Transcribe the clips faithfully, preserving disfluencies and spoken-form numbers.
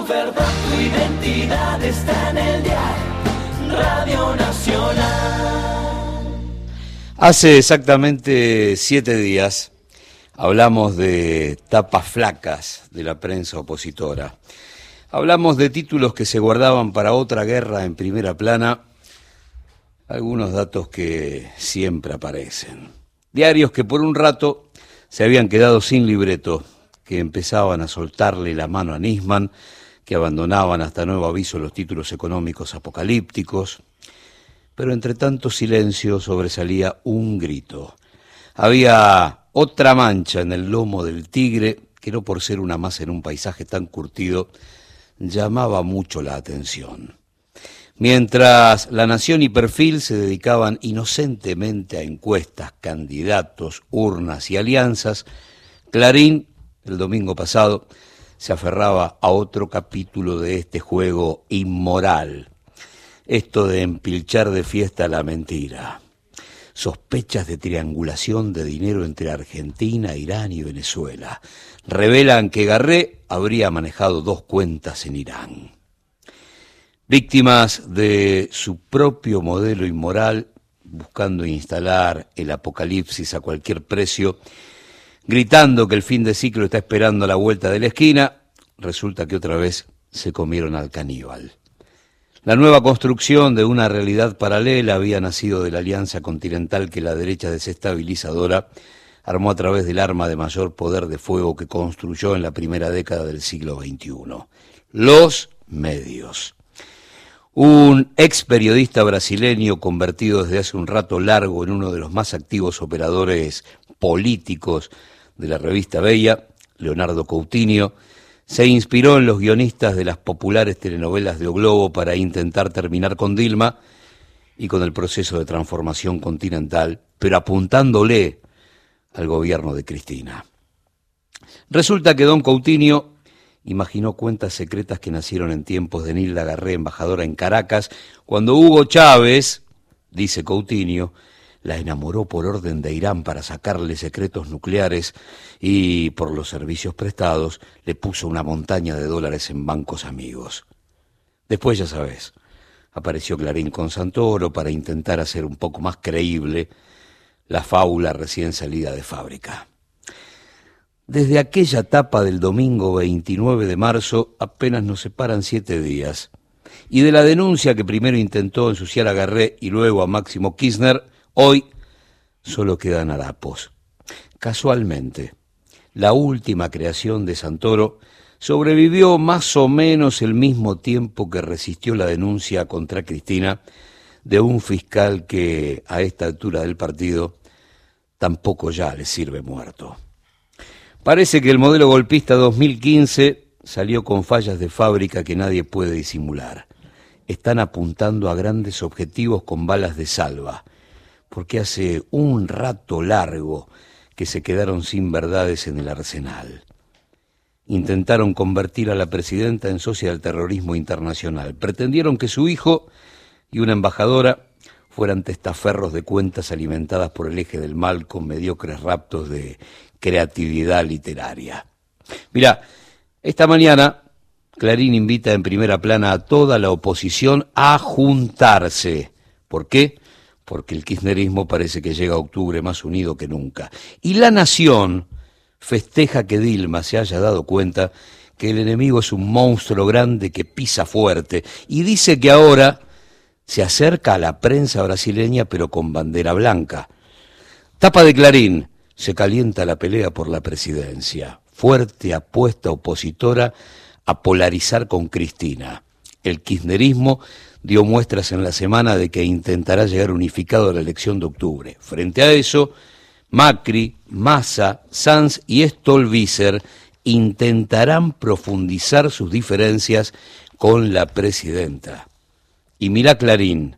verdad, tu identidad está en el diario Radio Nacional. Hace exactamente siete días hablamos de tapas flacas de la prensa opositora. Hablamos de títulos que se guardaban para otra guerra en primera plana, algunos datos que siempre aparecen. Diarios que por un rato se habían quedado sin libreto, que empezaban a soltarle la mano a Nisman, que abandonaban hasta nuevo aviso los títulos económicos apocalípticos. Pero entre tanto silencio sobresalía un grito. Había otra mancha en el lomo del tigre que no por ser una más en un paisaje tan curtido llamaba mucho la atención. Mientras La Nación y Perfil se dedicaban inocentemente a encuestas, candidatos, urnas y alianzas, Clarín, el domingo pasado, se aferraba a otro capítulo de este juego inmoral, esto de empilchar de fiesta la mentira. Sospechas de triangulación de dinero entre Argentina, Irán y Venezuela revelan que Garré habría manejado dos cuentas en Irán. Víctimas de su propio modelo inmoral, buscando instalar el apocalipsis a cualquier precio, gritando que el fin de ciclo está esperando a la vuelta de la esquina, resulta que otra vez se comieron al caníbal. La nueva construcción de una realidad paralela había nacido de la alianza continental que la derecha desestabilizadora armó a través del arma de mayor poder de fuego que construyó en la primera década del siglo veintiuno. Los medios. Un ex periodista brasileño convertido desde hace un rato largo en uno de los más activos operadores políticos de la revista Bella, Leonardo Coutinho, se inspiró en los guionistas de las populares telenovelas de O Globo para intentar terminar con Dilma y con el proceso de transformación continental, pero apuntándole al gobierno de Cristina. Resulta que don Coutinho imaginó cuentas secretas que nacieron en tiempos de Nilda Garré, embajadora en Caracas, cuando Hugo Chávez, dice Coutinho, la enamoró por orden de Irán para sacarle secretos nucleares y, por los servicios prestados, le puso una montaña de dólares en bancos amigos. Después, ya sabes, apareció Clarín con Santoro para intentar hacer un poco más creíble la fábula recién salida de fábrica. Desde aquella tapa del domingo veintinueve de marzo apenas nos separan siete días. Y de la denuncia que primero intentó ensuciar a Garré y luego a Máximo Kirchner, hoy solo quedan harapos. Casualmente, la última creación de Santoro sobrevivió más o menos el mismo tiempo que resistió la denuncia contra Cristina de un fiscal que a esta altura del partido tampoco ya le sirve muerto. Parece que el modelo golpista dos mil quince salió con fallas de fábrica que nadie puede disimular. Están apuntando a grandes objetivos con balas de salva, porque hace un rato largo que se quedaron sin verdades en el arsenal. Intentaron convertir a la presidenta en socia del terrorismo internacional. Pretendieron que su hijo y una embajadora fueran testaferros de cuentas alimentadas por el eje del mal con mediocres raptos de creatividad literaria. Mirá, esta mañana Clarín invita en primera plana a toda la oposición a juntarse. ¿Por qué? Porque el kirchnerismo parece que llega a octubre más unido que nunca. Y La Nación festeja que Dilma se haya dado cuenta que el enemigo es un monstruo grande que pisa fuerte y dice que ahora se acerca a la prensa brasileña pero con bandera blanca. Tapa de Clarín, se calienta la pelea por la presidencia. Fuerte apuesta opositora a polarizar con Cristina. El kirchnerismo dio muestras en la semana de que intentará llegar unificado a la elección de octubre. Frente a eso, Macri, Massa, Sanz y Stolbizer intentarán profundizar sus diferencias con la presidenta. Y mirá Clarín,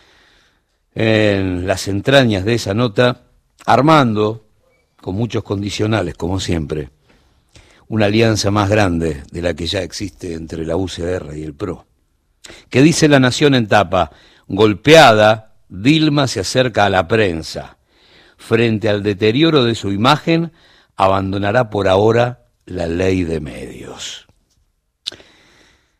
en las entrañas de esa nota, armando, con muchos condicionales como siempre, una alianza más grande de la que ya existe entre la U C R y el P R O. ¿Qué dice La Nación en tapa? Golpeada, Dilma se acerca a la prensa. Frente al deterioro de su imagen, abandonará por ahora la ley de medios.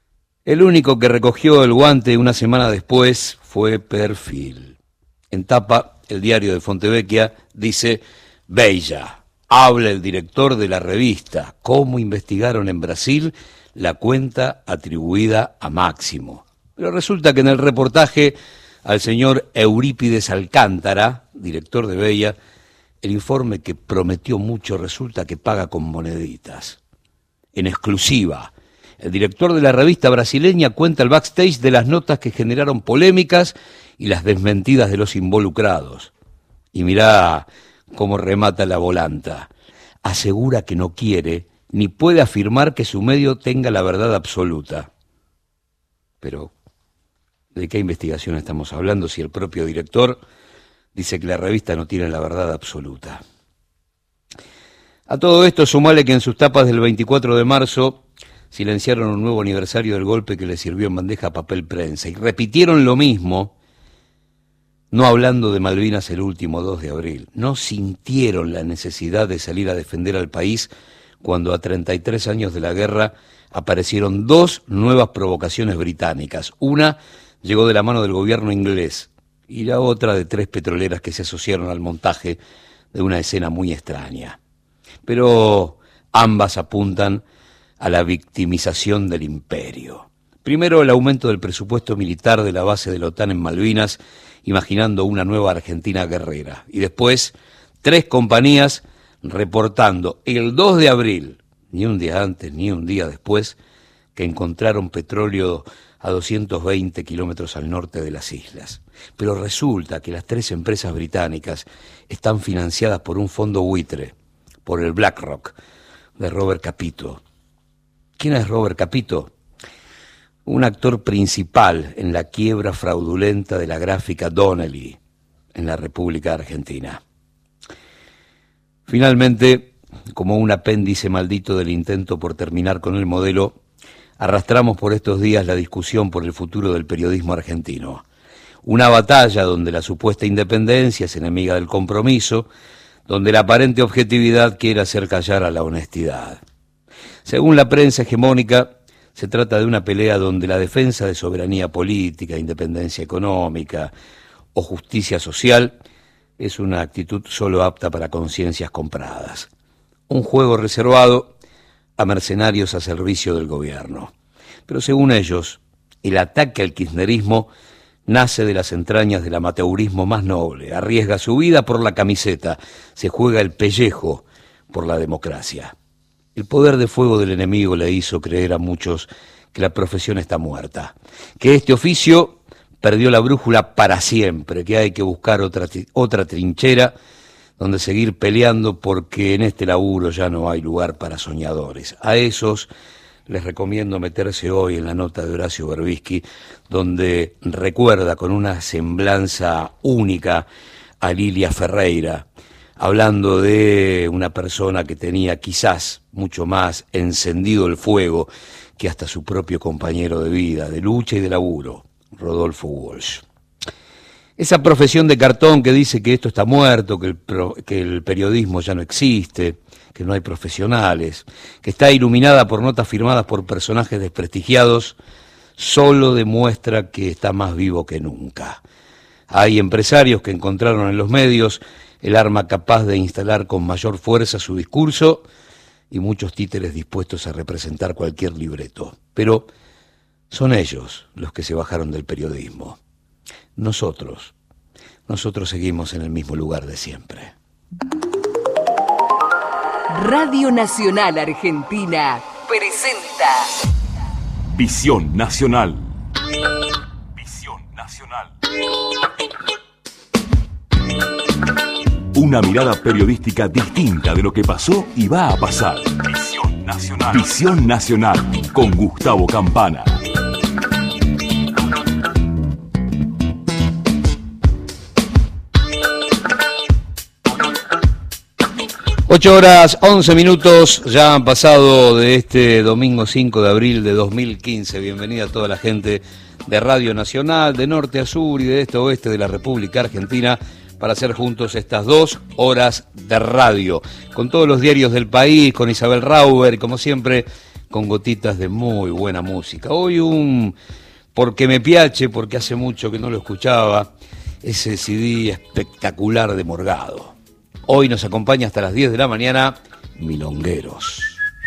El único que recogió el guante una semana después fue Perfil. En tapa, el diario de Fontevecchia dice: Veja, habla el director de la revista, cómo investigaron en Brasil la cuenta atribuida a Máximo. Pero resulta que en el reportaje al señor Eurípides Alcántara, director de Veja, el informe que prometió mucho resulta que paga con moneditas. En exclusiva, el director de la revista brasileña cuenta el backstage de las notas que generaron polémicas y las desmentidas de los involucrados. Y mirá cómo remata la volanta. Asegura que no quiere ni puede afirmar que su medio tenga la verdad absoluta. Pero, ¿de qué investigación estamos hablando si el propio director dice que la revista no tiene la verdad absoluta? A todo esto sumale que en sus tapas del veinticuatro de marzo silenciaron un nuevo aniversario del golpe que les sirvió en bandeja papel prensa y repitieron lo mismo, no hablando de Malvinas el último dos de abril. No sintieron la necesidad de salir a defender al país cuando a treinta y tres años de la guerra aparecieron dos nuevas provocaciones británicas. Una llegó de la mano del gobierno inglés y la otra de tres petroleras que se asociaron al montaje de una escena muy extraña. Pero ambas apuntan a la victimización del imperio. Primero, el aumento del presupuesto militar de la base de la OTAN en Malvinas, imaginando una nueva Argentina guerrera. Y después, tres compañías reportando el dos de abril, ni un día antes ni un día después, que encontraron petróleo a doscientos veinte kilómetros al norte de las islas. Pero resulta que las tres empresas británicas están financiadas por un fondo buitre, por el BlackRock, de Robert Capito. ¿Quién es Robert Capito? Un actor principal en la quiebra fraudulenta de la gráfica Donnelly en la República Argentina. Finalmente, como un apéndice maldito del intento por terminar con el modelo, arrastramos por estos días la discusión por el futuro del periodismo argentino. Una batalla donde la supuesta independencia es enemiga del compromiso, donde la aparente objetividad quiere hacer callar a la honestidad. Según la prensa hegemónica, se trata de una pelea donde la defensa de soberanía política, independencia económica o justicia social es una actitud solo apta para conciencias compradas. Un juego reservado a mercenarios a servicio del gobierno. Pero según ellos, el ataque al kirchnerismo nace de las entrañas del amateurismo más noble, arriesga su vida por la camiseta, se juega el pellejo por la democracia. El poder de fuego del enemigo le hizo creer a muchos que la profesión está muerta, que este oficio perdió la brújula para siempre, que hay que buscar otra, otra trinchera donde seguir peleando porque en este laburo ya no hay lugar para soñadores. A esos les recomiendo meterse hoy en la nota de Horacio Berbisky, donde recuerda con una semblanza única a Lilia Ferreira, hablando de una persona que tenía quizás mucho más encendido el fuego que hasta su propio compañero de vida, de lucha y de laburo, Rodolfo Walsh. Esa profesión de cartón que dice que esto está muerto, que el, pro, que el periodismo ya no existe, que no hay profesionales, que está iluminada por notas firmadas por personajes desprestigiados, solo demuestra que está más vivo que nunca. Hay empresarios que encontraron en los medios el arma capaz de instalar con mayor fuerza su discurso y muchos títeres dispuestos a representar cualquier libreto. Pero son ellos los que se bajaron del periodismo. Nosotros, nosotros seguimos en el mismo lugar de siempre. Radio Nacional Argentina presenta Visión Nacional. Visión Nacional. Una mirada periodística distinta de lo que pasó y va a pasar. Visión Nacional. Visión Nacional con Gustavo Campana. Ocho horas, once minutos, ya han pasado de este domingo cinco de abril de dos mil quince. Bienvenida a toda la gente de Radio Nacional, de norte a sur y de este a oeste de la República Argentina, para hacer juntos estas dos horas de radio, con todos los diarios del país, con Isabel Rauber y como siempre, con gotitas de muy buena música. Hoy un Porque me piace, porque hace mucho que no lo escuchaba, ese C D espectacular de Morgado. Hoy nos acompaña hasta las diez de la mañana, Milongueros.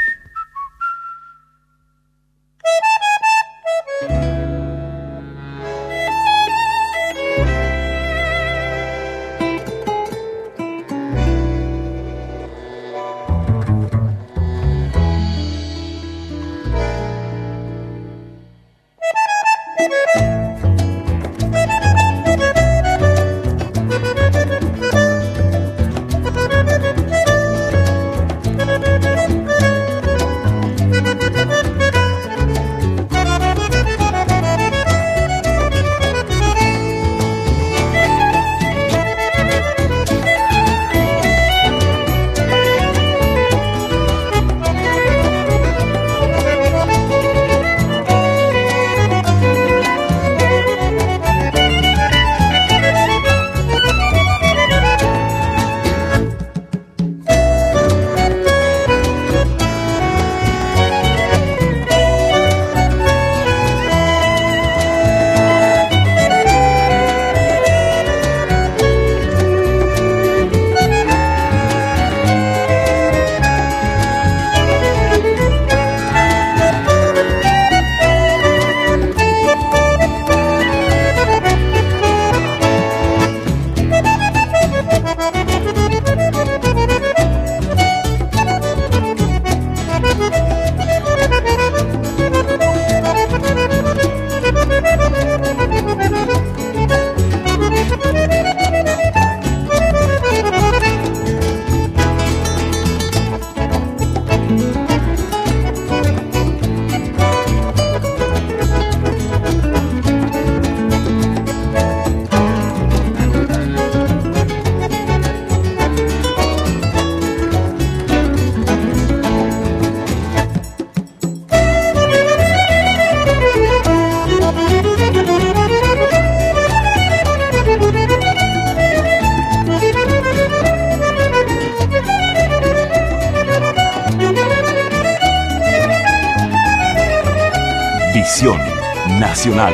Visión Nacional.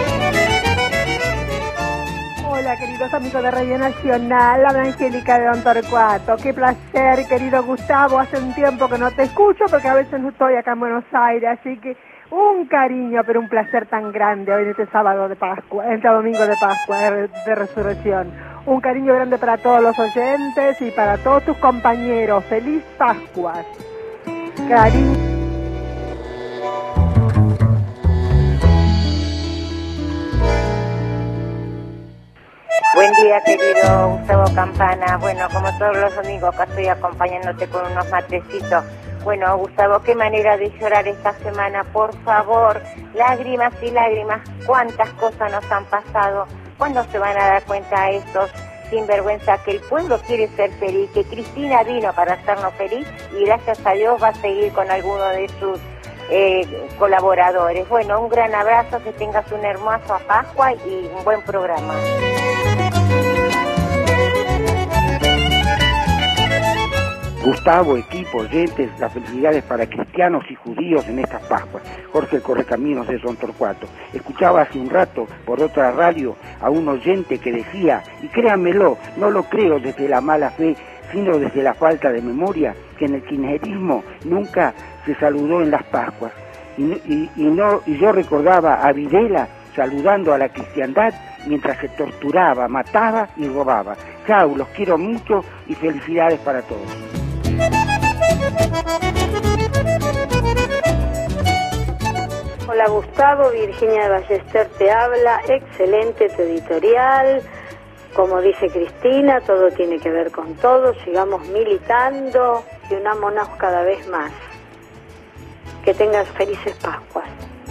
Hola, queridos amigos de Radio Nacional, habla Angélica de Don Torcuato. Qué placer, querido Gustavo, hace un tiempo que no te escucho porque a veces no estoy acá en Buenos Aires, así que un cariño, pero un placer tan grande hoy en este sábado de Pascua, este domingo de Pascua, de, de Resurrección. Un cariño grande para todos los oyentes y para todos tus compañeros. ¡Feliz Pascua! Cariño. Buen día, querido Gustavo Campana. Bueno, como todos los domingos, acá estoy acompañándote con unos matecitos. Bueno, Gustavo, qué manera de llorar esta semana, por favor. Lágrimas y lágrimas, cuántas cosas nos han pasado. ¿Cuándo se van a dar cuenta estos sinvergüenza que el pueblo quiere ser feliz, que Cristina vino para hacernos feliz y gracias a Dios va a seguir con alguno de sus eh, colaboradores? Bueno, un gran abrazo, que tengas una hermosa Pascua y un buen programa. Gustavo, equipo, oyentes, las felicidades para cristianos y judíos en estas Pascuas. Jorge Correcaminos de Don Torcuato. Escuchaba hace un rato por otra radio a un oyente que decía, y créanmelo, no lo creo desde la mala fe, sino desde la falta de memoria, que en el kirchnerismo nunca se saludó en las Pascuas. Y, y, y, no, y yo recordaba a Videla saludando a la cristiandad mientras se torturaba, mataba y robaba. Chau, los quiero mucho y felicidades para todos. Hola Gustavo, Virginia de Ballester te habla, excelente tu editorial, como dice Cristina, todo tiene que ver con todo, sigamos militando y unámonos cada vez más. Que tengas felices Pascuas.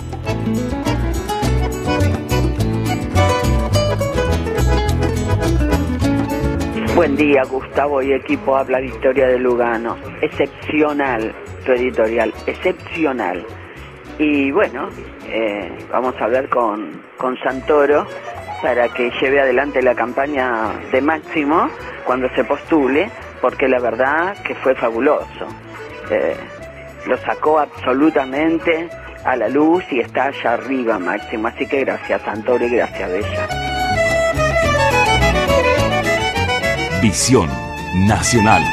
Buen día, Gustavo y equipo, habla Victoria de Lugano. Excepcional tu editorial, excepcional. Y bueno, eh, vamos a hablar con, con Santoro para que lleve adelante la campaña de Máximo cuando se postule, porque la verdad que fue fabuloso. Eh, lo sacó absolutamente a la luz y está allá arriba, Máximo. Así que gracias, Santoro, y gracias, Bella. Visión Nacional.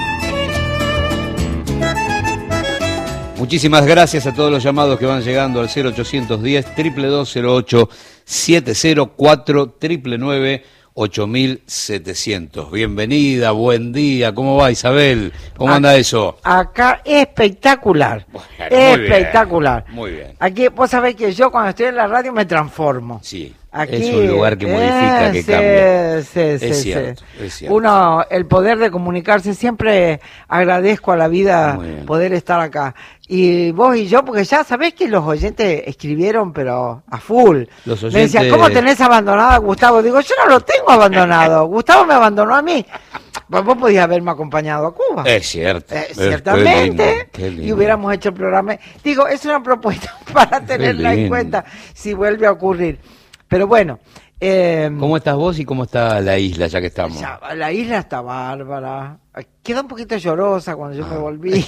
Muchísimas gracias a todos los llamados que van llegando al cero ochocientos diez, dos dos dos cero ocho siete cero cuatro nueve nueve ocho setecientos. Bienvenida, buen día. ¿Cómo va, Isabel? ¿Cómo anda eso? Acá espectacular. Bueno, muy espectacular. Bien, muy bien. Aquí vos sabés que yo cuando estoy en la radio me transformo. Sí. Aquí, es un lugar que modifica, eh, que sí, cambia. Sí, es, sí, cierto, sí. es cierto. Uno, el poder de comunicarse, siempre agradezco a la vida poder estar acá. Y vos y yo, porque ya sabés que los oyentes escribieron, pero a full. Los oyentes... Me decían, ¿cómo tenés abandonado a Gustavo? Digo, yo no lo tengo abandonado. Gustavo me abandonó a mí. Pues vos podías haberme acompañado a Cuba. Es cierto. Eh, es, ciertamente. Qué lindo, qué lindo. Y hubiéramos hecho el programa. Digo, es una propuesta para tenerla en cuenta si vuelve a ocurrir. Pero bueno. Eh, ¿Cómo estás vos y cómo está la isla, ya que estamos? Ya, la isla está bárbara. Queda un poquito llorosa cuando yo ah. me volví.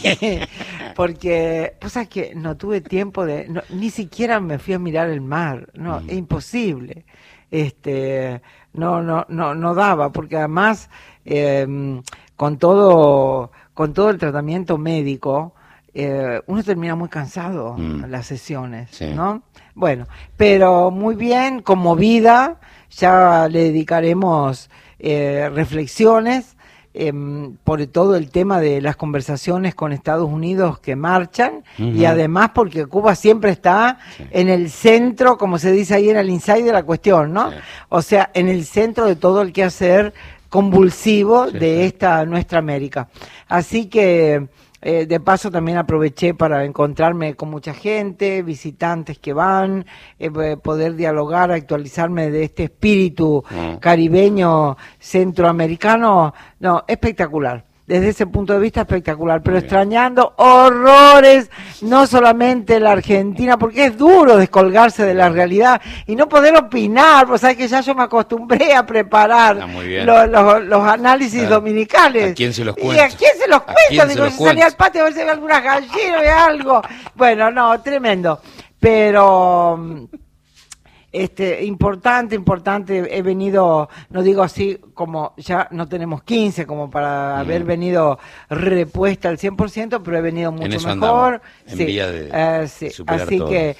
Porque, pues sabes que no tuve tiempo de... No, ni siquiera me fui a mirar el mar. No, mm. es imposible. Este, no, no, no, no daba, porque además, eh, con todo, con todo el tratamiento médico, eh, uno termina muy cansado mm. en las sesiones, sí. ¿no? Bueno, pero muy bien, conmovida, ya le dedicaremos eh, reflexiones eh, por todo el tema de las conversaciones con Estados Unidos que marchan, uh-huh. y además porque Cuba siempre está sí. en el centro, como se dice ahí en el inside de la cuestión, ¿no? Sí. O sea, en el centro de todo el quehacer convulsivo sí, de sí. esta nuestra América. Así que... Eh, de paso también aproveché para encontrarme con mucha gente, visitantes que van, eh, poder dialogar, actualizarme de este espíritu mm. caribeño centroamericano, no, espectacular. Desde ese punto de vista espectacular, pero extrañando horrores, no solamente la Argentina, porque es duro descolgarse de la realidad y no poder opinar, pues sabes que ya yo me acostumbré a preparar ah, lo, lo, los análisis ah, dominicales. ¿A quién se los cuento? ¿Y a quién se los cuento? Digo, si salía al patio a ver si había algunas gallinas o algo. Bueno, no, tremendo. Pero... Este, importante, importante, he venido, no digo así como ya no tenemos quince, como para mm. haber venido repuesta al cien por ciento, pero he venido mucho mejor. Andamos, en sí, vía de eh, sí. Así todo. Que,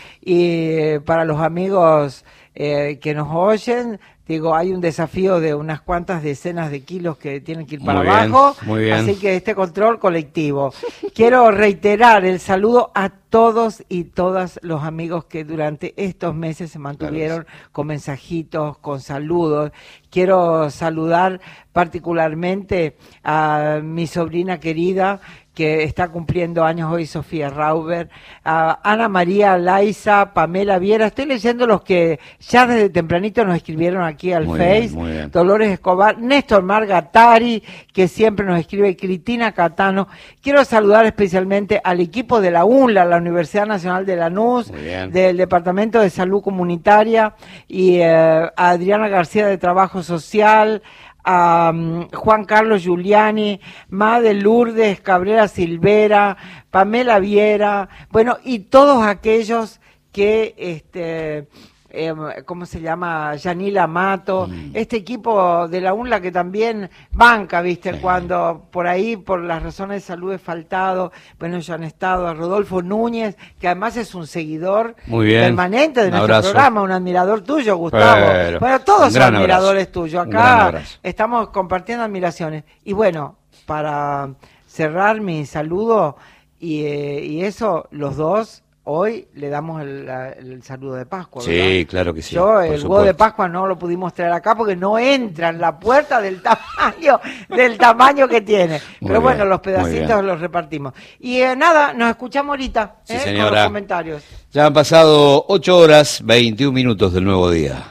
y para los amigos eh, que nos oyen, digo, hay un desafío de unas cuantas decenas de kilos que tienen que ir para muy abajo, bien, muy bien. Así que este control colectivo. Quiero reiterar el saludo a todos y todas los amigos que durante estos meses se mantuvieron claro. con mensajitos, con saludos. Quiero saludar particularmente a mi sobrina querida, que está cumpliendo años hoy, Sofía Rauber, a Ana María Laiza, Pamela Viera. Estoy leyendo los que ya desde tempranito nos escribieron aquí al muy Face. Bien, muy bien. Dolores Escobar, Néstor Margatari, que siempre nos escribe, Cristina Catano. Quiero saludar especialmente al equipo de la U N L A, la Universidad Nacional de Lanús, del Departamento de Salud Comunitaria, y eh, a Adriana García de Trabajo Social, a um, Juan Carlos Giuliani, Made Lourdes Cabrera Silvera, Pamela Viera, bueno, y todos aquellos que, este, eh, ¿cómo se llama? Yanila Mato, mm. este equipo de la U N L A que también banca, ¿viste? Sí. Cuando por ahí, por las razones de salud he faltado, bueno, ya han estado, a Rodolfo Núñez, que además es un seguidor permanente de un nuestro abrazo. Programa, un admirador tuyo, Gustavo. Pero, bueno, todos son admiradores abrazo. Tuyos. Acá estamos compartiendo admiraciones. Y bueno, para cerrar mi saludo y, eh, y eso, los dos... Hoy le damos el, el saludo de Pascua, ¿verdad? Sí, claro que sí. Yo el huevo de Pascua no lo pudimos traer acá porque no entra en la puerta del tamaño del tamaño que tiene. Muy Pero bien, bueno, los pedacitos los repartimos. Y eh, nada, nos escuchamos ahorita sí, eh, señora. con los comentarios. Ya han pasado ocho horas, veintiún minutos del nuevo día.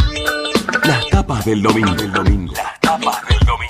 Las tapas del domingo. Del domingo. Las tapas del domingo.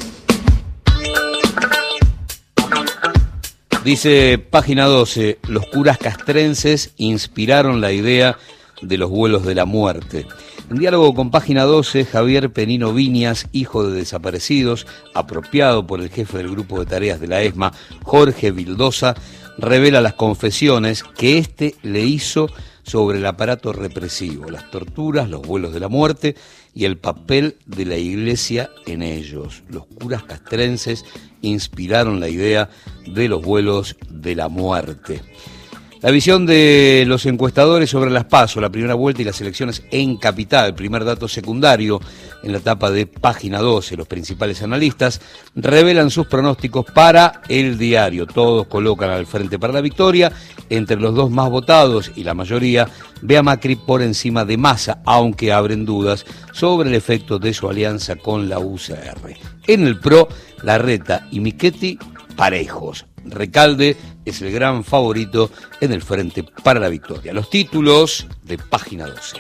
Dice página doce, los curas castrenses inspiraron la idea de los vuelos de la muerte. En diálogo con página doce, Javier Penino Viñas, hijo de desaparecidos, apropiado por el jefe del grupo de tareas de la ESMA, Jorge Vildosa, revela las confesiones que éste le hizo sobre el aparato represivo, las torturas, los vuelos de la muerte y el papel de la Iglesia en ellos. Los curas castrenses inspiraron la idea de los vuelos de la muerte. La visión de los encuestadores sobre las PASO, la primera vuelta y las elecciones en Capital, primer dato secundario en la etapa de página doce. Los principales analistas revelan sus pronósticos para el diario. Todos colocan al Frente para la Victoria. Entre los dos más votados y la mayoría ve a Macri por encima de Massa, aunque abren dudas sobre el efecto de su alianza con la U C R. En el PRO, Larreta y Michetti parejos. Recalde es el gran favorito en el Frente para la Victoria. Los títulos de página doce.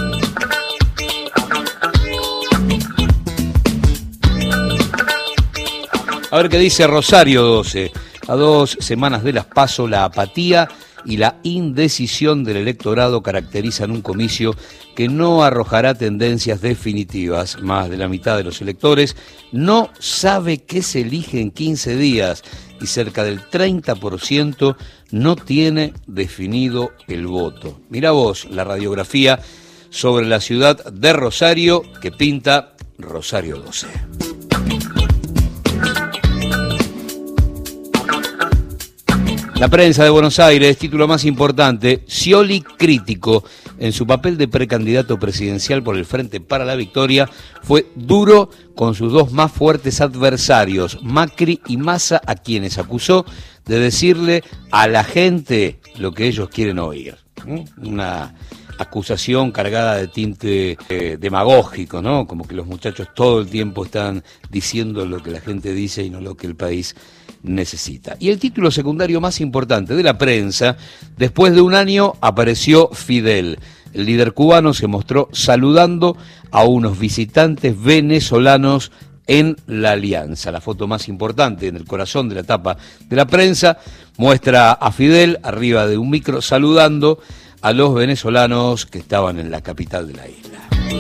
A ver qué dice Rosario doce. A dos semanas de las PASO, la apatía y la indecisión del electorado caracterizan un comicio que no arrojará tendencias definitivas. Más de la mitad de los electores no sabe qué se elige en quince días y cerca del treinta por ciento no tiene definido el voto. Mirá vos la radiografía sobre la ciudad de Rosario que pinta Rosario doce. La Prensa de Buenos Aires, título más importante, Scioli crítico. En su papel de precandidato presidencial por el Frente para la Victoria, fue duro con sus dos más fuertes adversarios, Macri y Massa, a quienes acusó de decirle a la gente lo que ellos quieren oír. Una acusación cargada de tinte eh, demagógico, ¿no? Como que los muchachos todo el tiempo están diciendo lo que la gente dice y no lo que el país necesita. Y el título secundario más importante de la Prensa, después de un año apareció Fidel. El líder cubano se mostró saludando a unos visitantes venezolanos en la Alianza. La foto más importante en el corazón de la tapa de la Prensa muestra a Fidel arriba de un micro saludando a los venezolanos que estaban en la capital de la isla.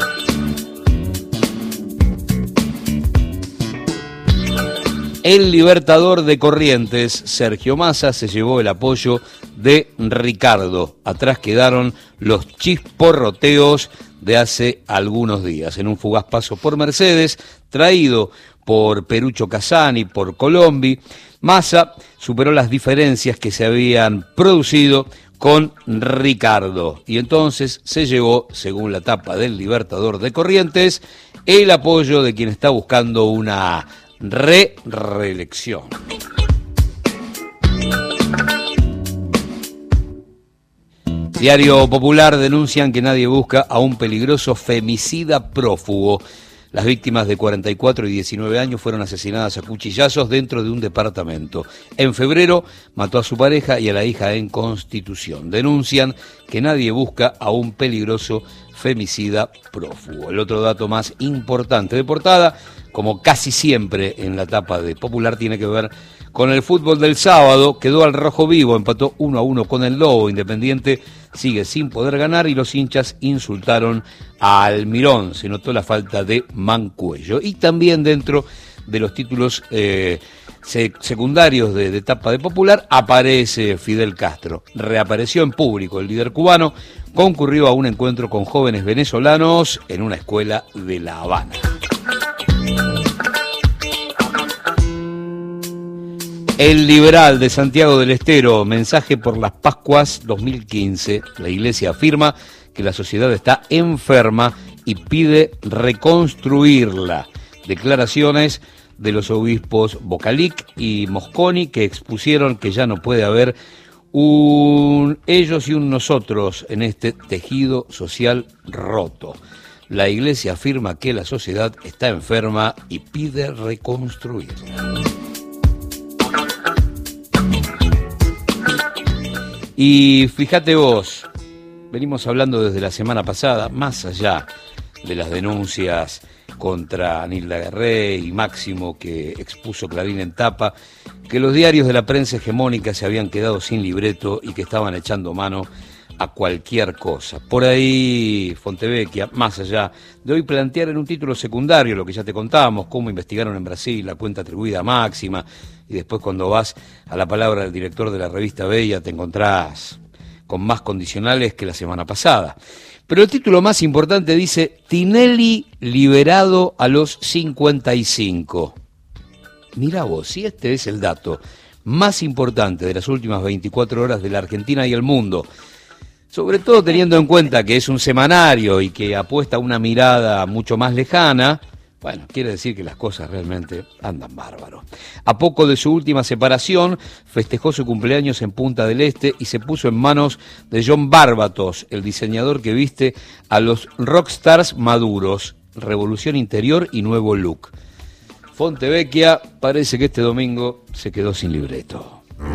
El libertador de Corrientes, Sergio Massa, se llevó el apoyo de Ricardo. Atrás quedaron los chisporroteos de hace algunos días. En un fugaz paso por Mercedes, traído por Perucho Casani, por Colombi, Massa superó las diferencias que se habían producido con Ricardo. Y entonces se llevó, según la tapa del libertador de Corrientes, el apoyo de quien está buscando una re-reelección. Diario Popular denuncian que nadie busca a un peligroso femicida prófugo. Las víctimas de cuarenta y cuatro y diecinueve años fueron asesinadas a cuchillazos dentro de un departamento. En febrero mató a su pareja y a la hija en Constitución. Denuncian que nadie busca a un peligroso femicida prófugo. El otro dato más importante de portada, como casi siempre en la tapa de Popular, tiene que ver con el fútbol del sábado. Quedó al rojo vivo, empató uno a uno con el Lobo. Independiente sigue sin poder ganar y los hinchas insultaron a Almirón. Se notó la falta de Mancuello. Y también dentro de los títulos eh, secundarios de, de etapa de Popular aparece Fidel Castro. Reapareció en público. El líder cubano concurrió a un encuentro con jóvenes venezolanos en una escuela de La Habana. El Liberal de Santiago del Estero, mensaje por las Pascuas dos mil quince. La Iglesia afirma que la sociedad está enferma y pide reconstruirla. Declaraciones de los obispos Bocalic y Mosconi, que expusieron que ya no puede haber un ellos y un nosotros en este tejido social roto. La Iglesia afirma que la sociedad está enferma y pide reconstruirla. Y fíjate vos, venimos hablando desde la semana pasada, más allá de las denuncias contra Nilda Guerré y Máximo que expuso Clarín en tapa, que los diarios de la prensa hegemónica se habían quedado sin libreto y que estaban echando mano a cualquier cosa. Por ahí Fontevecchia, más allá de hoy plantear en un título secundario lo que ya te contábamos, cómo investigaron en Brasil la cuenta atribuida a Máxima y después cuando vas a la palabra del director de la revista Bella te encontrás con más condicionales que la semana pasada. Pero el título más importante dice: Tinelli liberado a los cincuenta y cinco. Mirá vos, si este es el dato más importante de las últimas veinticuatro horas de la Argentina y el mundo, sobre todo teniendo en cuenta que es un semanario y que apuesta a una mirada mucho más lejana, bueno, quiere decir que las cosas realmente andan bárbaro. A poco de su última separación, festejó su cumpleaños en Punta del Este y se puso en manos de John Barbatos, el diseñador que viste a los rockstars maduros, revolución interior y nuevo look. Fontevecchia parece que este domingo se quedó sin libreto.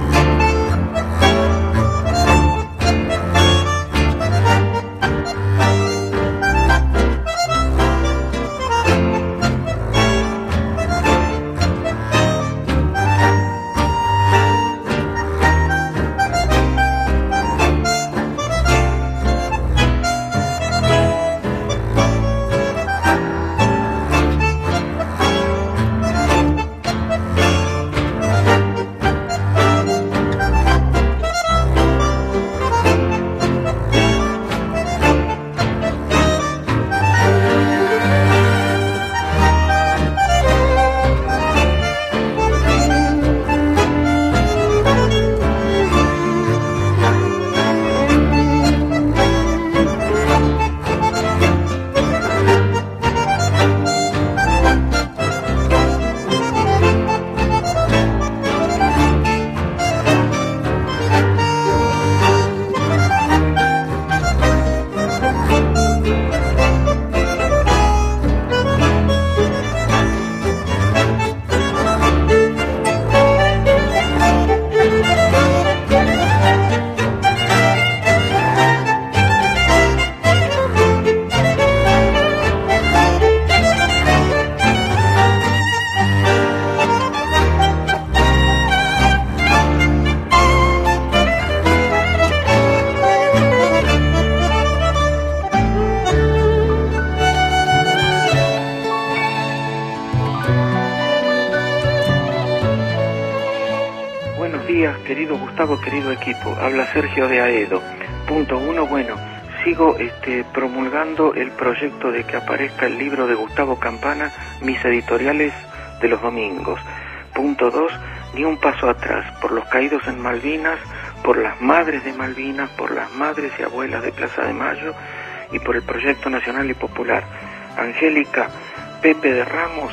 Querido Gustavo, querido equipo, habla Sergio de Aedo. Punto uno, bueno, sigo este, promulgando el proyecto de que aparezca el libro de Gustavo Campana, mis editoriales de los domingos. Punto dos, ni un paso atrás, por los caídos en Malvinas, por las madres de Malvinas, por las madres y abuelas de Plaza de Mayo y por el proyecto nacional y popular. Angélica, Pepe de Ramos,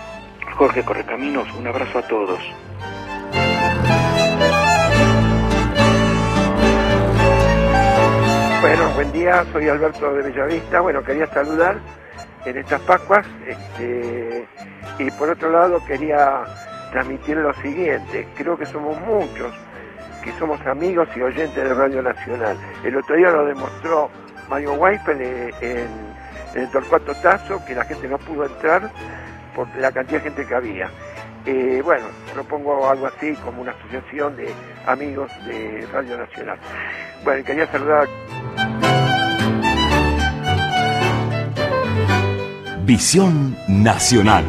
Jorge Correcaminos, un abrazo a todos. Bueno, buen día, soy Alberto de Bellavista. Bueno, quería saludar en estas Pascuas, este, y por otro lado quería transmitir lo siguiente. Creo que somos muchos que somos amigos y oyentes de Radio Nacional. El otro día lo demostró Mario Weifel en, en el Torcuato Tazo, que la gente no pudo entrar por la cantidad de gente que había. Eh, bueno, propongo algo así como una asociación de amigos de Radio Nacional. Bueno, quería saludar. Visión Nacional.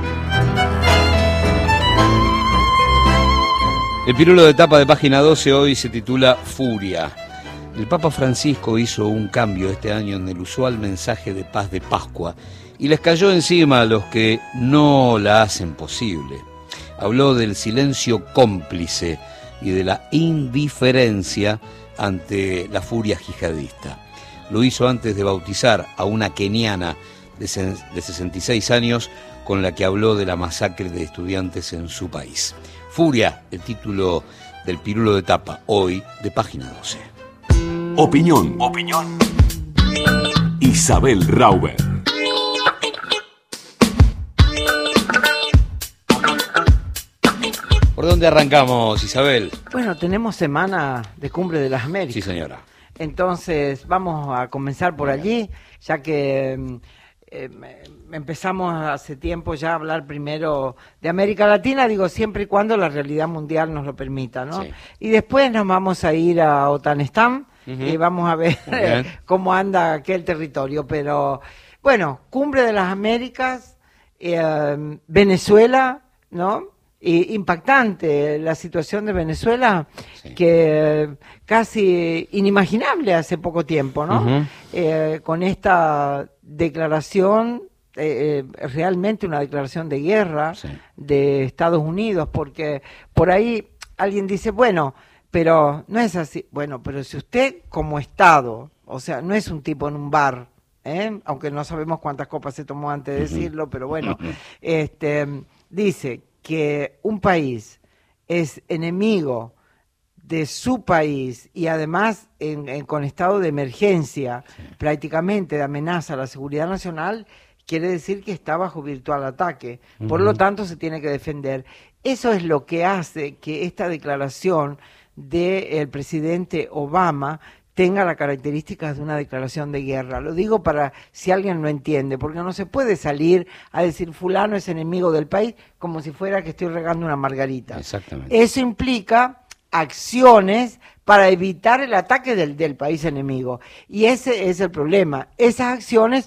El pirulo de tapa de página doce hoy se titula Furia. El Papa Francisco hizo un cambio este año en el usual mensaje de paz de Pascua y les cayó encima a los que no la hacen posible. Habló del silencio cómplice y de la indiferencia ante la furia yihadista. Lo hizo antes de bautizar a una keniana de sesenta y seis años con la que habló de la masacre de estudiantes en su país. Furia, el título del pirulo de tapa, hoy de página doce. Opinión. Opinión. Isabel Rauber. ¿Por dónde arrancamos, Isabel? Bueno, tenemos semana de Cumbre de las Américas. Sí, señora. Entonces, vamos a comenzar por allí, ya que eh, empezamos hace tiempo ya a hablar primero de América Latina, digo, siempre y cuando la realidad mundial nos lo permita, ¿no? Sí. Y después nos vamos a ir a Otanistán, uh-huh. y vamos a ver cómo anda aquel territorio. Pero, bueno, Cumbre de las Américas, eh, Venezuela, ¿no? eh, impactante la situación de Venezuela, sí. que casi inimaginable hace poco tiempo, ¿no? Uh-huh. eh, con esta declaración, eh, realmente una declaración de guerra sí. de Estados Unidos, porque por ahí alguien dice, bueno, pero no es así. Bueno, pero si usted como Estado, o sea, no es un tipo en un bar, ¿eh? Aunque no sabemos cuántas copas se tomó antes de decirlo, pero bueno, este, dice que un país es enemigo de su país y además en, en, con estado de emergencia, sí. prácticamente de amenaza a la seguridad nacional, quiere decir que está bajo virtual ataque. Uh-huh. Por lo tanto, se tiene que defender. Eso es lo que hace que esta declaración del presidente Obama tenga las características de una declaración de guerra. Lo digo para si alguien no entiende, porque no se puede salir a decir fulano es enemigo del país como si fuera que estoy regando una margarita. Exactamente. Eso implica acciones para evitar el ataque del, del país enemigo. Y ese es el problema. Esas acciones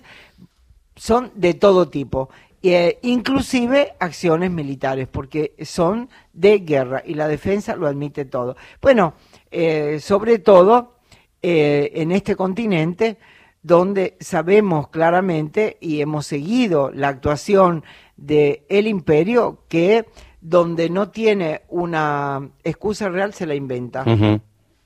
son de todo tipo, eh, inclusive acciones militares, porque son de guerra y la defensa lo admite todo. Bueno, eh, sobre todo eh, en este continente donde sabemos claramente y hemos seguido la actuación del imperio, que donde no tiene una excusa real se la inventa. Uh-huh.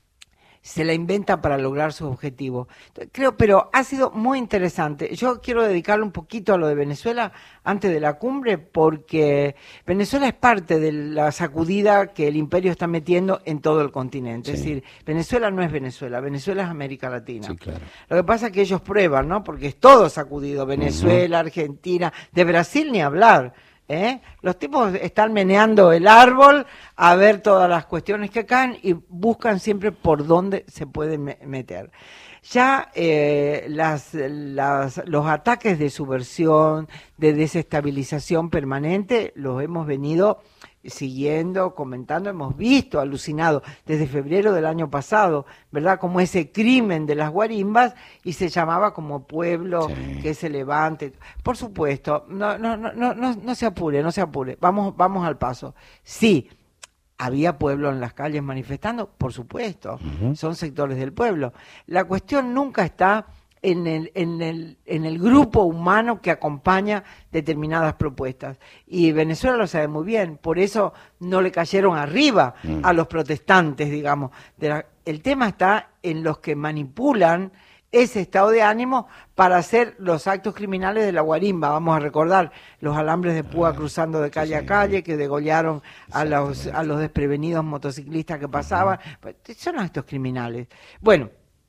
Se la inventa para lograr sus objetivos. Creo, pero ha sido muy interesante. Yo quiero dedicarle un poquito a lo de Venezuela antes de la cumbre, porque Venezuela es parte de la sacudida que el imperio está metiendo en todo el continente. Sí. Es decir, Venezuela no es Venezuela, Venezuela es América Latina. Sí, claro. Lo que pasa es que ellos prueban, ¿no? Porque es todo sacudido. Venezuela, uh-huh. Argentina, de Brasil ni hablar. ¿Eh? Los tipos están meneando el árbol a ver todas las cuestiones que caen y buscan siempre por dónde se pueden me meter. Ya eh, las, las, los ataques de subversión, de desestabilización permanente, los hemos venido siguiendo, comentando, hemos visto, alucinado, desde febrero del año pasado, ¿verdad? Como ese crimen de las guarimbas, y se llamaba como pueblo sí. que se levante. Por supuesto, no, no, no, no, no se apure, no se apure, vamos, vamos al paso. Sí, había pueblo en las calles manifestando, por supuesto, uh-huh. son sectores del pueblo. La cuestión nunca está en el, en el, en el grupo humano que acompaña determinadas propuestas. Y Venezuela lo sabe muy bien, por eso no le cayeron arriba mm. a los protestantes, digamos. De la, el tema está en los que manipulan ese estado de ánimo para hacer los actos criminales de la guarimba. Vamos a recordar los alambres de púa cruzando de calle a calle, que degollaron a los, a los desprevenidos motociclistas que pasaban. Uh-huh. Son actos criminales. Bueno,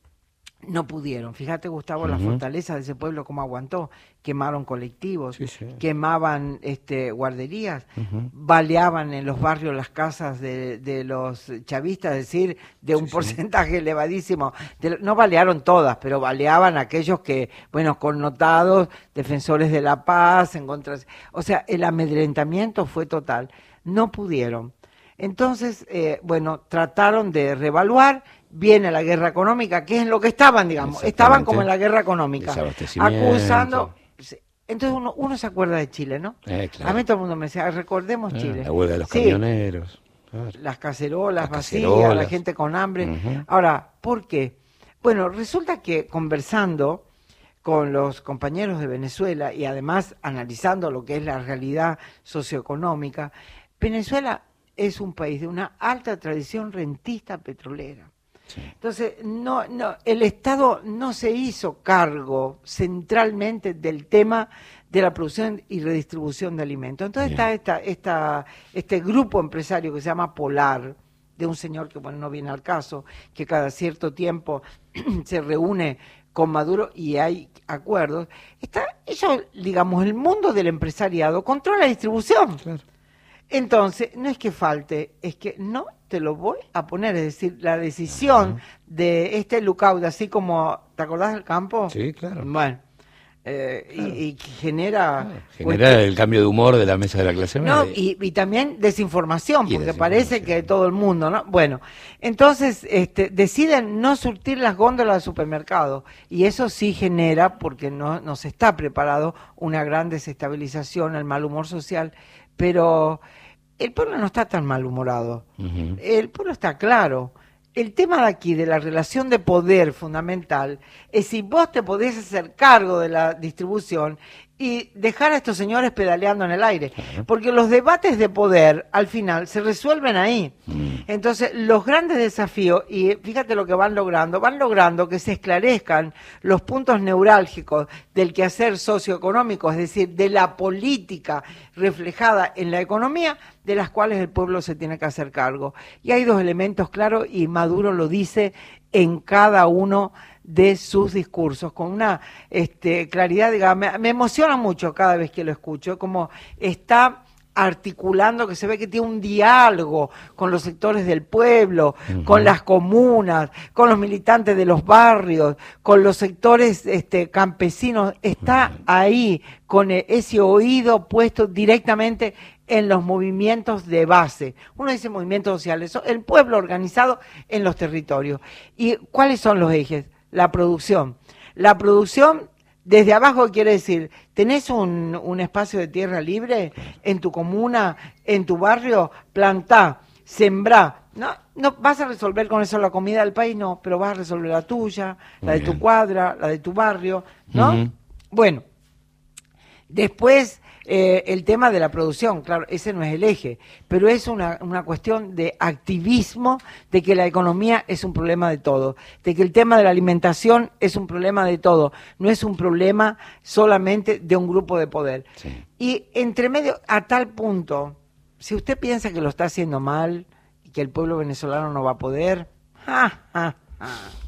no pudieron. Fíjate, Gustavo, uh-huh. la fortaleza de ese pueblo, cómo aguantó. Quemaron colectivos, sí, sí. quemaban este, guarderías, uh-huh. baleaban en los barrios las casas de, de los chavistas, es decir, de un sí, porcentaje sí. elevadísimo. De, no balearon todas, pero baleaban a aquellos que, bueno, connotados, defensores de la paz, en contra. O sea, el amedrentamiento fue total. No pudieron. Entonces, eh, bueno, trataron de reevaluar. Viene la guerra económica, que es en lo que estaban, digamos, estaban como en la guerra económica, acusando. Entonces uno, uno se acuerda de Chile, ¿no? Eh, claro. A mí todo el mundo me decía, recordemos ah, Chile. La huelga de los sí, camioneros. Claro. Las cacerolas las vacías, cacerolas. La gente con hambre. Uh-huh. Ahora, ¿por qué? Bueno, resulta que conversando con los compañeros de Venezuela y además analizando lo que es la realidad socioeconómica, Venezuela es un país de una alta tradición rentista petrolera. Sí. Entonces, no, no, el Estado no se hizo cargo centralmente del tema de la producción y redistribución de alimentos. Entonces Bien. está esta, esta, este grupo empresario que se llama Polar, de un señor que, bueno, no viene al caso, que cada cierto tiempo se reúne con Maduro y hay acuerdos. Está, ellos, digamos, el mundo del empresariado controla la distribución. Claro. Entonces, no es que falte, es que no te lo voy a poner, es decir, la decisión uh-huh. de este lookout, así como, ¿te acordás del campo? Sí, claro. Bueno, eh, claro. y, y genera... Claro. Genera pues, el cambio de humor de la mesa de la clase media. No, y, y también desinformación, y porque desinformación. parece que todo el mundo, ¿no? Bueno, entonces este, deciden no surtir las góndolas del supermercado, y eso sí genera, porque no, no se está preparado, una gran desestabilización, el mal humor social, pero... el pueblo no está tan malhumorado. Ujú. El pueblo está claro. El tema de aquí, de la relación de poder fundamental, es si vos te podés hacer cargo de la distribución y dejar a estos señores pedaleando en el aire. Claro. Porque los debates de poder, al final, se resuelven ahí. Mm. Entonces, los grandes desafíos, y fíjate lo que van logrando, van logrando que se esclarezcan los puntos neurálgicos del quehacer socioeconómico, es decir, de la política reflejada en la economía, de las cuales el pueblo se tiene que hacer cargo. Y hay dos elementos claros, y Maduro lo dice en cada uno de sus discursos, con una este, claridad, digamos, me, me emociona mucho cada vez que lo escucho, como está articulando, que se ve que tiene un diálogo con los sectores del pueblo, uh-huh. con las comunas, con los militantes de los barrios, con los sectores este, campesinos, está uh-huh. ahí con ese oído puesto directamente en los movimientos de base. Uno dice movimientos sociales, el pueblo organizado en los territorios. ¿Y cuáles son los ejes? La producción. La producción desde abajo quiere decir, tenés un, un espacio de tierra libre en tu comuna, en tu barrio, plantá, sembrá. No, no vas a resolver con eso la comida del país, no, pero vas a resolver la tuya, Muy la de bien. tu cuadra, la de tu barrio, ¿no? Uh-huh. Bueno, después eh, el tema de la producción, claro, ese no es el eje, pero es una, una cuestión de activismo, de que la economía es un problema de todo, de que el tema de la alimentación es un problema de todo, no es un problema solamente de un grupo de poder. Sí. Y entre medio, a tal punto, si usted piensa que lo está haciendo mal y que el pueblo venezolano no va a poder, ¡ja, ja, ja!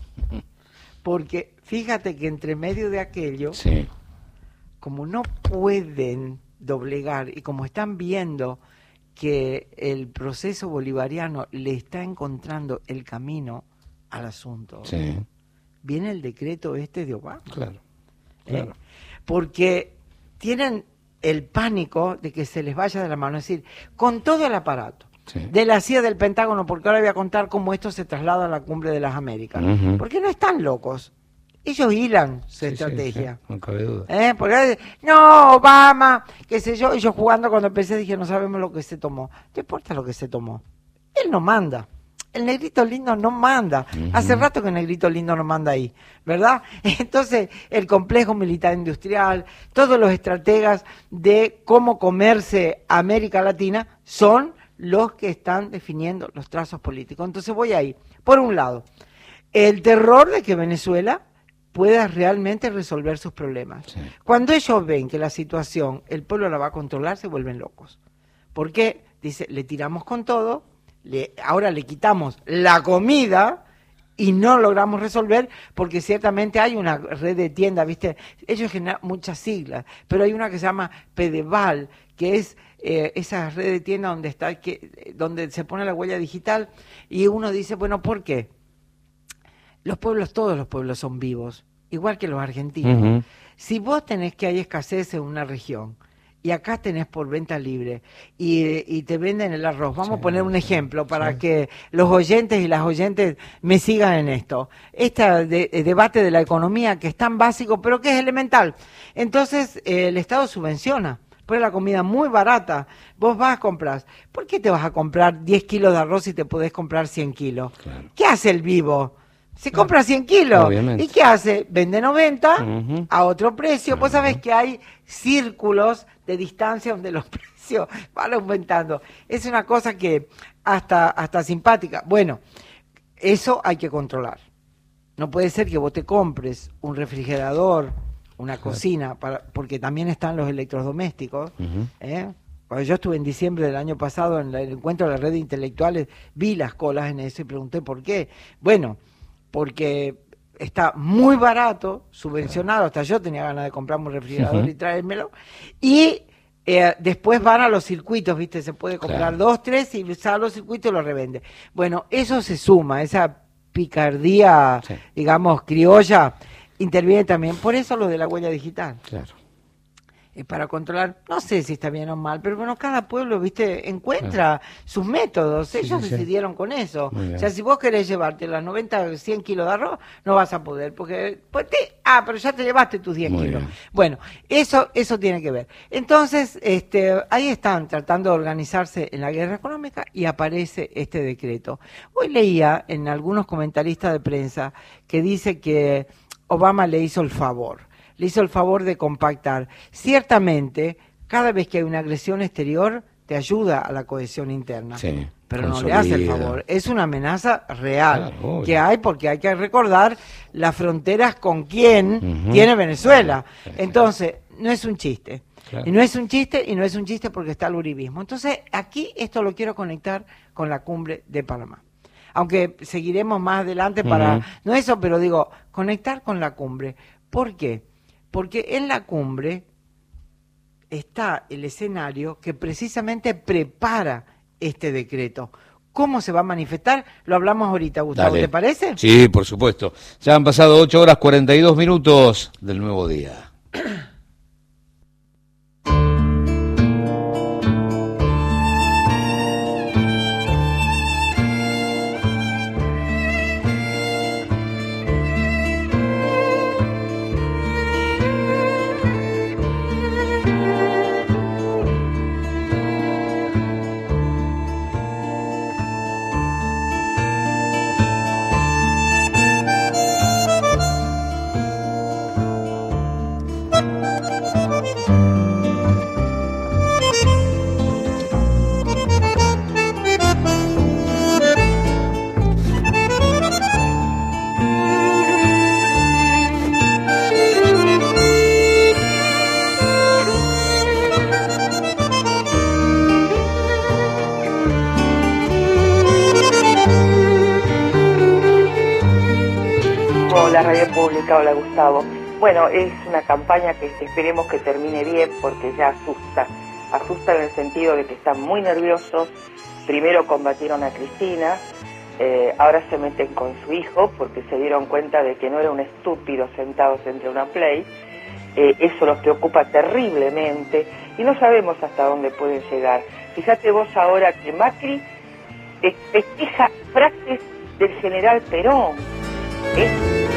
Porque fíjate que entre medio de aquello, Sí. como no pueden doblegar y como están viendo que el proceso bolivariano le está encontrando el camino al asunto, Sí. viene el decreto este de Obama. Claro. ¿eh? Claro. Porque tienen el pánico de que se les vaya de la mano, es decir, con todo el aparato Sí. de la C I A, del Pentágono, porque ahora voy a contar cómo esto se traslada a la cumbre de las Américas, Ujú. porque no están locos. Ellos hilan su Sí, sí, estrategia. sí, no cabe duda. ¿Eh? Porque, no, Obama, qué sé yo, y yo jugando cuando empecé dije, no sabemos lo que se tomó. No importa lo que se tomó. Él no manda. El negrito lindo no manda. Uh-huh. Hace rato que el negrito lindo no manda ahí, ¿verdad? Entonces, el complejo militar industrial, todos los estrategas de cómo comerse América Latina son los que están definiendo los trazos políticos. Entonces voy ahí. Por un lado, el terror de que Venezuela pueda realmente resolver sus problemas. Sí. Cuando ellos ven que la situación, el pueblo la va a controlar, se vuelven locos. ¿Por qué? Dice, le tiramos con todo, le, ahora le quitamos la comida y no logramos resolver, porque ciertamente hay una red de tiendas, ¿viste? Ellos generan muchas siglas, pero hay una que se llama Pedeval, que es eh, esa red de tiendas donde está, que, donde se pone la huella digital, y uno dice, bueno, ¿por qué? Los pueblos, todos los pueblos son vivos, igual que los argentinos. Uh-huh. Si vos tenés que hay escasez en una región y acá tenés por venta libre y, y te venden el arroz, vamos Sí, a poner un sí, ejemplo para sí. que los oyentes y las oyentes me sigan en esto. Este de, de debate de la economía que es tan básico, pero que es elemental. Entonces, eh, el Estado subvenciona. Pone la comida muy barata, vos vas a comprar. ¿Por qué te vas a comprar diez kilos de arroz si te podés comprar cien kilos? Claro. ¿Qué hace el vivo? Se compra cien kilos. Obviamente. ¿Y qué hace? Vende noventa Ujú. a otro precio. Vos Ujú. sabés que hay círculos de distancia donde los precios van aumentando. Es una cosa que hasta, hasta simpática. Bueno, eso hay que controlar. No puede ser que vos te compres un refrigerador, una cocina, para, porque también están los electrodomésticos. Ujú. ¿eh? Cuando yo estuve en diciembre del año pasado en el encuentro de la red de intelectuales, vi las colas en eso y pregunté por qué. Bueno, porque está muy barato, subvencionado, hasta yo tenía ganas de comprarme un refrigerador Uh-huh. y traérmelo, y eh, después van a los circuitos, ¿viste? Se puede comprar Claro. dos, tres, y sale a los circuitos y lo revende. Bueno, eso se suma, esa picardía, Sí. digamos, criolla, interviene también. Por eso lo de la huella digital. Claro. eh, para controlar, no sé si está bien o mal, pero bueno, cada pueblo, viste, encuentra ah. sus métodos, sí, ellos sí, sí, decidieron sí. con eso. O sea, si vos querés llevarte las noventa, cien kilos de arroz, no vas a poder, porque, pues te, ah, pero ya te llevaste tus diez kilos. Bien. Bueno, eso, eso tiene que ver. Entonces, este, ahí están tratando de organizarse en la guerra económica y aparece este decreto. Hoy leía en algunos comentaristas de prensa que dice que Obama le hizo el favor, le hizo el favor de compactar. Ciertamente, cada vez que hay una agresión exterior, te ayuda a la cohesión interna. Sí, pero consolida. No le hace el favor. Es una amenaza real claro, que hay, porque hay que recordar las fronteras con quién uh-huh. tiene Venezuela. Entonces, no es un chiste. Claro. Y no es un chiste, y no es un chiste porque está el uribismo. Entonces, aquí esto lo quiero conectar con la cumbre de Panamá. Aunque seguiremos más adelante para, uh-huh. no eso, pero digo, conectar con la cumbre. ¿Por qué? Porque en la cumbre está el escenario que precisamente prepara este decreto. ¿Cómo se va a manifestar? Lo hablamos ahorita, Gustavo, Dale. ¿Te parece? Sí, por supuesto. Ya han pasado ocho horas cuarenta y dos minutos del nuevo día. Hola Gustavo. Bueno, es una campaña que esperemos que termine bien porque ya asusta. Asusta en el sentido de que están muy nerviosos. Primero combatieron a Cristina, eh, ahora se meten con su hijo porque se dieron cuenta de que no era un estúpido sentados entre una play. Eh, eso los preocupa terriblemente y no sabemos hasta dónde pueden llegar. Fíjate vos ahora que Macri festeja frases del general Perón. ¿Eh?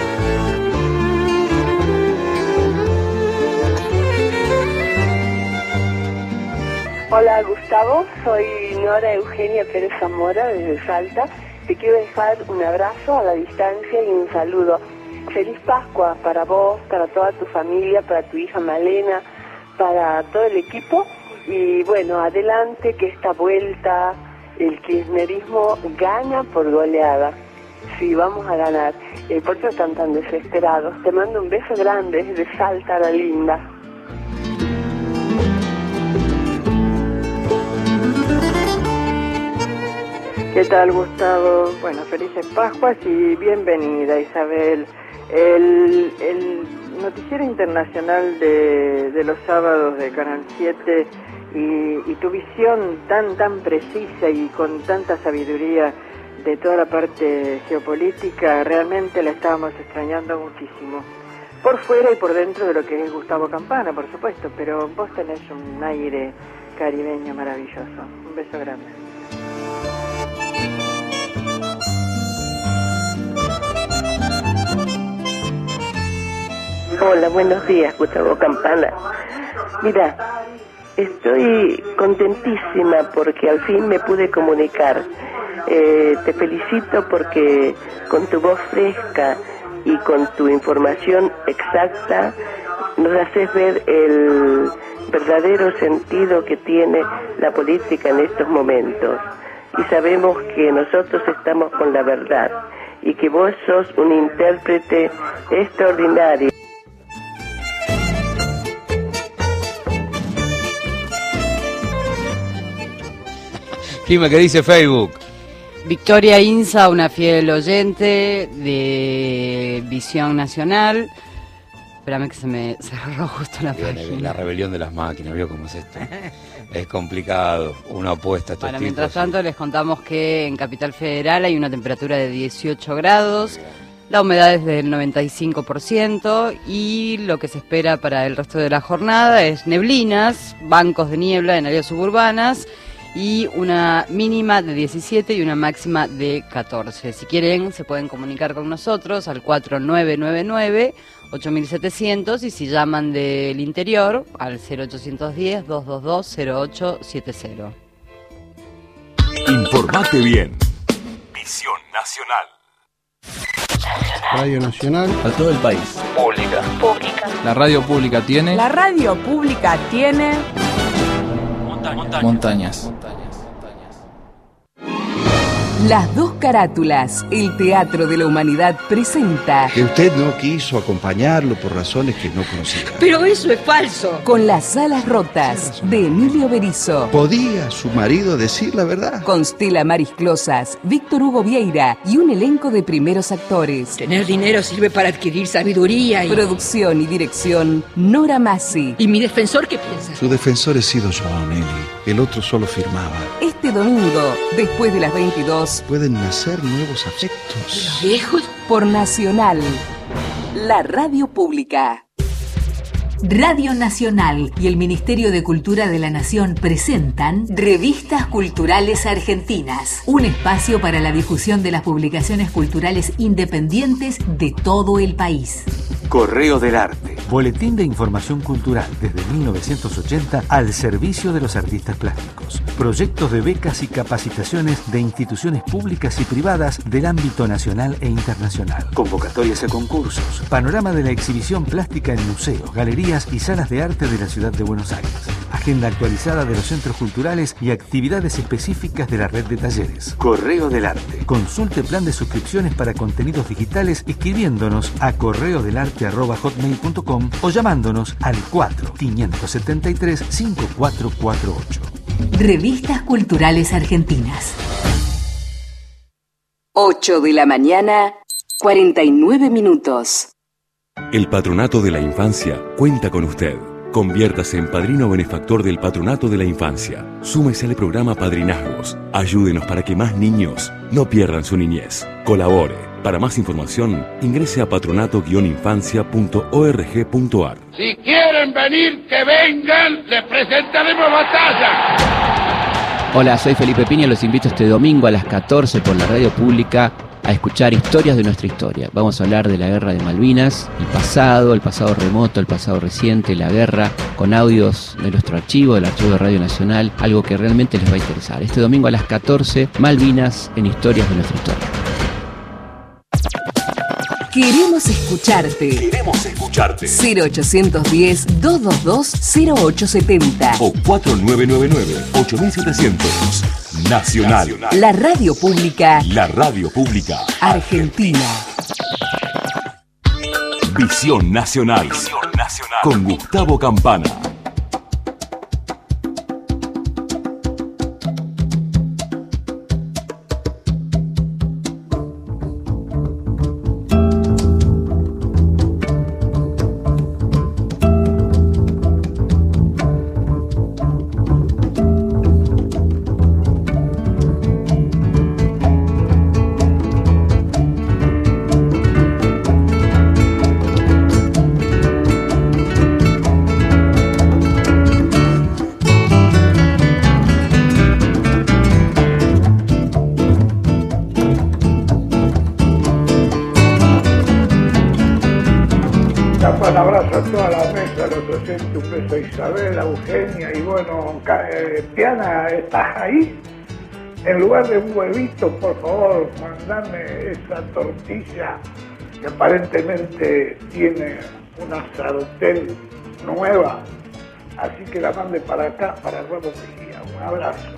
Hola Gustavo, soy Nora Eugenia Pérez Zamora desde Salta. Te quiero dejar un abrazo a la distancia y un saludo. Feliz Pascua para vos, para toda tu familia, para tu hija Malena, para todo el equipo. Y bueno, adelante que esta vuelta el kirchnerismo gana por goleada. Sí, vamos a ganar. Eh, ¿Por qué están tan desesperados? Te mando un beso grande desde Salta, la linda. ¿Qué tal, Gustavo? Bueno, felices Pascuas y bienvenida, Isabel. El, el noticiero internacional de, de los sábados de Canal siete y, y tu visión tan, tan precisa y con tanta sabiduría de toda la parte geopolítica, realmente la estábamos extrañando muchísimo. Por fuera y por dentro de lo que es Gustavo Campana, por supuesto, pero vos tenés un aire caribeño maravilloso. Un beso grande. Hola, buenos días, Gustavo Campana. Mira, estoy contentísima porque al fin me pude comunicar. Eh, te felicito porque con tu voz fresca y con tu información exacta nos haces ver el verdadero sentido que tiene la política en estos momentos. Y sabemos que nosotros estamos con la verdad y que vos sos un intérprete extraordinario. Dime, ¿qué dice Facebook? Victoria Inza, una fiel oyente de Visión Nacional. Espérame que se me cerró justo la página. La rebelión de las máquinas, ¿vio cómo es esto? Es complicado, una apuesta a estos Bueno, tipos. mientras tanto les contamos que en Capital Federal hay una temperatura de dieciocho grados, La humedad es del noventa y cinco por ciento y lo que se espera para el resto de la jornada es neblinas, bancos de niebla en áreas suburbanas y una mínima de diecisiete y una máxima de catorce. Si quieren, se pueden comunicar con nosotros al cuatro nueve nueve nueve, ocho siete cero cero y si llaman del interior al cero ochocientos diez, doscientos veintidós, cero ocho siete cero. Informate bien. Visión Nacional. Radio Nacional. A todo el país. Pública. Pública. La radio pública tiene... La radio pública tiene... Montañas. Montañas. Las dos carátulas, el Teatro de la Humanidad presenta... Que usted no quiso acompañarlo por razones que no conocía. Pero eso es falso. Con las alas rotas, de Emilio Berizo. ¿Podía su marido decir la verdad? Con Stella Maris Closas, Víctor Hugo Vieira y un elenco de primeros actores. Tener dinero sirve para adquirir sabiduría y... Producción y dirección, Nora Massi. ¿Y mi defensor qué piensa? Su defensor he sido yo, Nelly. El otro solo firmaba. Este domingo, después de las veintidós... Pueden nacer nuevos afectos. ¿Los viejos? Por Nacional, la radio pública. Radio Nacional y el Ministerio de Cultura de la Nación presentan Revistas Culturales Argentinas, un espacio para la difusión de las publicaciones culturales independientes de todo el país. Correo del Arte, boletín de información cultural desde mil novecientos ochenta al servicio de los artistas plásticos. Proyectos de becas y capacitaciones de instituciones públicas y privadas del ámbito nacional e internacional. Convocatorias a concursos. Panorama de la exhibición plástica en museos, galerías y salas de arte de la ciudad de Buenos Aires. Agenda actualizada de los centros culturales y actividades específicas de la red de talleres. Correo del Arte. Consulte plan de suscripciones para contenidos digitales escribiéndonos a correo del arte arroba hotmail punto com o llamándonos al cuatro, quinientos setenta y tres, cincuenta y cuatro cuarenta y ocho. Revistas Culturales Argentinas. ocho de la mañana, cuarenta y nueve minutos. El Patronato de la Infancia cuenta con usted. Conviértase en padrino benefactor del Patronato de la Infancia. Súmese al programa Padrinazgos. Ayúdenos para que más niños no pierdan su niñez. Colabore. Para más información, ingrese a patronato guion infancia punto org punto ar. Si quieren venir, que vengan, les presentaremos batalla. Hola, soy Felipe Piña, los invito este domingo a las catorce por la radio pública a escuchar historias de nuestra historia. Vamos a hablar de la guerra de Malvinas, el pasado, el pasado remoto, el pasado reciente, la guerra, con audios de nuestro archivo, del archivo de Radio Nacional, algo que realmente les va a interesar. Este domingo a las catorce, Malvinas en Historias de nuestra historia. Queremos escucharte. Queremos escucharte. cero ochocientos diez, doscientos veintidós, cero ocho setenta. O cuatro nueve nueve nueve, ocho setecientos. Nacional. La radio pública. La radio pública. Argentina. Visión Nacional. Visión Nacional. Con Gustavo Campana. Isabel, Eugenia y bueno, Piana, ¿estás ahí? En lugar de un huevito, por favor, mandame esa tortilla que aparentemente tiene una sartén nueva, así que la mande para acá, para el Huevo Mejía. Un abrazo.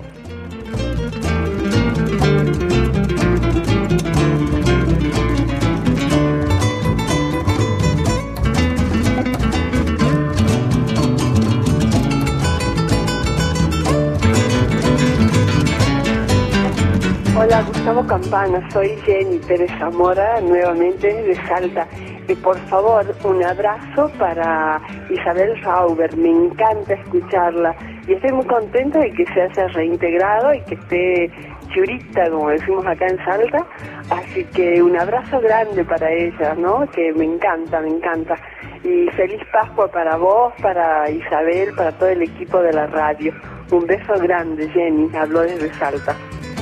Hola, Gustavo Campana, soy Jenny Pérez Zamora, nuevamente de Salta. Y por favor, un abrazo para Isabel Rauber, me encanta escucharla. Y estoy muy contenta de que se haya reintegrado y que esté pichurita, como decimos acá en Salta, así que un abrazo grande para ella, ¿no? Que me encanta, me encanta. Y feliz Pascua para vos, para Isabel, para todo el equipo de la radio. Un beso grande, Jenny, habló desde Salta.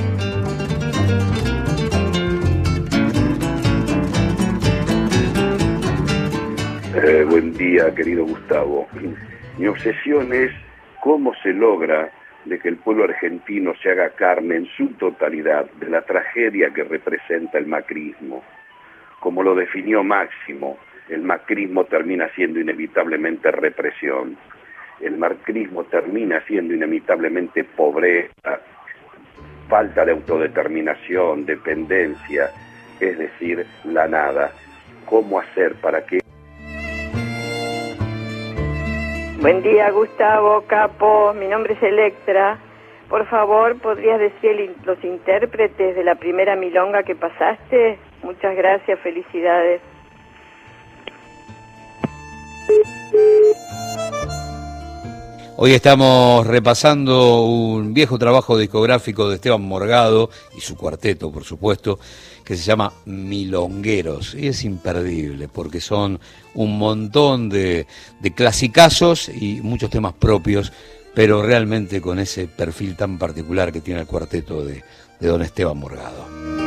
Eh, buen día, querido Gustavo. Mi obsesión es cómo se logra de que el pueblo argentino se haga carne en su totalidad de la tragedia que representa el macrismo. Como lo definió Máximo, el macrismo termina siendo inevitablemente represión. El macrismo termina siendo inevitablemente pobreza, falta de autodeterminación, dependencia, es decir, la nada. ¿Cómo hacer para que... Buen día, Gustavo, Capo, mi nombre es Electra. Por favor, ¿podrías decir el, los intérpretes de la primera milonga que pasaste? Muchas gracias, felicidades. Hoy estamos repasando un viejo trabajo discográfico de Esteban Morgado y su cuarteto, por supuesto, que se llama Milongueros, y es imperdible porque son un montón de, de clasicazos y muchos temas propios, pero realmente con ese perfil tan particular que tiene el cuarteto de, de don Esteban Morgado.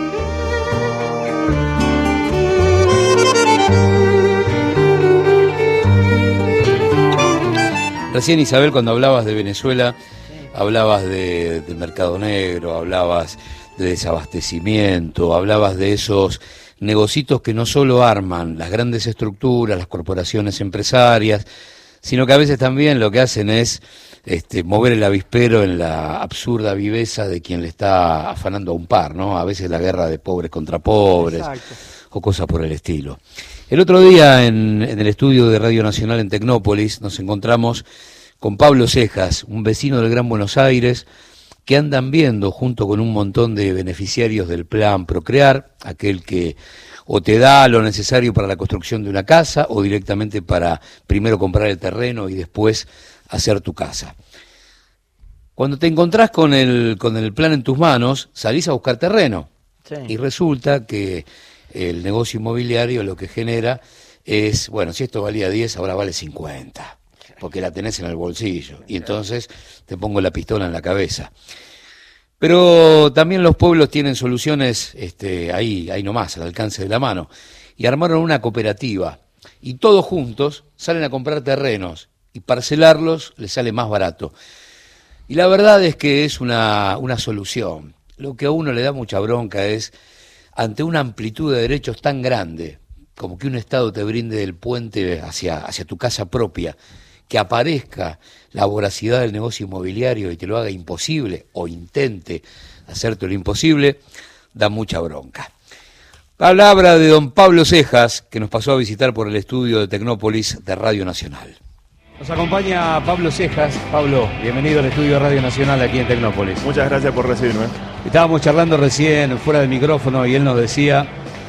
Recién, Isabel, cuando hablabas de Venezuela, hablabas de, del mercado negro, hablabas de desabastecimiento, hablabas de esos negocios que no solo arman las grandes estructuras, las corporaciones empresarias, sino que a veces también lo que hacen es este, mover el avispero en la absurda viveza de quien le está afanando a un par, ¿no? A veces la guerra de pobres contra pobres. Exacto. O cosas por el estilo. El otro día en, en el estudio de Radio Nacional en Tecnópolis nos encontramos con Pablo Cejas, un vecino del Gran Buenos Aires, que andan viendo junto con un montón de beneficiarios del plan Procrear, aquel que o te da lo necesario para la construcción de una casa o directamente para primero comprar el terreno y después hacer tu casa. Cuando te encontrás con el, con el plan en tus manos, salís a buscar terreno. Sí. Y resulta que el negocio inmobiliario lo que genera es, bueno, si esto valía diez, ahora vale cincuenta, porque la tenés en el bolsillo, y entonces te pongo la pistola en la cabeza. Pero también los pueblos tienen soluciones este, ahí, ahí nomás, al alcance de la mano, y armaron una cooperativa, y todos juntos salen a comprar terrenos, y parcelarlos les sale más barato. Y la verdad es que es una, una solución. Lo que a uno le da mucha bronca es, ante una amplitud de derechos tan grande, como que un Estado te brinde el puente hacia, hacia tu casa propia, que aparezca la voracidad del negocio inmobiliario y te lo haga imposible, o intente hacerte lo imposible, da mucha bronca. Palabra de don Pablo Cejas, que nos pasó a visitar por el estudio de Tecnópolis de Radio Nacional. Nos acompaña Pablo Cejas. Pablo, bienvenido al estudio de Radio Nacional aquí en Tecnópolis. Muchas gracias por recibirme. Estábamos charlando recién fuera del micrófono y él nos decía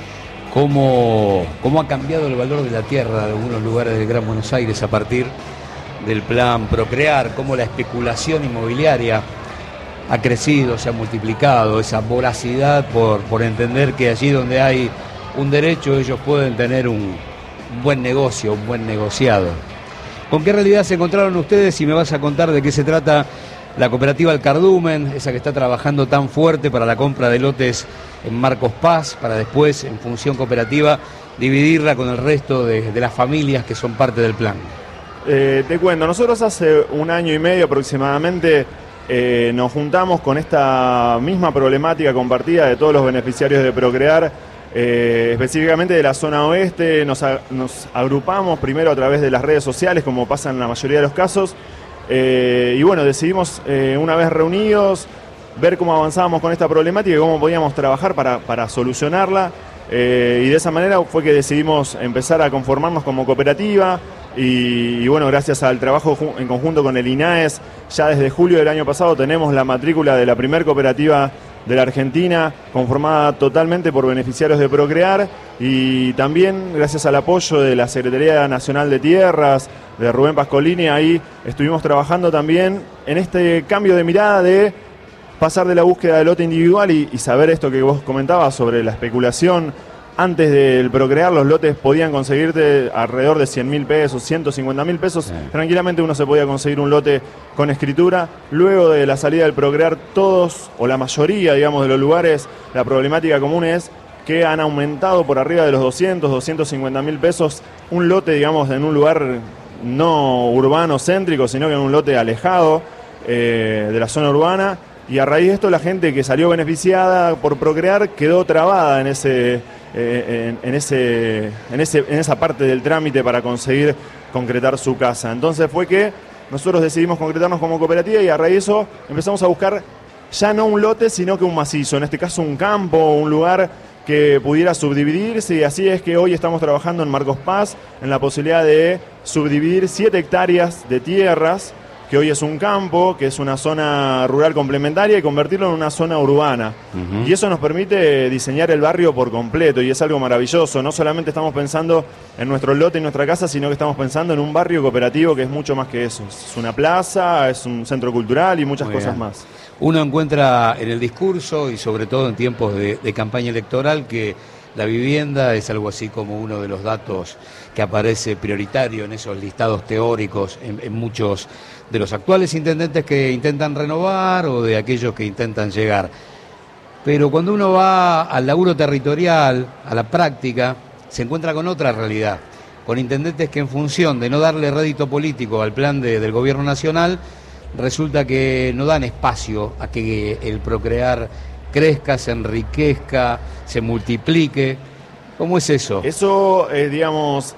cómo, cómo ha cambiado el valor de la tierra de algunos lugares del Gran Buenos Aires a partir del plan Procrear, cómo la especulación inmobiliaria ha crecido, se ha multiplicado, esa voracidad por, por entender que allí donde hay un derecho ellos pueden tener un, un buen negocio, un buen negociado. ¿Con qué realidad se encontraron ustedes? Y me vas a contar de qué se trata la cooperativa El Cardumen, esa que está trabajando tan fuerte para la compra de lotes en Marcos Paz, para después, en función cooperativa, dividirla con el resto de, de las familias que son parte del plan. Eh, te cuento, nosotros hace un año y medio aproximadamente eh, nos juntamos con esta misma problemática compartida de todos los beneficiarios de Procrear. Eh, específicamente de la zona oeste, nos, a, nos agrupamos primero a través de las redes sociales, como pasa en la mayoría de los casos, eh, y bueno, decidimos eh, una vez reunidos ver cómo avanzábamos con esta problemática y cómo podíamos trabajar para, para solucionarla, eh, y de esa manera fue que decidimos empezar a conformarnos como cooperativa, y, y bueno, gracias al trabajo en conjunto con el INAES, ya desde julio del año pasado tenemos la matrícula de la primer cooperativa de la Argentina, conformada totalmente por beneficiarios de Procrear, y también gracias al apoyo de la Secretaría Nacional de Tierras, de Rubén Pascolini, ahí estuvimos trabajando también en este cambio de mirada de pasar de la búsqueda del lote individual y, y saber esto que vos comentabas sobre la especulación. Antes del procrear, los lotes podían conseguirte alrededor de cien mil pesos, ciento cincuenta mil pesos. Sí. Tranquilamente uno se podía conseguir un lote con escritura. Luego de la salida del procrear, todos, o la mayoría, digamos, de los lugares, la problemática común es que han aumentado por arriba de los doscientos, doscientos cincuenta mil pesos un lote, digamos, en un lugar no urbano céntrico, sino que en un lote alejado eh, de la zona urbana. Y a raíz de esto, la gente que salió beneficiada por procrear quedó trabada en ese... Eh, en, en, ese, en, ese, en esa parte del trámite para conseguir concretar su casa. Entonces fue que nosotros decidimos concretarnos como cooperativa y a raíz de eso empezamos a buscar ya no un lote, sino que un macizo, en este caso un campo, un lugar que pudiera subdividirse, y así es que hoy estamos trabajando en Marcos Paz en la posibilidad de subdividir siete hectáreas de tierras, que hoy es un campo, que es una zona rural complementaria, y convertirlo en una zona urbana. Uh-huh. Y eso nos permite diseñar el barrio por completo, y es algo maravilloso. No solamente estamos pensando en nuestro lote y nuestra casa, sino que estamos pensando en un barrio cooperativo que es mucho más que eso. Es una plaza, es un centro cultural y muchas Muy cosas bien. más. Uno encuentra en el discurso, y sobre todo en tiempos de, de campaña electoral, que la vivienda es algo así como uno de los datos que aparece prioritario en esos listados teóricos en, en muchos de los actuales intendentes que intentan renovar o de aquellos que intentan llegar. Pero cuando uno va al laburo territorial, a la práctica, se encuentra con otra realidad, con intendentes que en función de no darle rédito político al plan de, del gobierno nacional, resulta que no dan espacio a que el procrear crezca, se enriquezca, se multiplique. ¿Cómo es eso? Eso, eh, digamos...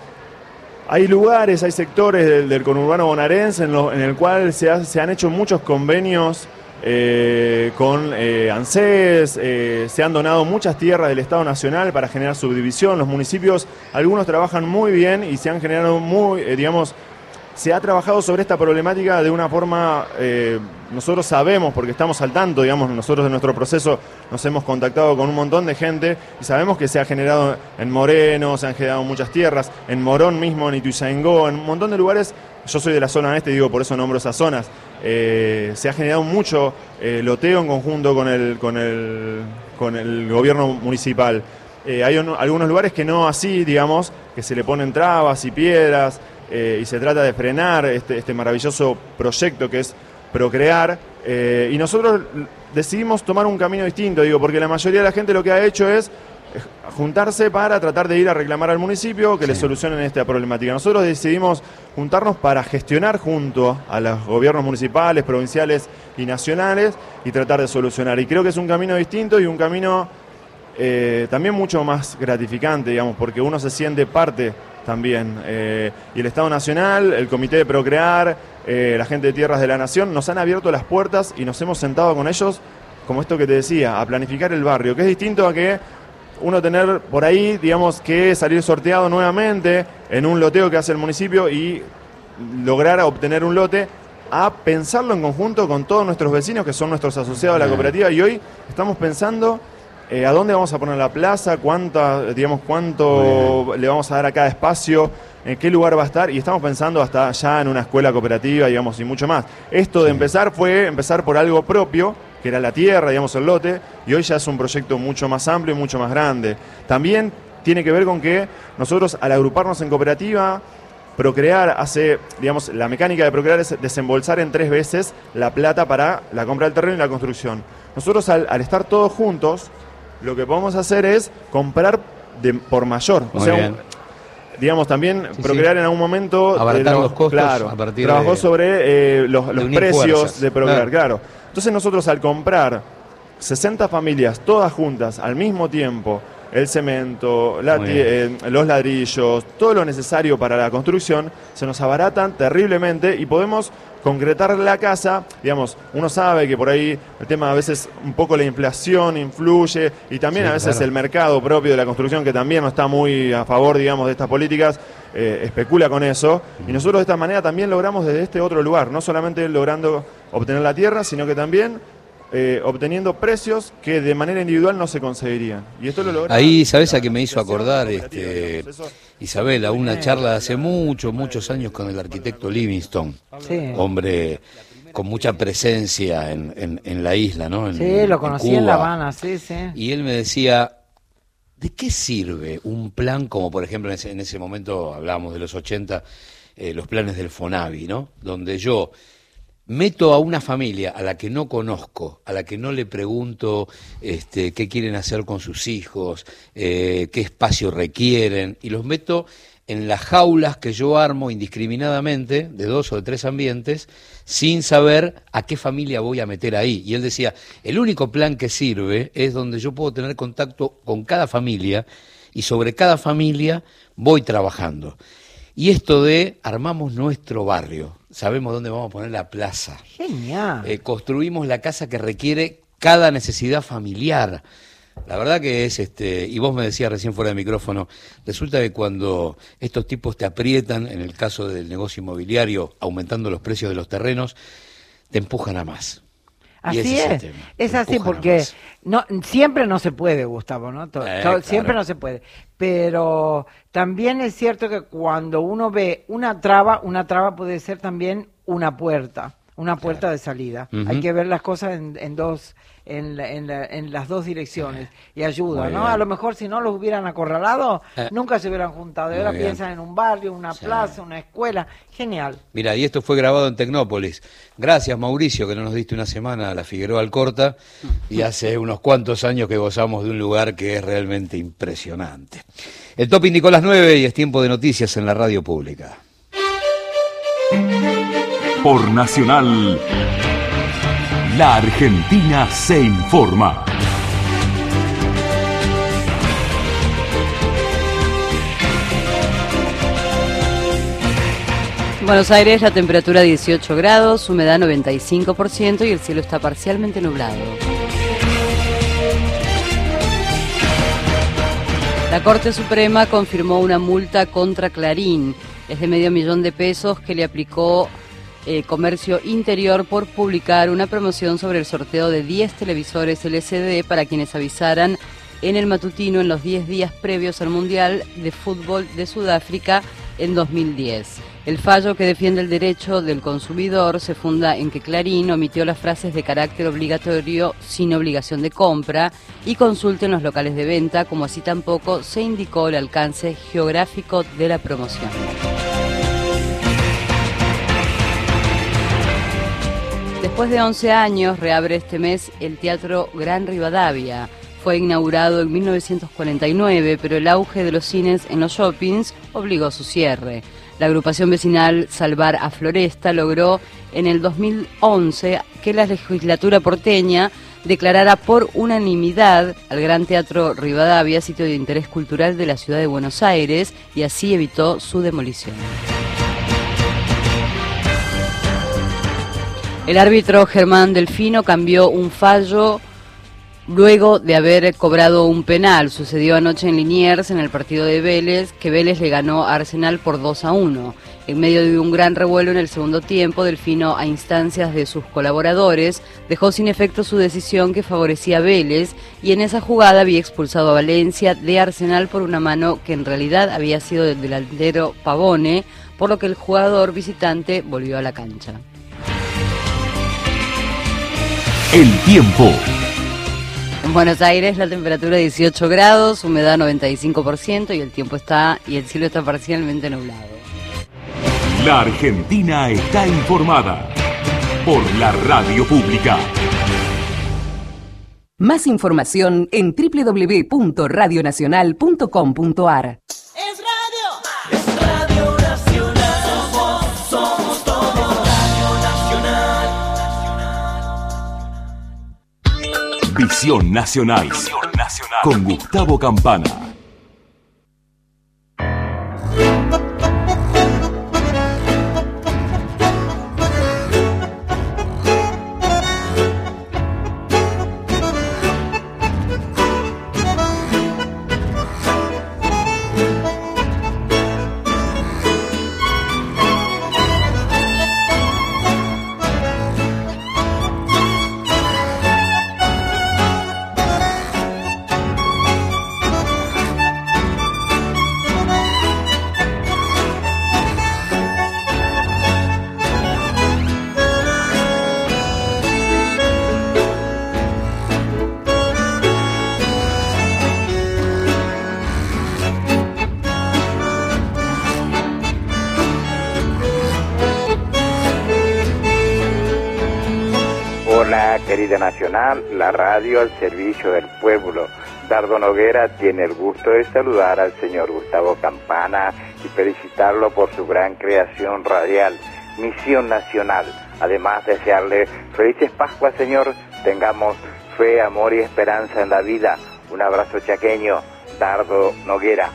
Hay lugares, hay sectores del, del conurbano bonaerense en, lo, en el cual se, ha, se han hecho muchos convenios eh, con eh, ANSES, eh, se han donado muchas tierras del Estado Nacional para generar subdivisión. Los municipios, algunos trabajan muy bien y se han generado muy, eh, digamos, se ha trabajado sobre esta problemática de una forma, eh, nosotros sabemos, porque estamos al tanto, digamos, nosotros de nuestro proceso nos hemos contactado con un montón de gente y sabemos que se ha generado en Moreno, se han generado muchas tierras, en Morón mismo, en Ituzaingó, en un montón de lugares. Yo soy de la zona este, digo, por eso nombro esas zonas. Eh, se ha generado mucho eh, loteo en conjunto con el, con el, con el gobierno municipal. Eh, hay un, algunos lugares que no así, digamos, que se le ponen trabas y piedras. Eh, y se trata de frenar este, este maravilloso proyecto que es procrear, eh, y nosotros decidimos tomar un camino distinto, digo, porque la mayoría de la gente lo que ha hecho es juntarse para tratar de ir a reclamar al municipio que sí. le solucionen esta problemática. Nosotros decidimos juntarnos para gestionar junto a los gobiernos municipales, provinciales y nacionales y tratar de solucionar, y creo que es un camino distinto y un camino eh, también mucho más gratificante, digamos, porque uno se siente parte también, eh, y el Estado Nacional, el Comité de Procrear, eh, la gente de Tierras de la Nación, nos han abierto las puertas y nos hemos sentado con ellos, como esto que te decía, a planificar el barrio, que es distinto a que uno tener por ahí, digamos, que salir sorteado nuevamente en un loteo que hace el municipio y lograr obtener un lote, a pensarlo en conjunto con todos nuestros vecinos que son nuestros asociados a la cooperativa, y hoy estamos pensando... Eh, ¿a dónde vamos a poner la plaza? ¿Cuánta, digamos, cuánto le vamos a dar a cada espacio? ¿En qué lugar va a estar? Y estamos pensando hasta ya en una escuela cooperativa, digamos, y mucho más. Esto de empezar fue empezar por algo propio, que era la tierra, digamos, el lote, y hoy ya es un proyecto mucho más amplio y mucho más grande. También tiene que ver con que nosotros, al agruparnos en cooperativa, Procrear hace, digamos, la mecánica de Procrear es desembolsar en tres veces la plata para la compra del terreno y la construcción. Nosotros, al, al estar todos juntos, lo que podemos hacer es comprar de, por mayor. O Muy sea, bien. digamos, también Sí, Procrear sí. en algún momento Abaratar eh, los costos claro, a partir trabajó de- sobre eh, los, de los unir precios fuerzas. de Procrear, Claro. claro. Entonces nosotros, al comprar sesenta familias todas juntas al mismo tiempo, el cemento, la Muy ti- bien. eh, los ladrillos, todo lo necesario para la construcción, se nos abaratan terriblemente y podemos concretar la casa. Digamos, uno sabe que por ahí el tema a veces un poco la inflación influye, y también Sí, a veces claro. el mercado propio de la construcción, que también no está muy a favor, digamos, de estas políticas, eh, especula con eso. Y nosotros de esta manera también logramos desde este otro lugar, no solamente logrando obtener la tierra, sino que también eh, obteniendo precios que de manera individual no se conseguirían. Y esto lo logra. Ahí, ¿sabés a qué me hizo acordar, este, Isabel, a una charla de hace muchos, muchos años con el arquitecto Livingstone? Sí. Hombre con mucha presencia en, en, en la isla, ¿no? En, sí, lo conocí en, en La Habana, sí, sí. Y él me decía, ¿de qué sirve un plan como, por ejemplo, en ese, en ese momento hablábamos de los ochenta, eh, los planes del Fonavi, ¿no? Donde yo meto a una familia a la que no conozco, a la que no le pregunto este, qué quieren hacer con sus hijos, eh, qué espacio requieren, y los meto en las jaulas que yo armo indiscriminadamente, de dos o de tres ambientes, sin saber a qué familia voy a meter ahí. Y él decía, el único plan que sirve es donde yo puedo tener contacto con cada familia, y sobre cada familia voy trabajando. Y esto de armamos nuestro barrio, sabemos dónde vamos a poner la plaza. Genial. Eh, construimos la casa que requiere cada necesidad familiar. La verdad que es, este, y vos me decías recién fuera de micrófono, resulta que cuando estos tipos te aprietan, en el caso del negocio inmobiliario, aumentando los precios de los terrenos, te empujan a más. Así es, es, es así porque no siempre no se puede, Gustavo, ¿no? Todo, eh, todo, siempre claro. no se puede, pero también es cierto que cuando uno ve una traba, una traba puede ser también una puerta, una puerta claro. de salida. Uh-huh. Hay que ver las cosas en, en dos, en, la, en, la, en las dos direcciones y ayuda, Muy ¿no? Bien. A lo mejor si no los hubieran acorralado, eh. nunca se hubieran juntado. Y ahora Muy piensan bien. en un barrio, una sí. plaza, una escuela. Genial. Mira, y esto fue grabado en Tecnópolis. Gracias, Mauricio, que no nos diste una semana a la Figueroa Alcorta, y hace unos cuantos años que gozamos de un lugar que es realmente impresionante. El Top indicó las nueve y es tiempo de noticias en la radio pública. Por Nacional, la Argentina se informa. Buenos Aires, la temperatura dieciocho grados, humedad noventa y cinco por ciento y el cielo está parcialmente nublado. La Corte Suprema confirmó una multa contra Clarín. Es de medio millón de pesos que le aplicó eh, Comercio Interior por publicar una promoción sobre el sorteo de diez televisores L C D para quienes avisaran en el matutino en los diez días previos al Mundial de Fútbol de Sudáfrica en dos mil diez. El fallo, que defiende el derecho del consumidor, se funda en que Clarín omitió las frases de carácter obligatorio sin obligación de compra y consulte en los locales de venta, como así tampoco se indicó el alcance geográfico de la promoción. Después de once años, reabre este mes el Teatro Gran Rivadavia. Fue inaugurado en mil novecientos cuarenta y nueve, pero el auge de los cines en los shoppings obligó su cierre. La agrupación vecinal Salvar a Floresta logró en el dos mil once que la legislatura porteña declarara por unanimidad al Gran Teatro Rivadavia sitio de interés cultural de la ciudad de Buenos Aires y así evitó su demolición. El árbitro Germán Delfino cambió un fallo luego de haber cobrado un penal. Sucedió anoche en Liniers, en el partido de Vélez, que Vélez le ganó a Arsenal por dos a uno. En medio de un gran revuelo en el segundo tiempo, Delfino, a instancias de sus colaboradores, dejó sin efecto su decisión que favorecía a Vélez, y en esa jugada había expulsado a Valencia de Arsenal por una mano que en realidad había sido del delantero Pavone, por lo que el jugador visitante volvió a la cancha. El tiempo. En Buenos Aires la temperatura dieciocho grados, humedad noventa y cinco por ciento y el tiempo está y el cielo está parcialmente nublado. La Argentina está informada por la radio pública. Más información en doble u doble u doble u punto radio nacional punto com punto a r. Es radio, es Radio Nacional, somos, somos todos Radio Nacional. Visión Nacional, Visión Nacional con Gustavo Campana. Hola, querida Nacional, la radio al servicio del pueblo. Dardo Noguera tiene el gusto de saludar al señor Gustavo Campana y felicitarlo por su gran creación radial, Misión Nacional. Además, desearle felices Pascuas, señor. Tengamos fe, amor y esperanza en la vida. Un abrazo chaqueño, Dardo Noguera.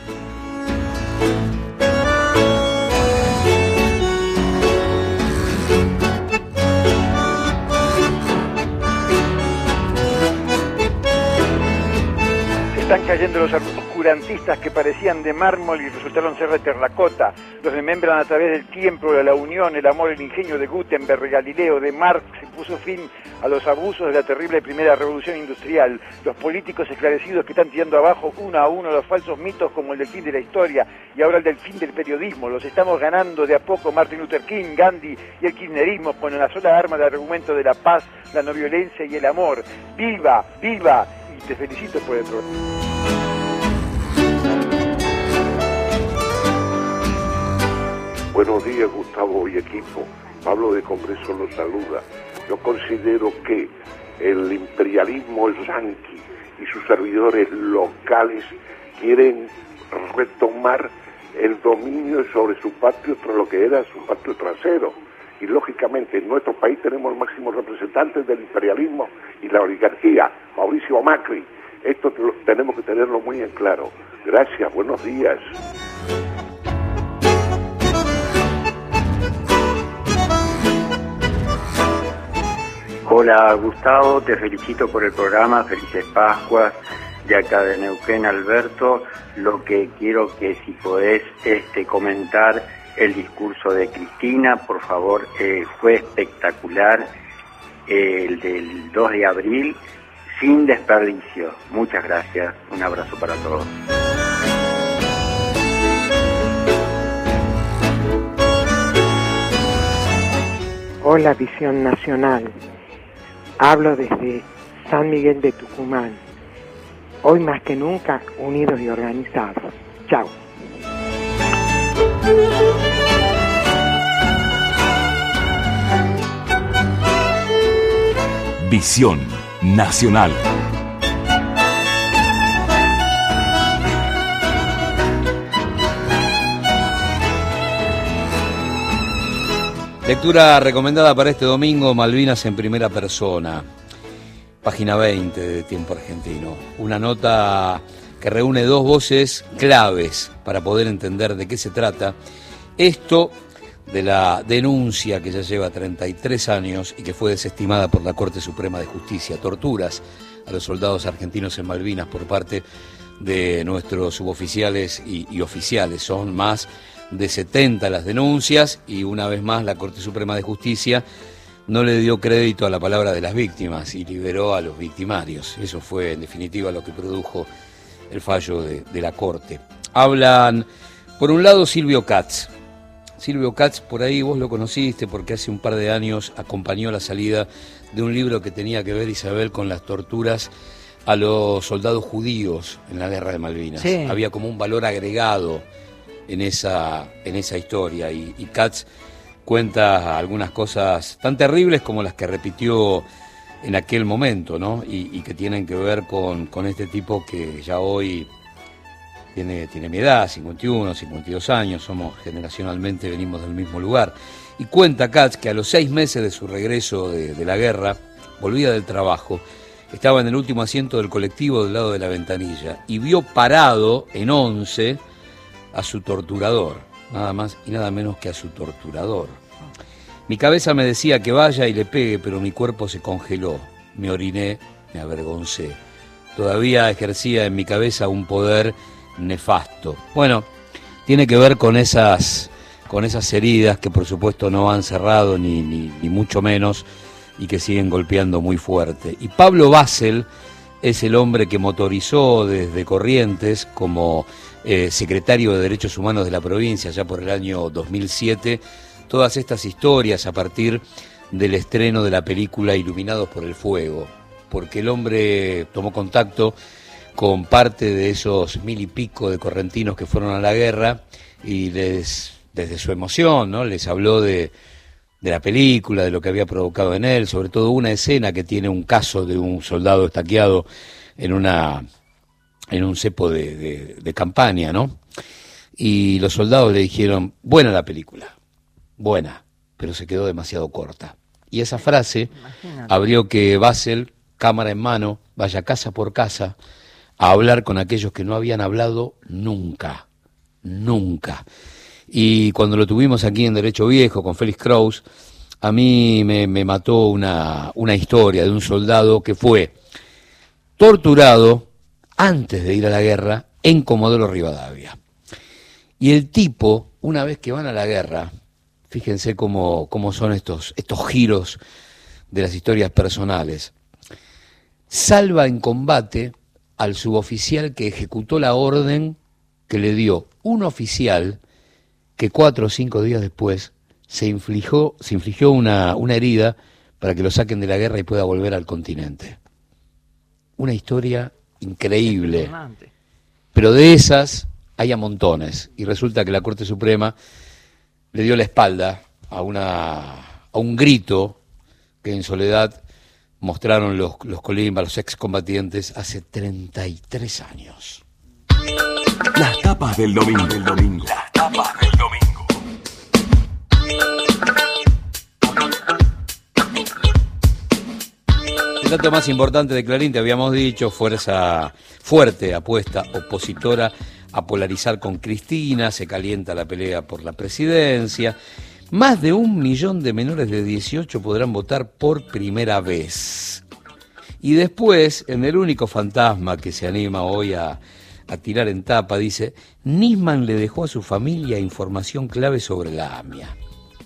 Están cayendo los oscurantistas que parecían de mármol y resultaron ser de terracota. Los desmembran a través del tiempo, de la unión, el amor, el ingenio de Gutenberg, de Galileo, de Marx. Se puso fin a los abusos de la terrible primera revolución industrial. Los políticos esclarecidos que están tirando abajo uno a uno los falsos mitos como el del fin de la historia y ahora el del fin del periodismo. Los estamos ganando de a poco Martin Luther King, Gandhi y el kirchnerismo con una sola arma de argumento de la paz, la no violencia y el amor. ¡Viva! ¡Viva! Y te felicito por el programa. Buenos días, Gustavo y equipo. Pablo de Congreso los saluda. Yo considero que el imperialismo yanqui y sus servidores locales quieren retomar el dominio sobre su patio, lo que era su patio trasero. Y lógicamente en nuestro país tenemos los máximos representantes del imperialismo y la oligarquía, Mauricio Macri. Esto tenemos que tenerlo muy en claro. Gracias, buenos días. Hola Gustavo, te felicito por el programa, felices Pascuas, de acá de Neuquén, Alberto. Lo que quiero que si podés este, comentar el discurso de Cristina, por favor, eh, fue espectacular, eh, el del dos de abril, sin desperdicio. Muchas gracias, un abrazo para todos. Hola, Visión Nacional. Hablo desde San Miguel de Tucumán. Hoy más que nunca, unidos y organizados. Chao. Visión Nacional. Lectura recomendada para este domingo, Malvinas en primera persona, página veinte de Tiempo Argentino. Una nota que reúne dos voces claves para poder entender de qué se trata. Esto de la denuncia que ya lleva treinta y tres años y que fue desestimada por la Corte Suprema de Justicia, torturas a los soldados argentinos en Malvinas por parte de nuestros suboficiales y, y oficiales. Son más de setenta las denuncias y una vez más la Corte Suprema de Justicia no le dio crédito a la palabra de las víctimas y liberó a los victimarios. Eso fue en definitiva lo que produjo el fallo de, de la Corte. Hablan, por un lado, Silvio Katz. Silvio Katz, por ahí vos lo conociste porque hace un par de años acompañó la salida de un libro que tenía que ver, Isabel, con las torturas a los soldados judíos en la Guerra de Malvinas. Sí. Había como un valor agregado en esa, en esa historia y, y Katz cuenta algunas cosas tan terribles como las que repitió en aquel momento, ¿no? Y, y que tienen que ver con, con este tipo que ya hoy tiene, tiene mi edad, cincuenta y uno, cincuenta y dos años, somos generacionalmente, venimos del mismo lugar. Y cuenta Katz que a los seis meses de su regreso de, de la guerra, volvía del trabajo, estaba en el último asiento del colectivo del lado de la ventanilla y vio parado en once a su torturador, nada más y nada menos que a su torturador. Mi cabeza me decía que vaya y le pegue, pero mi cuerpo se congeló, me oriné, me avergoncé. Todavía ejercía en mi cabeza un poder nefasto. Bueno, tiene que ver con esas, con esas heridas que por supuesto no han cerrado ni, ni, ni mucho menos y que siguen golpeando muy fuerte. Y Pablo Basel es el hombre que motorizó desde Corrientes como eh, secretario de Derechos Humanos de la provincia, ya por el año dos mil siete, todas estas historias a partir del estreno de la película Iluminados por el Fuego, porque el hombre tomó contacto con parte de esos mil y pico de correntinos que fueron a la guerra y les, desde su emoción, ¿no?, les habló de, de la película, de lo que había provocado en él, sobre todo una escena que tiene un caso de un soldado estaqueado en una en un cepo de, de, de campaña, ¿no? Y los soldados le dijeron, buena la película, buena, pero se quedó demasiado corta. Y esa frase Imagínate. abrió que Basel, cámara en mano, vaya casa por casa a hablar con aquellos que no habían hablado nunca, nunca. Y cuando lo tuvimos aquí en Derecho Viejo con Félix Kraus, a mí me, me mató una, una historia de un soldado que fue torturado antes de ir a la guerra en Comodoro Rivadavia. Y el tipo, una vez que van a la guerra, fíjense cómo, cómo son estos, estos giros de las historias personales, salva en combate al suboficial que ejecutó la orden que le dio un oficial que cuatro o cinco días después se infligió, se infligió una, una herida para que lo saquen de la guerra y pueda volver al continente. Una historia increíble, pero de esas hay a montones, y resulta que la Corte Suprema le dio la espalda a, una, a un grito que en soledad mostraron los, los colimbas, los excombatientes, hace treinta y tres años. Las tapas del domingo. Del domingo. Las tapas del domingo. El dato más importante de Clarín, te habíamos dicho, fuerza fuerte, apuesta opositora a polarizar con Cristina, se calienta la pelea por la presidencia. Más de un millón de menores de dieciocho podrán votar por primera vez. Y después, en el único fantasma que se anima hoy a, a tirar en tapa, dice, Nisman le dejó a su familia información clave sobre la AMIA.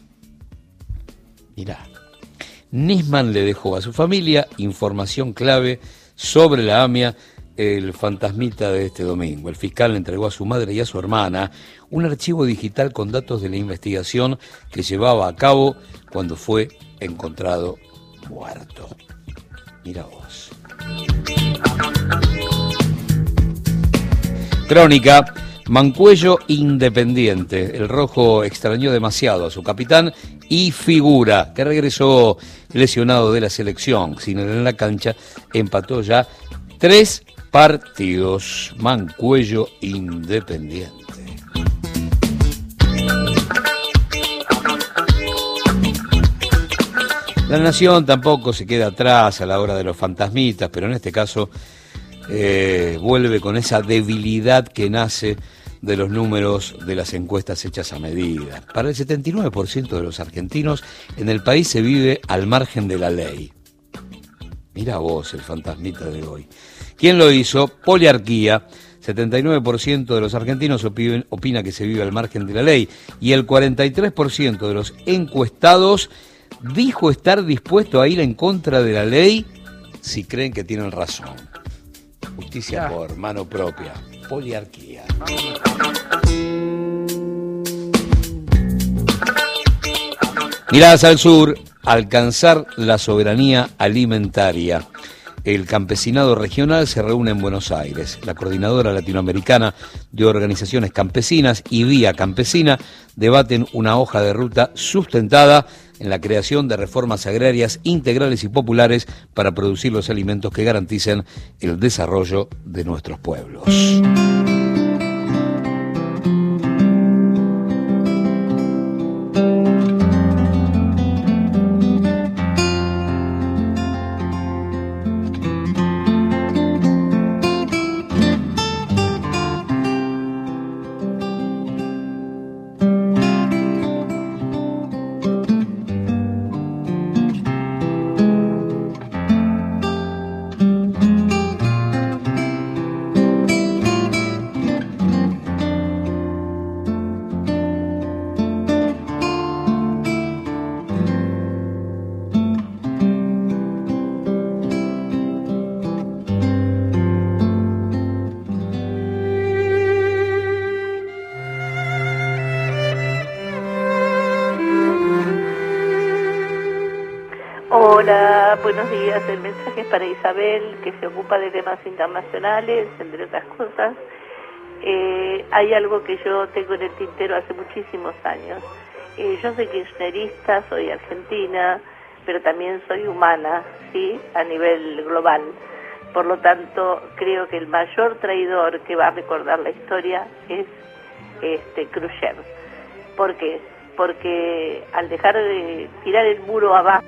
Mirá, Nisman le dejó a su familia información clave sobre la AMIA, el fantasmita de este domingo. El fiscal le entregó a su madre y a su hermana un archivo digital con datos de la investigación que llevaba a cabo cuando fue encontrado muerto. Mira vos. Crónica, Mancuello Independiente. El rojo extrañó demasiado a su capitán y figura, que regresó lesionado de la selección. Sin él en la cancha, empató ya tres partidos. Mancuello Independiente. La Nación tampoco se queda atrás a la hora de los fantasmitas, pero en este caso eh, vuelve con esa debilidad que nace de los números de las encuestas hechas a medida. Para el setenta y nueve por ciento de los argentinos, en el país se vive al margen de la ley. Mira vos el fantasmita de hoy. ¿Quién lo hizo? Poliarquía. setenta y nueve por ciento de los argentinos opina, opina que se vive al margen de la ley y el cuarenta y tres por ciento de los encuestados dijo estar dispuesto a ir en contra de la ley si creen que tienen razón. Justicia por mano propia. Poliarquía. Miradas al sur, alcanzar la soberanía alimentaria. El campesinado regional se reúne en Buenos Aires. La Coordinadora Latinoamericana de Organizaciones Campesinas y Vía Campesina debaten una hoja de ruta sustentada en la creación de reformas agrarias integrales y populares para producir los alimentos que garanticen el desarrollo de nuestros pueblos. Hola, buenos días. El mensaje es para Isabel, que se ocupa de temas internacionales, entre otras cosas. Eh, hay algo que yo tengo en el tintero hace muchísimos años. eh, yo soy kirchnerista, soy argentina, pero también soy humana, ¿sí? A nivel global. Por lo tanto, creo que el mayor traidor que va a recordar la historia es este Khrushchev. ¿Por qué? Porque al dejar de tirar el muro abajo...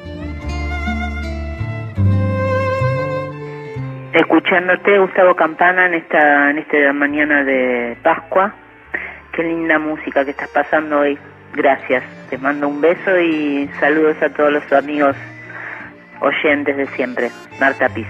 Escuchándote, Gustavo Campana, en esta, en esta mañana de Pascua. Qué linda música que estás pasando hoy. Gracias. Te mando un beso y saludos a todos los amigos oyentes de siempre. Marta Piso.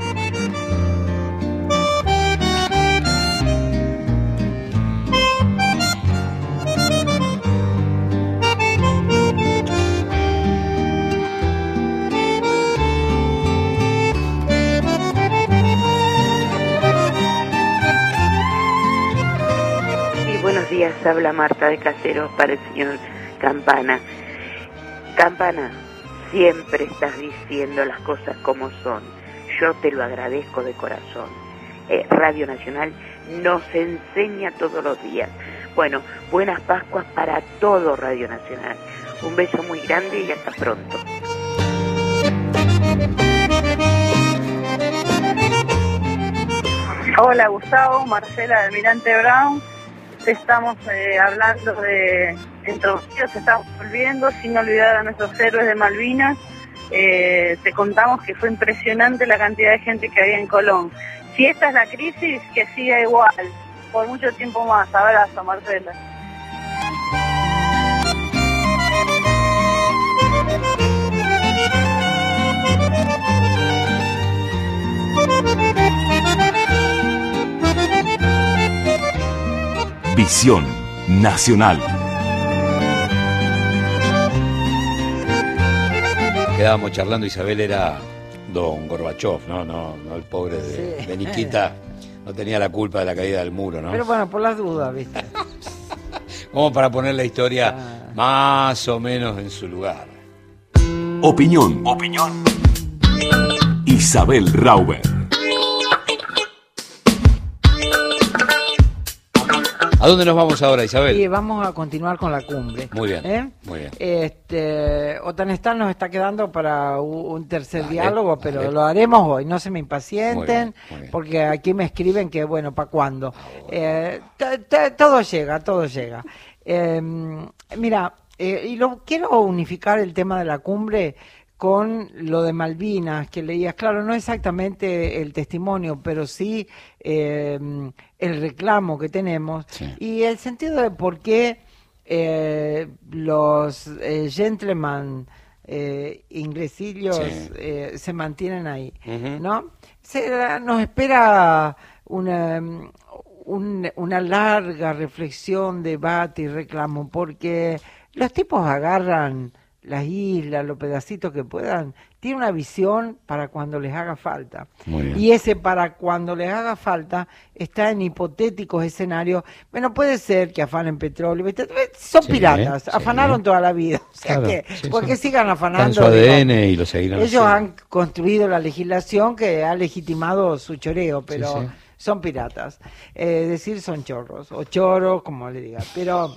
Buenos días, habla Marta de Caseros para el señor Campana. Campana, siempre estás diciendo las cosas como son. Yo te lo agradezco de corazón. Eh, Radio Nacional nos enseña todos los días. Bueno, buenas Pascuas para todo Radio Nacional. Un beso muy grande y hasta pronto. Hola Gustavo, Marcela de Almirante Brown. Estamos eh, hablando de introducidos, estamos volviendo, sin olvidar a nuestros héroes de Malvinas. Eh, te contamos que fue impresionante la cantidad de gente que había en Colón. Si esta es la crisis, que siga igual, por mucho tiempo más. Abrazo, Marcela. Visión Nacional. Quedábamos charlando, Isabel era don Gorbachov, no, no, no el pobre de, Sí. de Nikita, no tenía la culpa de la caída del muro, ¿no? Pero bueno, por las dudas, ¿viste? Como para poner la historia más o menos en su lugar. Opinión. Opinión. Isabel Rauber. ¿A dónde nos vamos ahora, Isabel? Y vamos a continuar con la cumbre. Muy bien, ¿Eh? muy bien. Este, Otanestan nos está quedando para u- un tercer Dale, diálogo, pero dale. lo haremos hoy, no se me impacienten, Muy bien, muy bien. porque aquí me escriben que, bueno, ¿para cuándo? Eh, t- t- todo llega, todo llega. Eh, mira, eh, y lo quiero unificar el tema de la cumbre con lo de Malvinas que leías. Claro, no exactamente el testimonio, pero sí eh, el reclamo que tenemos y el sentido de por qué eh, los eh, gentlemen eh, inglesillos Sí. eh, se mantienen ahí, Ujú. ¿no? Se, nos espera una, un- una larga reflexión, debate y reclamo, porque los tipos agarran las islas, los pedacitos que puedan, tiene una visión para cuando les haga falta. Muy bien. Y ese para cuando les haga falta está en hipotéticos escenarios. Bueno, puede ser que afanen petróleo, ¿viste? Son Sí, piratas, sí. afanaron toda la vida. O sea Claro, que, sí, ¿por sí. qué sigan Está en afanando? su A D N Digo, y lo seguirán ellos haciendo. han construido la legislación que ha legitimado su choreo, pero Sí, sí. son piratas. Eh, Es decir, son chorros, o choros, como le diga. Pero...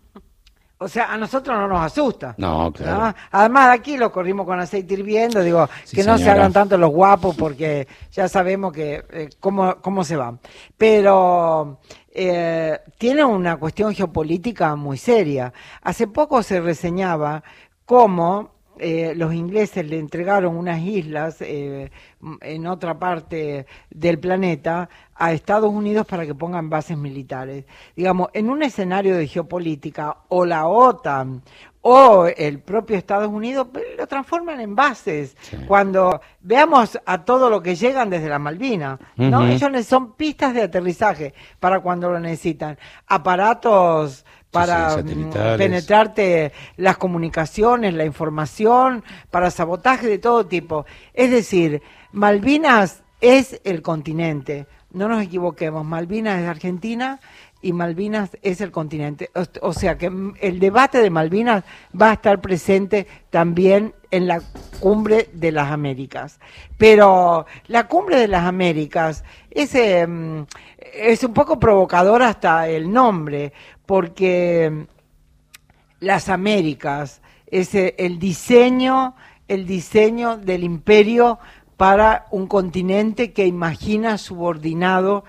O sea, a nosotros no nos asusta. No, claro. ¿no? Además, aquí lo corrimos con aceite hirviendo, digo, Sí, que no se señora. hagan tanto los guapos porque ya sabemos que eh, cómo, cómo se van. Pero eh, tiene una cuestión geopolítica muy seria. Hace poco se reseñaba cómo eh, los ingleses le entregaron unas islas eh, en otra parte del planeta a Estados Unidos para que pongan bases militares. Digamos, en un escenario de geopolítica, o la OTAN o el propio Estados Unidos pues, lo transforman en bases. Cuando veamos a todo lo que llegan desde la Malvinas, ¿no? Ujú. Ellos ne- son pistas de aterrizaje para cuando lo necesitan. Aparatos para Sí, sí, mm, satelitales. penetrarte las comunicaciones, la información, para sabotaje de todo tipo. Es decir, Malvinas es el continente. No nos equivoquemos, Malvinas es Argentina y Malvinas es el continente. O, o sea que mm, el debate de Malvinas va a estar presente también en la cumbre de las Américas. Pero la cumbre de las Américas es, eh, mm, es un poco provocador hasta el nombre, porque las Américas, es el diseño, el diseño del imperio para un continente que imagina subordinado,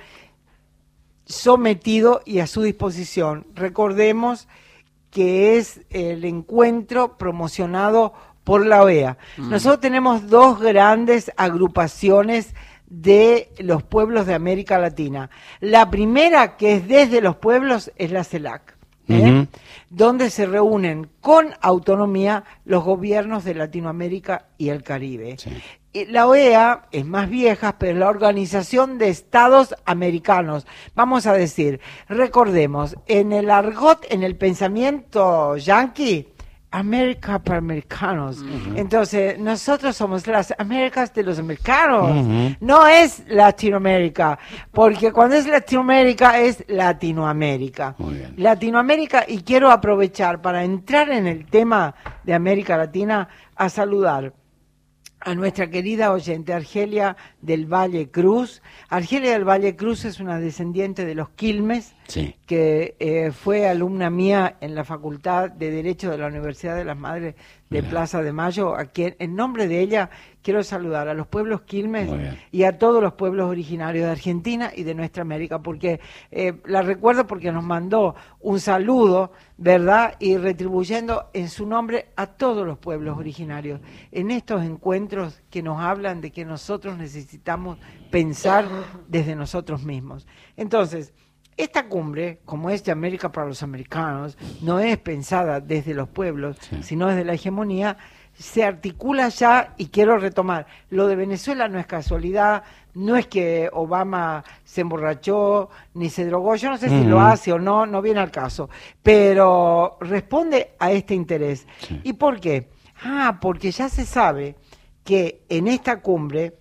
sometido y a su disposición. Recordemos que es el encuentro promocionado por la O E A. Mm. Nosotros tenemos dos grandes agrupaciones de los pueblos de América Latina. La primera, que es desde los pueblos, es la CELAC, ¿eh? Uh-huh. Donde se reúnen con autonomía los gobiernos de Latinoamérica y el Caribe. Sí. La O E A es más vieja, pero es la Organización de Estados Americanos. Vamos a decir, recordemos, en el argot, en el pensamiento yanqui, América para americanos. Uh-huh. Entonces, nosotros somos las Américas de los americanos. Uh-huh. No es Latinoamérica, porque cuando es Latinoamérica es Latinoamérica. Muy bien. Latinoamérica, y quiero aprovechar para entrar en el tema de América Latina a saludar a nuestra querida oyente Argelia del Valle Cruz. Argelia del Valle Cruz es una descendiente de los Quilmes, sí. que eh, fue alumna mía en la Facultad de Derecho de la Universidad de las Madres de Mira. Plaza de Mayo, a quien en nombre de ella quiero saludar a los pueblos Quilmes y a todos los pueblos originarios de Argentina y de nuestra América, porque eh, la recuerdo porque nos mandó un saludo, ¿verdad? Y retribuyendo en su nombre a todos los pueblos originarios en estos encuentros que nos hablan de que nosotros necesitamos pensar desde nosotros mismos. Entonces, esta cumbre, como es de América para los americanos, no es pensada desde los pueblos, sí. sino desde la hegemonía, se articula ya, y quiero retomar, lo de Venezuela no es casualidad, no es que Obama se emborrachó ni se drogó, yo no sé uh-huh. si lo hace o no, no viene al caso, pero responde a este interés. Sí. ¿Y por qué? Ah, porque ya se sabe que en esta cumbre,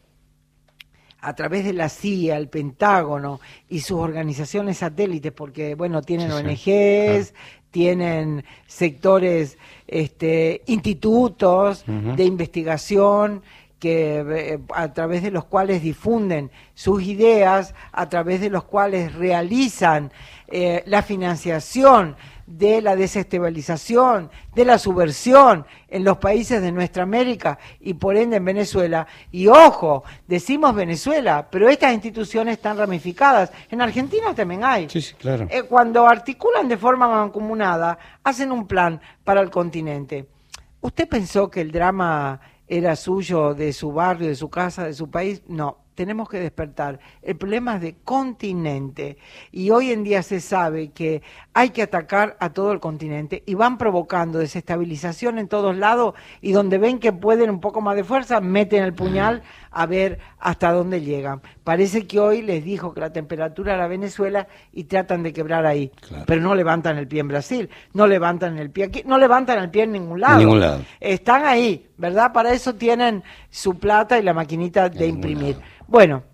a través de la C I A, el Pentágono y sus organizaciones satélites, porque, bueno, tienen sí, O N Ges, sí, claro. tienen sectores, este, institutos uh-huh. de investigación, que eh, a través de los cuales difunden sus ideas, a través de los cuales realizan eh, la financiación de la desestabilización, de la subversión en los países de nuestra América y por ende en Venezuela. Y ojo, decimos Venezuela, pero estas instituciones están ramificadas. En Argentina también hay. Sí, sí, claro. Eh, cuando articulan de forma mancomunada, hacen un plan para el continente. ¿Usted pensó que el drama era suyo, de su barrio, de su casa, de su país? No. Tenemos que despertar. El problema es de continente y hoy en día se sabe que hay que atacar a todo el continente y van provocando desestabilización en todos lados y donde ven que pueden un poco más de fuerza, meten el puñal a ver hasta dónde llegan. Parece que hoy les dijo que la temperatura era Venezuela y tratan de quebrar ahí, claro. pero no levantan el pie en Brasil, no levantan el pie aquí, no levantan el pie en ningún lado. En ningún lado. Están ahí, ¿verdad? Para eso tienen su plata y la maquinita de imprimir. Bueno,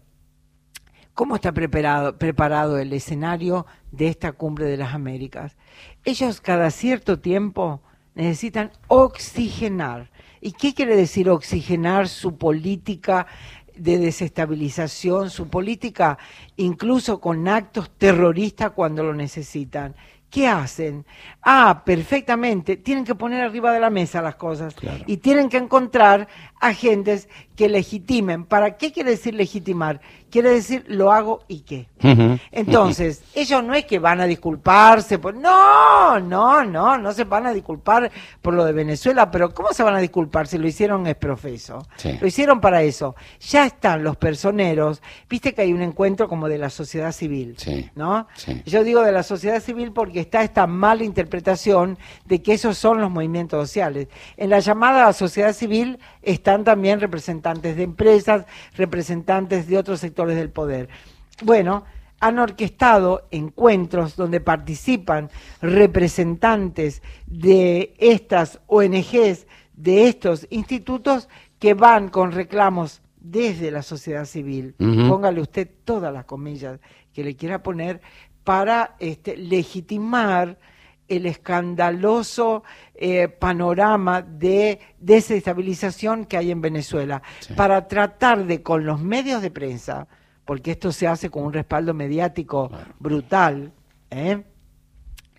¿cómo está preparado, preparado el escenario de esta cumbre de las Américas? Ellos cada cierto tiempo necesitan oxigenar. ¿Y qué quiere decir oxigenar su política de desestabilización, su política incluso con actos terroristas cuando lo necesitan? ¿Qué hacen? Ah, perfectamente, tienen que poner arriba de la mesa las cosas claro. y tienen que encontrar agentes que legitimen. ¿Para qué quiere decir legitimar? Quiere decir lo hago y qué. Uh-huh. Entonces, uh-huh. ellos no es que van a disculparse, por... no, no, no, no se van a disculpar por lo de Venezuela, pero ¿cómo se van a disculpar si lo hicieron exprofeso? Sí. Lo hicieron para eso. Ya están los personeros, viste que hay un encuentro como de la sociedad civil, sí. ¿no? Sí. Yo digo de la sociedad civil porque está esta mala interpretación de que esos son los movimientos sociales. En la llamada sociedad civil están también representantes de empresas, representantes de otros sectores del poder. Bueno, han orquestado encuentros donde participan representantes de estas O N Ges, de estos institutos que van con reclamos desde la sociedad civil. Uh-huh. Póngale usted todas las comillas que le quiera poner para este, legitimar el escandaloso eh, panorama de desestabilización que hay en Venezuela, sí. para tratar de, con los medios de prensa, porque esto se hace con un respaldo mediático claro. brutal, ¿eh?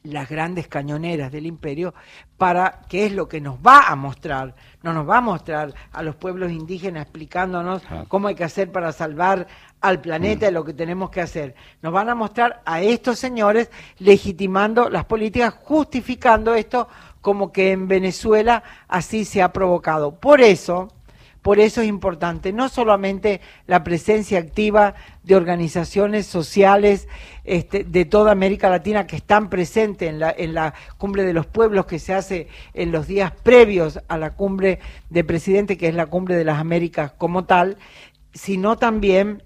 las grandes cañoneras del imperio, para qué es lo que nos va a mostrar. No nos va a mostrar a los pueblos indígenas explicándonos ah. cómo hay que hacer para salvar al planeta y mm. lo que tenemos que hacer. Nos van a mostrar a estos señores legitimando las políticas, justificando esto como que en Venezuela así se ha provocado. Por eso... Por eso es importante no solamente la presencia activa de organizaciones sociales este, de toda América Latina que están presentes en la, en la Cumbre de los Pueblos que se hace en los días previos a la Cumbre de Presidente, que es la Cumbre de las Américas como tal, sino también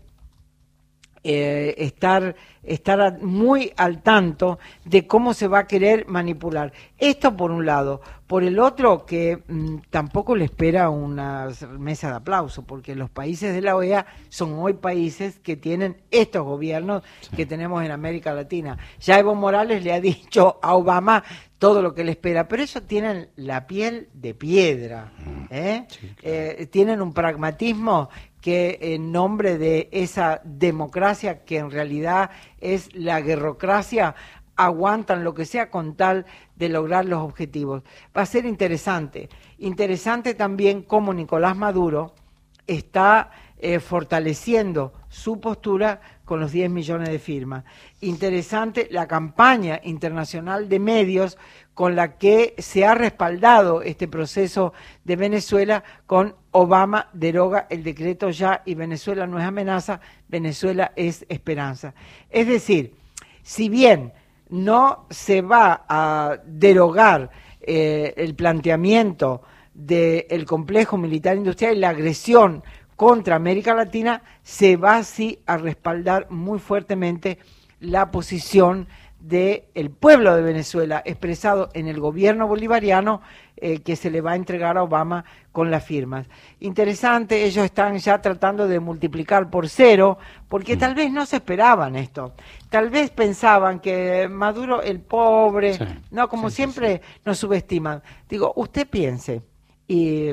eh, estar, estar muy al tanto de cómo se va a querer manipular. Esto por un lado. Por el otro, que mmm, tampoco le espera una mesa de aplauso, porque los países de la O E A son hoy países que tienen estos gobiernos sí. que tenemos en América Latina. Ya Evo Morales le ha dicho a Obama todo lo que le espera, pero ellos tienen la piel de piedra, ¿eh? Sí, claro. eh, tienen un pragmatismo que en nombre de esa democracia que en realidad es la guerrocracia, aguantan lo que sea con tal de lograr los objetivos. Va a ser interesante. Interesante también cómo Nicolás Maduro está eh, fortaleciendo su postura con los diez millones de firmas. Interesante la campaña internacional de medios con la que se ha respaldado este proceso de Venezuela con Obama deroga el decreto ya y Venezuela no es amenaza, Venezuela es esperanza. Es decir, si bien no se va a derogar eh, el planteamiento del complejo militar industrial y la agresión contra América Latina, se va sí a respaldar muy fuertemente la posición del pueblo de Venezuela, expresado en el gobierno bolivariano eh, que se le va a entregar a Obama con las firmas. Interesante, ellos están ya tratando de multiplicar por cero, porque tal vez no se esperaban esto. Tal vez pensaban que Maduro, el pobre, sí, no, como sí, siempre sí, sí. nos subestiman. Digo, usted piense, y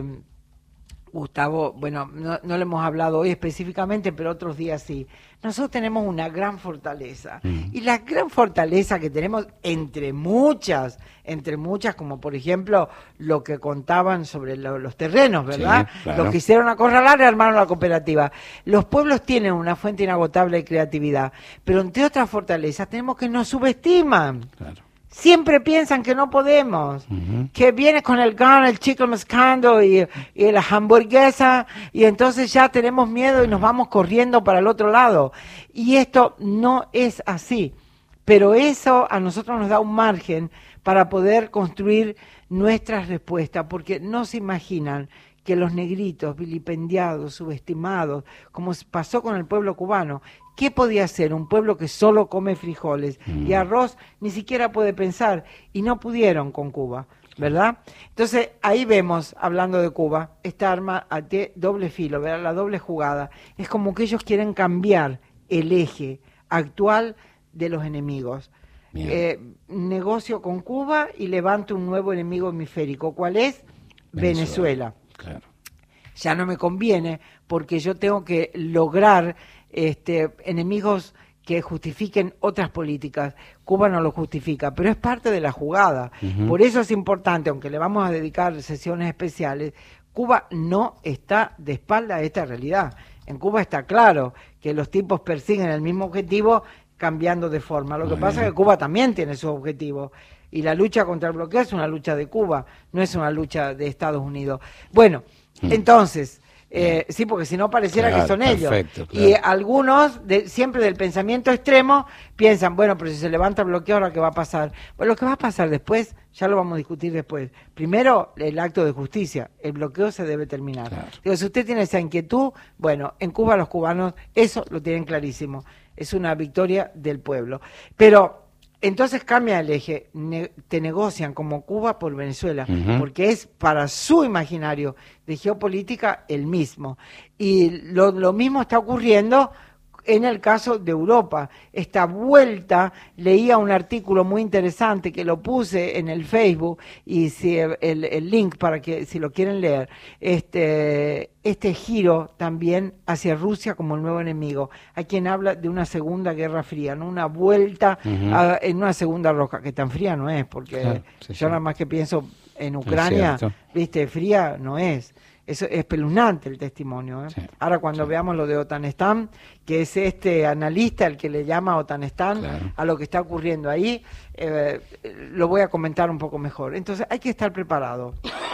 Gustavo, bueno, no, no lo hemos hablado hoy específicamente, pero otros días sí. Nosotros tenemos una gran fortaleza. Mm. Y la gran fortaleza que tenemos entre muchas, entre muchas, como por ejemplo lo que contaban sobre lo, los terrenos, ¿verdad? Sí, claro. Los que hicieron acorralar y armaron la cooperativa. Los pueblos tienen una fuente inagotable de creatividad, pero entre otras fortalezas tenemos que nos subestiman. Claro. Siempre piensan que no podemos, uh-huh. que vienes con el gun, el chico mascando y, y la hamburguesa y entonces ya tenemos miedo y nos vamos corriendo para el otro lado. Y esto no es así, pero eso a nosotros nos da un margen para poder construir nuestras respuestas, porque no se imaginan que los negritos vilipendiados, subestimados, como pasó con el pueblo cubano, ¿qué podía hacer un pueblo que solo come frijoles mm. y arroz? Ni siquiera puede pensar, y no pudieron con Cuba, ¿verdad? Entonces, ahí vemos, hablando de Cuba, esta arma a doble filo, ¿verdad? La doble jugada. Es como que ellos quieren cambiar el eje actual de los enemigos. Eh, negocio con Cuba y levanto un nuevo enemigo hemisférico. ¿Cuál es? Venezuela. Venezuela. Claro. Ya no me conviene porque yo tengo que lograr este, enemigos que justifiquen otras políticas. Cuba no lo justifica, pero es parte de la jugada. Uh-huh. Por eso es importante, aunque le vamos a dedicar sesiones especiales, Cuba no está de espalda a esta realidad. En Cuba está claro que los tipos persiguen el mismo objetivo cambiando de forma. Lo que Muy pasa bien. es que Cuba también tiene sus objetivos. Y la lucha contra el bloqueo es una lucha de Cuba, no es una lucha de Estados Unidos. Bueno, mm. entonces, eh, sí, porque si no pareciera claro, que son ellos. Claro. Y algunos, de, siempre del pensamiento extremo, piensan, bueno, pero si se levanta el bloqueo, ¿ahora qué va a pasar? Bueno, lo que va a pasar después, ya lo vamos a discutir después. Primero, el acto de justicia. El bloqueo se debe terminar. Claro. Digo, si usted tiene esa inquietud, bueno, en Cuba los cubanos eso lo tienen clarísimo. Es una victoria del pueblo. Pero entonces cambia el eje, ne- te negocian como Cuba por Venezuela, uh-huh. porque es para su imaginario de geopolítica el mismo. Y lo, lo mismo está ocurriendo en el caso de Europa. Esta vuelta, leía un artículo muy interesante que lo puse en el Facebook, y si el, el link para que si lo quieren leer, este, este giro también hacia Rusia como el nuevo enemigo. Hay quien habla de una segunda guerra fría, no una vuelta Ujú. a- en una segunda roca, que tan fría no es, porque Claro, sí, yo sí. nada más que pienso en Ucrania, cierto. viste, fría no es. Eso es espeluznante el testimonio. ¿eh? Ahora cuando veamos lo de Otanestan, que es este analista el que le llama Otanestan a lo que está ocurriendo ahí, eh, lo voy a comentar un poco mejor. Entonces hay que estar preparado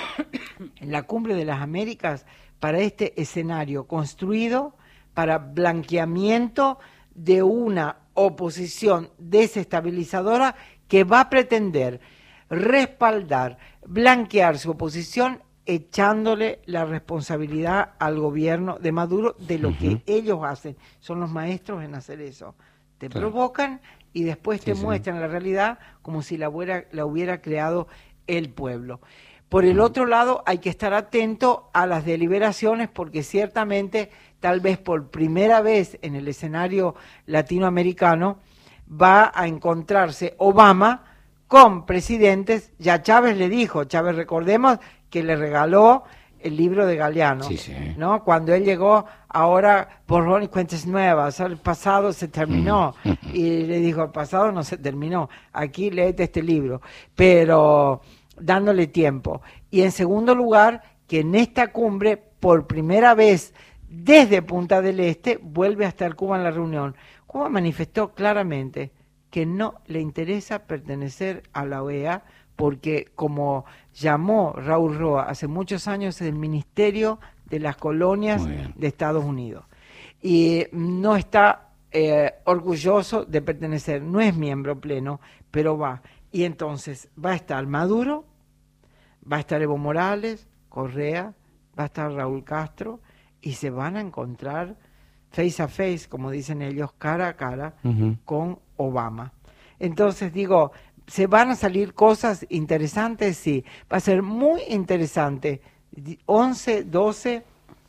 en la Cumbre de las Américas para este escenario construido para blanqueamiento de una oposición desestabilizadora que va a pretender respaldar, blanquear su oposición, echándole la responsabilidad al gobierno de Maduro de lo que ellos hacen. Son los maestros en hacer eso. Te Claro. provocan y después te Sí, sí. muestran la realidad como si la hubiera, la hubiera creado el pueblo. Por el otro lado, hay que estar atento a las deliberaciones, porque ciertamente, tal vez por primera vez en el escenario latinoamericano, va a encontrarse Obama con presidentes. Ya Chávez le dijo, Chávez, recordemos que le regaló el libro de Galeano, Sí, sí. ¿no? Cuando él llegó, ahora borrón y cuentas nuevas, el pasado se terminó, y le dijo, el pasado no se terminó, aquí léete este libro, pero dándole tiempo. Y en segundo lugar, que en esta cumbre, por primera vez desde Punta del Este, vuelve a estar Cuba en la reunión. Cuba manifestó claramente que no le interesa pertenecer a la O E A, porque como llamó Raúl Roa hace muchos años, es el Ministerio de las Colonias de Estados Unidos. Y no está eh, orgulloso de pertenecer, no es miembro pleno, pero va. Y entonces va a estar Maduro, va a estar Evo Morales, Correa, va a estar Raúl Castro, y se van a encontrar face a face, como dicen ellos, cara a cara, Ujú. con Obama. Entonces digo, ¿se van a salir cosas interesantes? Sí, va a ser muy interesante. Di- once, doce,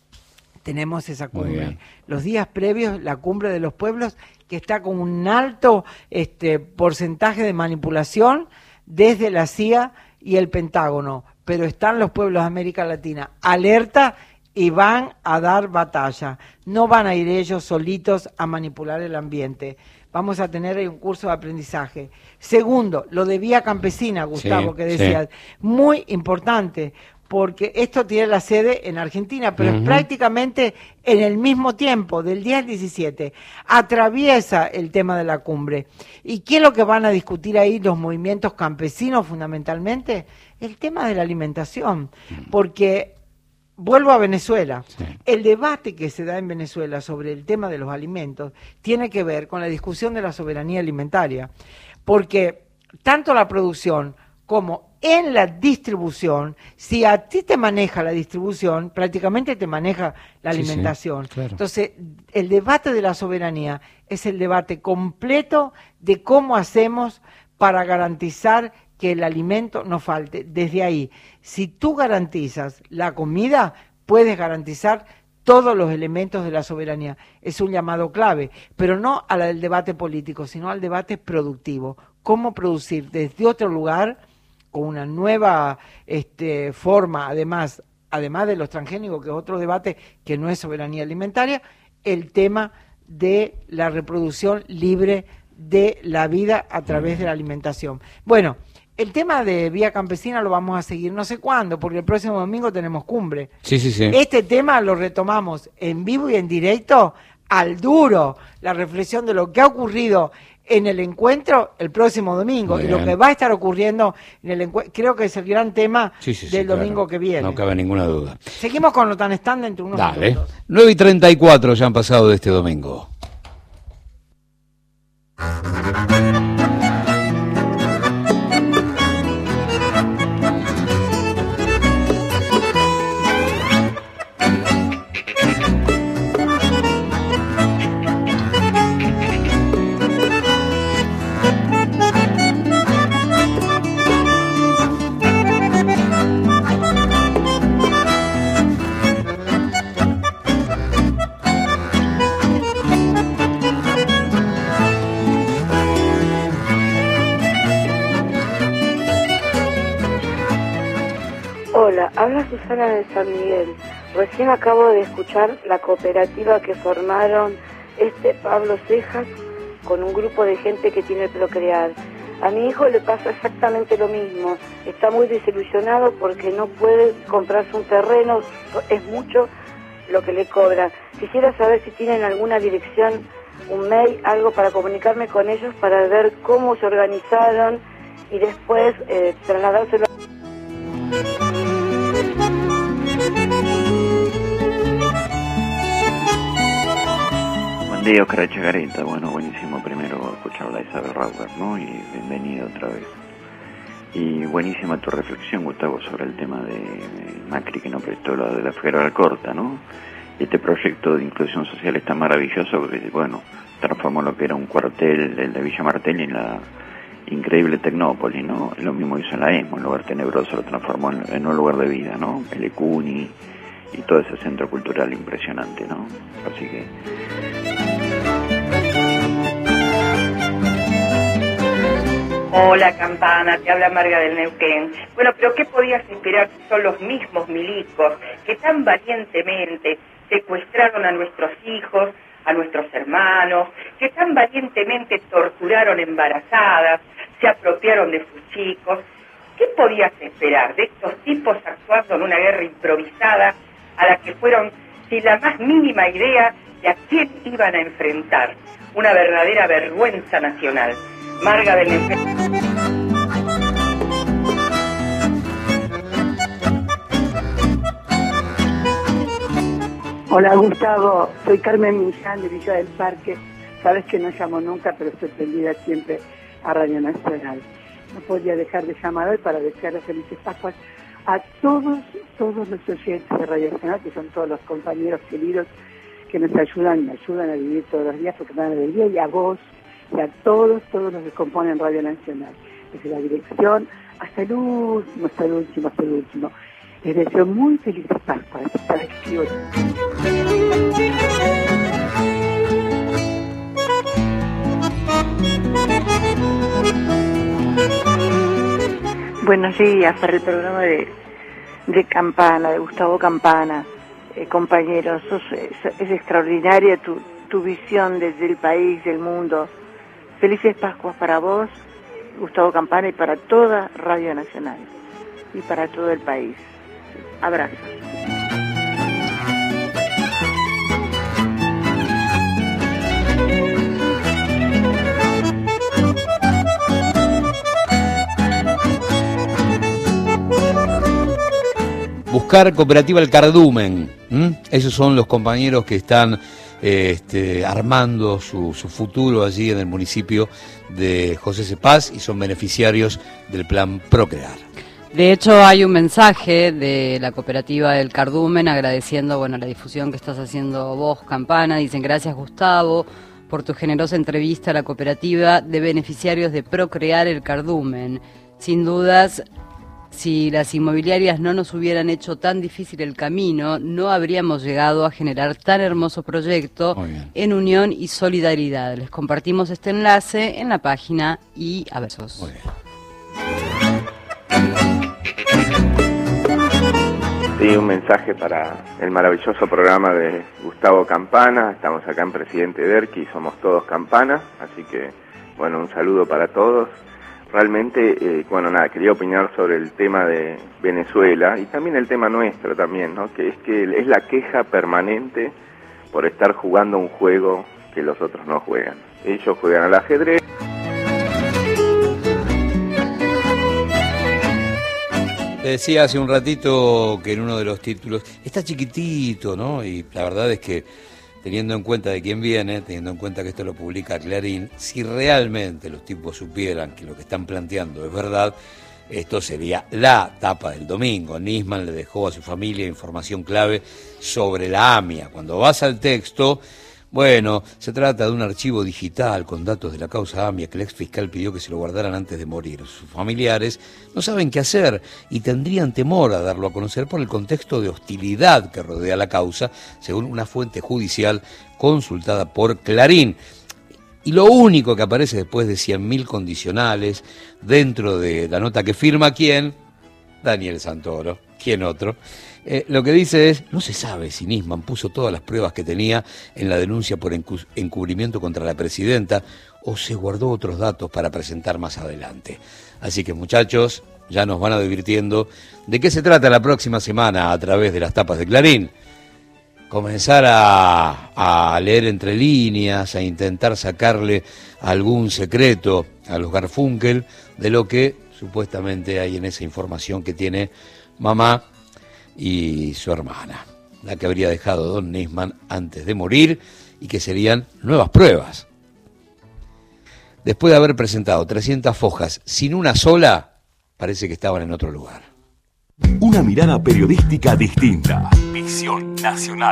tenemos esa Muy cumbre. bien. Los días previos, la cumbre de los pueblos, que está con un alto este, porcentaje de manipulación desde la C I A y el Pentágono, pero están los pueblos de América Latina alerta y van a dar batalla. No van a ir ellos solitos a manipular el ambiente. Vamos a tener ahí un curso de aprendizaje. Segundo, lo de vía campesina, Gustavo, Sí, que sí. decías, muy importante, porque esto tiene la sede en Argentina, pero es Ujú. prácticamente en el mismo tiempo, del diez al diecisiete, atraviesa el tema de la cumbre. ¿Y qué es lo que van a discutir ahí los movimientos campesinos fundamentalmente? El tema de la alimentación, porque vuelvo a Venezuela. El debate que se da en Venezuela sobre el tema de los alimentos tiene que ver con la discusión de la soberanía alimentaria, porque tanto la producción como en la distribución, si a ti te maneja la distribución, prácticamente te maneja la Sí, sí, alimentación. claro. Entonces, el debate de la soberanía es el debate completo de cómo hacemos para garantizar que el alimento no falte. Desde ahí, si tú garantizas la comida, puedes garantizar todos los elementos de la soberanía. Es un llamado clave, pero no al del debate político, sino al debate productivo. Cómo producir desde otro lugar, con una nueva este, forma, además, además de los transgénicos, que es otro debate que no es soberanía alimentaria, el tema de la reproducción libre de la vida a través de la alimentación. Bueno, el tema de vía campesina lo vamos a seguir no sé cuándo, porque el próximo domingo tenemos cumbre. Sí, sí, sí. Este tema lo retomamos en vivo y en directo, al duro, la reflexión de lo que ha ocurrido en el encuentro el próximo domingo Muy y lo bien. que va a estar ocurriendo en el encuentro, creo que es el gran tema Sí, sí, sí, del claro. domingo que viene. No cabe ninguna duda. Seguimos con lo tan stand entre unos Dale. minutos. nueve y treinta y cuatro ya han pasado de este domingo. Susana de San Miguel. Recién acabo de escuchar la cooperativa que formaron este Pablo Cejas con un grupo de gente que tiene Procrear. A mi hijo le pasa exactamente lo mismo. Está muy desilusionado porque no puede comprarse un terreno, es mucho lo que le cobra. Quisiera saber si tienen alguna dirección, un mail, algo para comunicarme con ellos para ver cómo se organizaron y después eh, trasladárselo. Buen día, Oscar Echegarita. Bueno, buenísimo primero escucharla a Isabel Rauber, ¿no? Y bienvenido otra vez. Y buenísima tu reflexión, Gustavo, sobre el tema de Macri que no prestó lo de la Federal Corta, ¿no? Este proyecto de inclusión social está maravilloso porque, bueno, transformó lo que era un cuartel, el de Villa Martelli, en la increíble Tecnópolis, ¿no? Lo mismo hizo en la E S M O, un lugar tenebroso lo transformó en, en un lugar de vida, ¿no? El Ecuni y todo ese centro cultural impresionante, ¿no? Así que... Hola, Campana, te habla Marga del Neuquén. Bueno, pero ¿qué podías esperar si son los mismos milicos que tan valientemente secuestraron a nuestros hijos, a nuestros hermanos, que tan valientemente torturaron embarazadas, se apropiaron de sus chicos? ¿Qué podías esperar de estos tipos actuando en una guerra improvisada a la que fueron sin la más mínima idea de a quién iban a enfrentar? Una verdadera vergüenza nacional. Marga del Neuquén. Hola Gustavo, soy Carmen Millán de Villa del Parque. Sabes que no llamo nunca, pero estoy prendida siempre a Radio Nacional. No podía dejar de llamar hoy para desearles felices Pascuas a todos, todos los oyentes de Radio Nacional, que son todos los compañeros queridos que nos ayudan, me ayudan a vivir todos los días porque me dan alegría, y a vos, y a todos, todos los que componen Radio Nacional, desde la dirección hasta el último, hasta el último, hasta el último. Les deseo muy felices Pascuas. Para que escribo. Buenos días para el programa de, de Campana, de Gustavo Campana. Eh, compañeros, sos, es, es extraordinaria tu, tu visión desde el país, del mundo. Felices Pascuas para vos, Gustavo Campana, y para toda Radio Nacional y para todo el país. Abrazos. Buscar Cooperativa El Cardumen. ¿Mm? Esos son los compañeros que están este, armando su, su futuro allí en el municipio de José Cepaz y son beneficiarios del plan Procrear. De hecho, hay un mensaje de la cooperativa El Cardumen agradeciendo, bueno, la difusión que estás haciendo vos, Campana. Dicen: gracias, Gustavo, por tu generosa entrevista a la cooperativa de beneficiarios de Procrear El Cardumen. Sin dudas, si las inmobiliarias no nos hubieran hecho tan difícil el camino, no habríamos llegado a generar tan hermoso proyecto en unión y solidaridad. Les compartimos este enlace en la página y a besos. Muy bien. Sí, un mensaje para el maravilloso programa de Gustavo Campana. Estamos acá en Presidente Derqui y somos todos Campana, así que, bueno, un saludo para todos. Realmente, eh, bueno, nada, quería opinar sobre el tema de Venezuela y también el tema nuestro también, ¿no? Que es que es la queja permanente por estar jugando un juego que los otros no juegan. Ellos juegan al ajedrez. Te decía hace un ratito que en uno de los títulos está chiquitito, ¿no? Y la verdad es que, teniendo en cuenta de quién viene, teniendo en cuenta que esto lo publica Clarín, si realmente los tipos supieran que lo que están planteando es verdad, esto sería la tapa del domingo. Nisman le dejó a su familia información clave sobre la AMIA. Cuando vas al texto, bueno, se trata de un archivo digital con datos de la causa AMIA que el ex fiscal pidió que se lo guardaran antes de morir. Sus familiares no saben qué hacer y tendrían temor a darlo a conocer por el contexto de hostilidad que rodea la causa, según una fuente judicial consultada por Clarín. Y lo único que aparece después de cien mil condicionales dentro de la nota que firma, ¿quién? Daniel Santoro. ¿quién otro? Eh, lo que dice es, no se sabe si Nisman puso todas las pruebas que tenía en la denuncia por encu- encubrimiento contra la presidenta o se guardó otros datos para presentar más adelante. Así que, muchachos, ya nos van advirtiendo de qué se trata la próxima semana a través de las tapas de Clarín. Comenzar a, a leer entre líneas, a intentar sacarle algún secreto a los Garfunkel de lo que supuestamente hay en esa información que tiene mamá y su hermana, la que habría dejado Don Nisman antes de morir y que serían nuevas pruebas. Después de haber presentado trescientas fojas sin una sola, parece que estaban en otro lugar. Una mirada periodística distinta. Visión Nacional.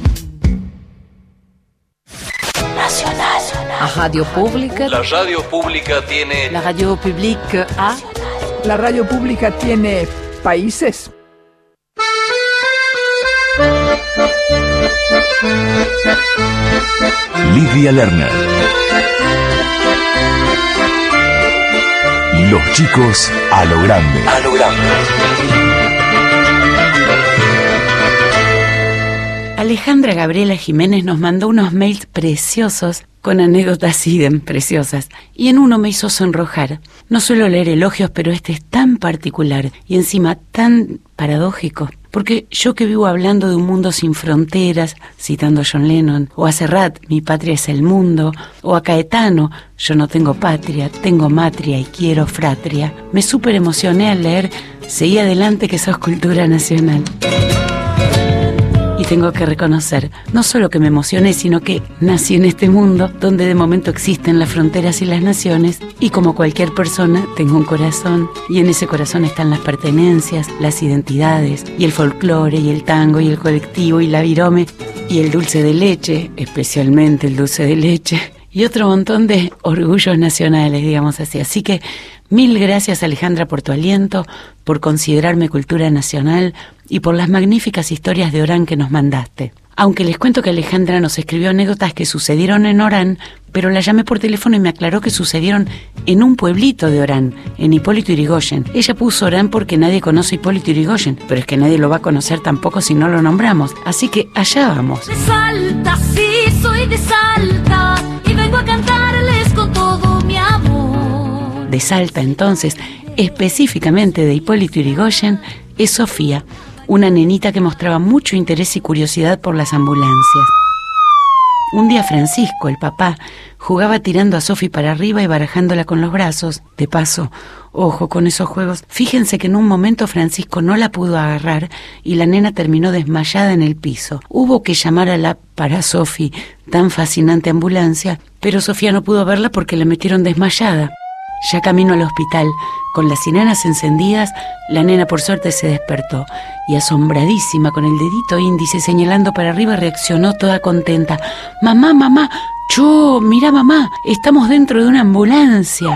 Nacional. La radio pública. La radio pública tiene... La radio pública a... La radio pública tiene países. Lidia Lerner. Los chicos a lo grande. A lo grande. Alejandra Gabriela Jiménez nos mandó unos mails preciosos con anécdotas idem preciosas, y en uno me hizo sonrojar. No suelo leer elogios, pero este es tan particular y encima tan paradójico, porque yo que vivo hablando de un mundo sin fronteras, citando a John Lennon, o a Serrat, mi patria es el mundo, o a Caetano, yo no tengo patria, tengo matria y quiero fratria, me súper emocioné al leer Seguí adelante que sos cultura nacional. Y tengo que reconocer, no solo que me emocioné, sino que nací en este mundo donde de momento existen las fronteras y las naciones, y como cualquier persona tengo un corazón, y en ese corazón están las pertenencias, las identidades, y el folclore, y el tango, y el colectivo, y la virome, y el dulce de leche, especialmente el dulce de leche, y otro montón de orgullos nacionales, digamos así. Así que mil gracias, Alejandra, por tu aliento, por considerarme cultura nacional y por las magníficas historias de Orán que nos mandaste. Aunque les cuento que Alejandra nos escribió anécdotas que sucedieron en Orán, pero la llamé por teléfono y me aclaró que sucedieron en un pueblito de Orán, en Hipólito Yrigoyen. Ella puso Orán porque nadie conoce Hipólito Yrigoyen, pero es que nadie lo va a conocer tampoco si no lo nombramos. Así que allá vamos. De Salta, sí, soy de Salta, y vengo a cantarles con todo mi amor. De Salta, entonces, específicamente de Hipólito Yrigoyen, es Sofía, una nenita que mostraba mucho interés y curiosidad por las ambulancias. Un día Francisco, el papá, jugaba tirando a Sofi para arriba y barajándola con los brazos. De paso, ojo con esos juegos. Fíjense que en un momento Francisco no la pudo agarrar y la nena terminó desmayada en el piso. Hubo que llamar a la, para Sofi, tan fascinante ambulancia, pero Sofía no pudo verla porque la metieron desmayada. Ya camino al hospital, con las sirenas encendidas, la nena por suerte se despertó y asombradísima, con el dedito índice señalando para arriba, reaccionó toda contenta. «Mamá, mamá, yo, mira mamá, estamos dentro de una ambulancia».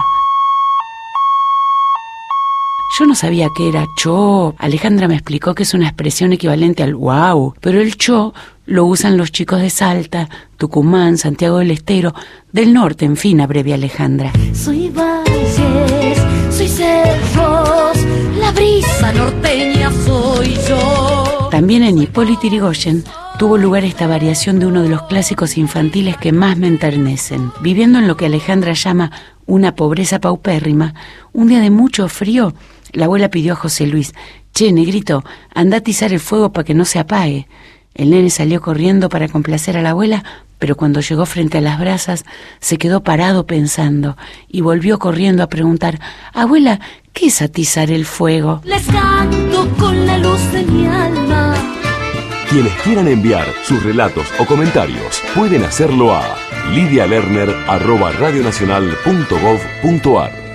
Yo no sabía qué era cho. Alejandra me explicó que es una expresión equivalente al wow, pero el cho lo usan los chicos de Salta, Tucumán, Santiago del Estero, del norte, en fin, abrevia Alejandra. Soy valles, soy cerros, la brisa norteña soy yo. También en Hipólito Yrigoyen tuvo lugar esta variación de uno de los clásicos infantiles que más me enternecen. Viviendo en lo que Alejandra llama una pobreza paupérrima, un día de mucho frío, la abuela pidió a José Luis: «Che, negrito, anda a atizar el fuego para que no se apague». El nene salió corriendo para complacer a la abuela, pero cuando llegó frente a las brasas se quedó parado pensando y volvió corriendo a preguntar: «Abuela, ¿qué es atizar el fuego?». Les canto con la luz de mi alma. Quienes quieran enviar sus relatos o comentarios pueden hacerlo a lidia lerner arroba radionacional punto gov punto ar.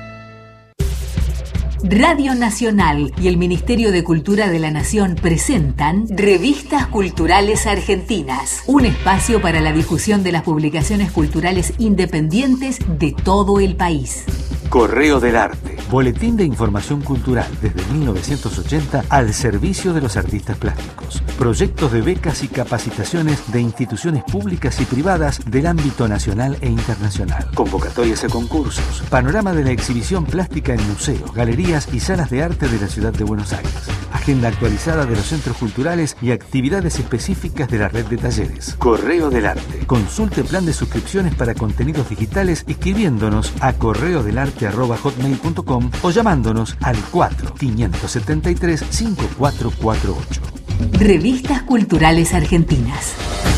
Radio Nacional y el Ministerio de Cultura de la Nación presentan Revistas Culturales Argentinas, un espacio para la difusión de las publicaciones culturales independientes de todo el país. Correo del Arte. Boletín de información cultural desde mil novecientos ochenta al servicio de los artistas plásticos. Proyectos de becas y capacitaciones de instituciones públicas y privadas del ámbito nacional e internacional. Convocatorias a concursos. Panorama de la exhibición plástica en museos, galerías y salas de arte de la ciudad de Buenos Aires. agenda actualizada de los centros culturales y actividades específicas de la red de talleres. Correo del Arte. Consulte plan de suscripciones para contenidos digitales escribiéndonos a correodelarte arroba hotmail punto com o llamándonos al cuatro quinientos setenta y tres cincuenta y cuatro cuarenta y ocho. Revistas Culturales Argentinas.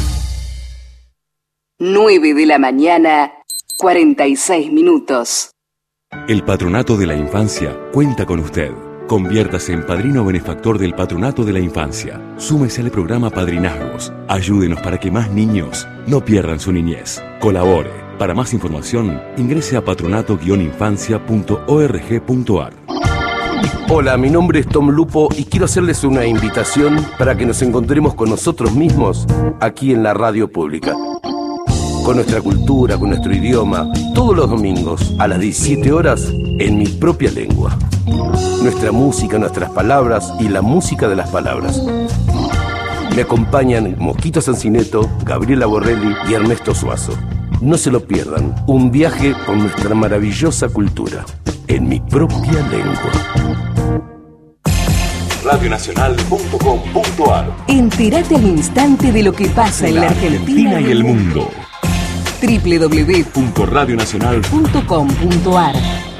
nueve de la mañana, cuarenta y seis minutos. El Patronato de la Infancia cuenta con usted. Conviértase en padrino benefactor del Patronato de la Infancia. Súmese al programa Padrinazgos. Ayúdenos para que más niños no pierdan su niñez. Colabore. Para más información, ingrese a patronato guion infancia punto org punto ar. Hola, mi nombre es Tom Lupo y quiero hacerles una invitación para que nos encontremos con nosotros mismos aquí en la radio pública. Con nuestra cultura, con nuestro idioma, todos los domingos a las diecisiete horas en mi propia lengua. Nuestra música, nuestras palabras y la música de las palabras. Me acompañan Mosquito Sancineto, Gabriela Borrelli y Ernesto Suazo. No se lo pierdan, un viaje con nuestra maravillosa cultura, en mi propia lengua. radio nacional punto com punto ar. Entérate al instante de lo que pasa en la Argentina y el mundo. doble u doble u doble u punto radio nacional punto com punto ar.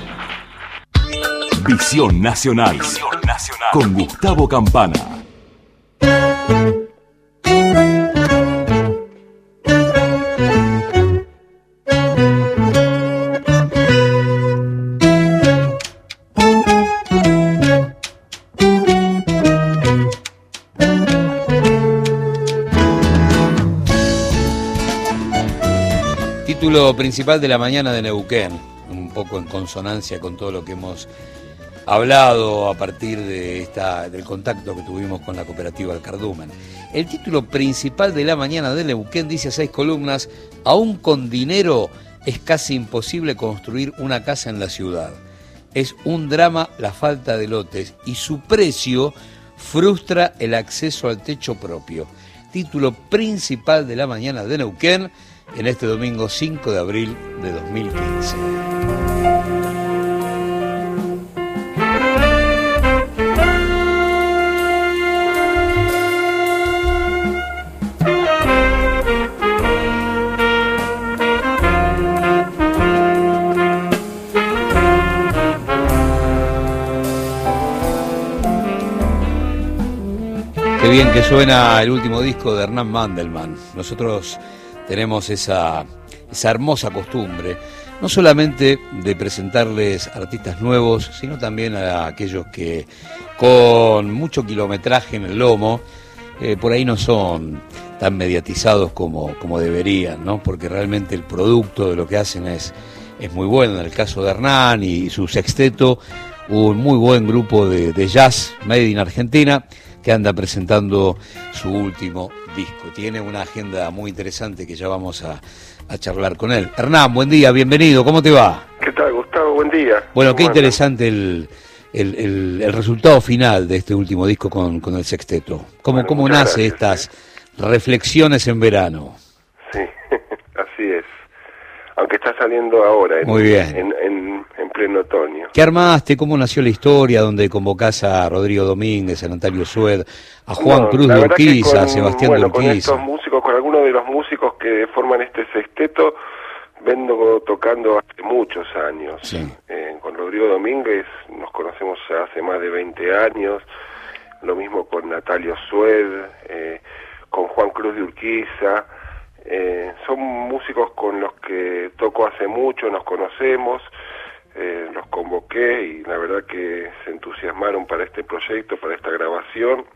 Visión Nacional. Visión Nacional. Con Gustavo Campana. Título principal de la mañana de Neuquén, un poco en consonancia con todo lo que hemos hablado a partir de esta, del contacto que tuvimos con la cooperativa El Cardumen. El título principal de la mañana de Neuquén dice a seis columnas: aún con dinero es casi imposible construir una casa en la ciudad. Es un drama la falta de lotes y su precio frustra el acceso al techo propio. Título principal de la mañana de Neuquén en este domingo cinco de abril de dos mil quince. Qué bien que suena el último disco de Hernán Mandelman. Nosotros tenemos esa, esa hermosa costumbre, no solamente de presentarles artistas nuevos, sino también a aquellos que con mucho kilometraje en el lomo, eh, por ahí no son tan mediatizados como, como deberían, ¿no? Porque realmente el producto de lo que hacen es, es muy bueno. En el caso de Hernán y su sexteto, un muy buen grupo de, de jazz made in Argentina, que anda presentando su último disco. Tiene una agenda muy interesante que ya vamos a, a charlar con él. Hernán, buen día, bienvenido, ¿cómo te va? ¿Qué tal, Gustavo? Buen día. Bueno, qué ¿Cómo interesante el, el, el, el resultado final de este último disco con, con el sexteto. ¿Cómo, Bueno, cómo muchas nace gracias, estas reflexiones en verano? Sí, así es. Aunque está saliendo ahora, en, Muy bien. En, en, en pleno otoño. ¿Qué armaste? ¿Cómo nació la historia? Donde convocás a Rodrigo Domínguez, a Natalio Sued, a Juan No, Cruz la de verdad que Urquiza, a con- Sebastián bueno, de con Urquiza? estos músicos, con algunos de los músicos que forman este sexteto, vengo tocando hace muchos años. Sí. Eh, con Rodrigo Domínguez nos conocemos hace más de veinte años, lo mismo con Natalio Sued, eh, con Juan Cruz de Urquiza. Eh, son músicos con los que toco hace mucho, nos conocemos, eh, los convoqué y la verdad que se entusiasmaron para este proyecto, para esta grabación.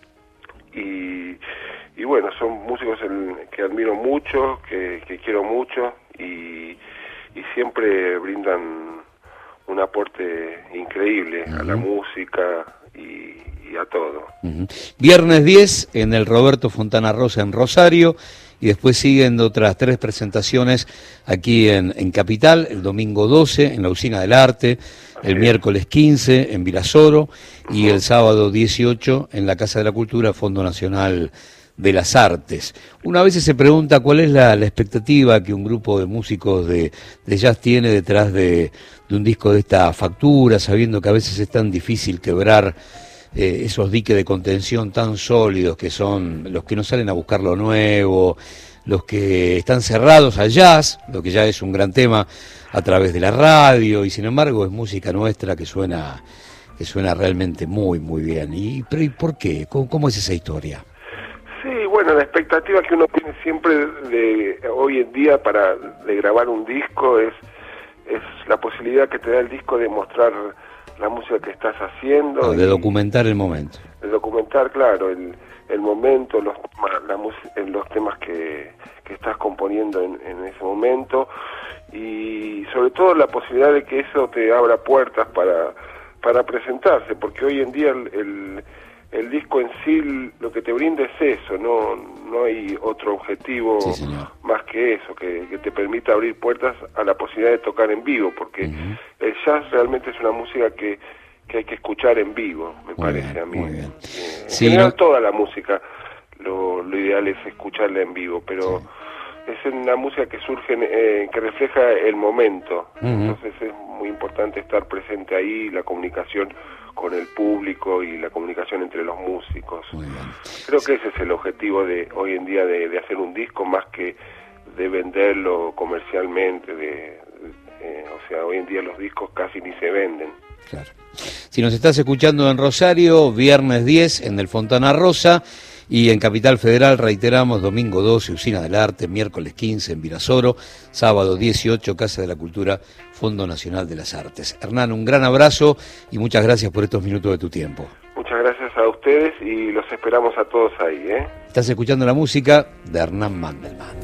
Y, y bueno, son músicos en- que admiro mucho, que, que quiero mucho y, y siempre brindan un aporte increíble a la música y, y a todo. Ujú. Viernes diez en el Roberto Fontana Rosa en Rosario, y después siguen otras tres presentaciones aquí en, en Capital, el domingo doce en la Usina del Arte, el miércoles quince en Virasoro y el sábado dieciocho en la Casa de la Cultura, Fondo Nacional de las Artes. Una vez se pregunta cuál es la, la expectativa que un grupo de músicos de, de jazz tiene detrás de, de un disco de esta factura, sabiendo que a veces es tan difícil quebrar eh, esos diques de contención tan sólidos que son los que no salen a buscar lo nuevo, los que están cerrados al jazz, lo que ya es un gran tema a través de la radio, y sin embargo es música nuestra que suena que suena realmente muy, muy bien. ¿Y, pero, ¿y por qué? ¿Cómo, cómo es esa historia? Sí, bueno, la expectativa que uno tiene siempre de hoy en día para de grabar un disco es, es la posibilidad que te da el disco de mostrar la música que estás haciendo. No, de documentar el momento. De documentar, claro, el, el momento, los, la, la, los temas que, que estás componiendo en, en ese momento, y sobre todo la posibilidad de que eso te abra puertas para, para presentarse, porque hoy en día el, el, el disco en sí lo que te brinda es eso, no, no hay otro objetivo sí, más que eso, que, que te permita abrir puertas a la posibilidad de tocar en vivo, porque uh-huh. el jazz realmente es una música que, que hay que escuchar en vivo, me muy parece bien, a mí. Muy bien. Eh, en sí, general no... toda la música, lo, lo ideal es escucharla en vivo, pero sí. es una música que surge, eh, que refleja el momento, uh-huh. entonces es muy importante estar presente ahí, la comunicación con el público y la comunicación entre los músicos. Creo que ese es el objetivo de hoy en día de, de hacer un disco, más que de venderlo comercialmente, de, eh, o sea, hoy en día los discos casi ni se venden. Claro. Si nos estás escuchando en Rosario, viernes diez en el Fontana Rosa, y en Capital Federal, reiteramos, domingo doce, Usina del Arte, miércoles quince en Virasoro, sábado dieciocho, Casa de la Cultura, Fondo Nacional de las Artes. Hernán, un gran abrazo y muchas gracias por estos minutos de tu tiempo. Muchas gracias a ustedes y los esperamos a todos ahí, ¿eh? Estás escuchando la música de Hernán Mandelman.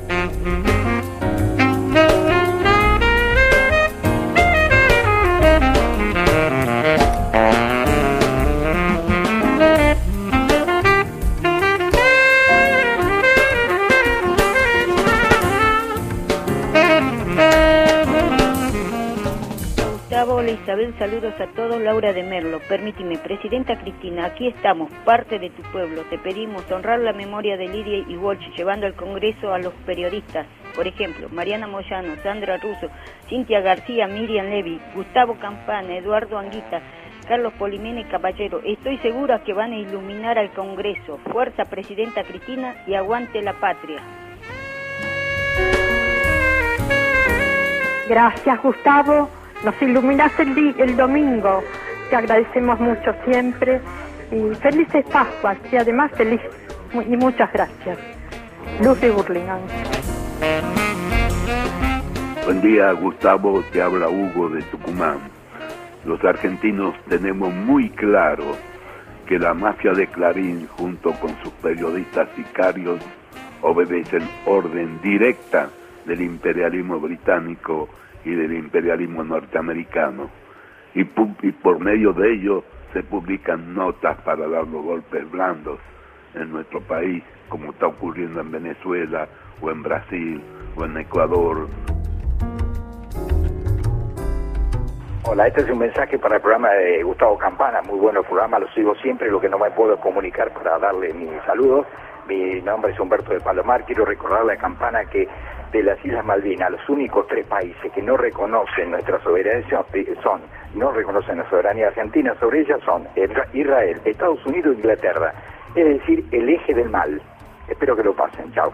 Hola Isabel, saludos a todos, Laura de Merlo. Permíteme, Presidenta Cristina, aquí estamos, parte de tu pueblo. Te pedimos honrar la memoria de Lidia y Walsh, llevando al Congreso a los periodistas. Por ejemplo, Mariana Moyano, Sandra Russo, Cintia García, Miriam Levy, Gustavo Campana, Eduardo Anguita, Carlos Polimene Caballero. Estoy segura que van a iluminar al Congreso. Fuerza, Presidenta Cristina, y aguante la patria. Gracias, Gustavo. Nos iluminás el, di el domingo, te agradecemos mucho siempre, y felices Pascuas, y además feliz, y muchas gracias. Luz de Burlingame. Buen día, Gustavo, te habla Hugo de Tucumán. Los argentinos tenemos muy claro que la mafia de Clarín, junto con sus periodistas sicarios, obedecen orden directa del imperialismo británico y del imperialismo norteamericano, y, y por medio de ello se publican notas para dar los golpes blandos en nuestro país, como está ocurriendo en Venezuela, o en Brasil, o en Ecuador. Hola, este es un mensaje para el programa de Gustavo Campana, muy bueno el programa, lo sigo siempre, lo que no me puedo comunicar para darle mi saludo. Mi nombre es Humberto de Palomar, quiero recordarle a Campana que de las Islas Malvinas, los únicos tres países que no reconocen nuestra soberanía son, no reconocen la soberanía argentina sobre ellas son Israel, Estados Unidos e Inglaterra, es decir, el eje del mal. Espero que lo pasen, chao.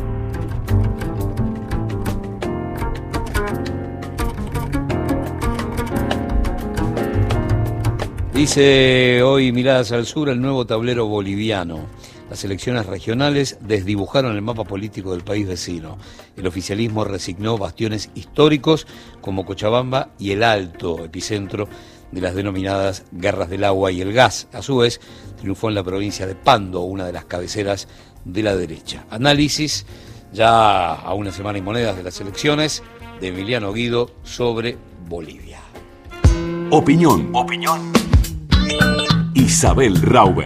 Dice hoy Miradas al Sur el nuevo tablero boliviano. Las elecciones regionales desdibujaron el mapa político del país vecino. El oficialismo resignó bastiones históricos como Cochabamba y el Alto, epicentro de las denominadas guerras del agua y el gas. A su vez, triunfó en la provincia de Pando, una de las cabeceras de la derecha. Análisis, ya a una semana y monedas de las elecciones, de Emiliano Guido sobre Bolivia. Opinión. Opinión. Isabel Rauber.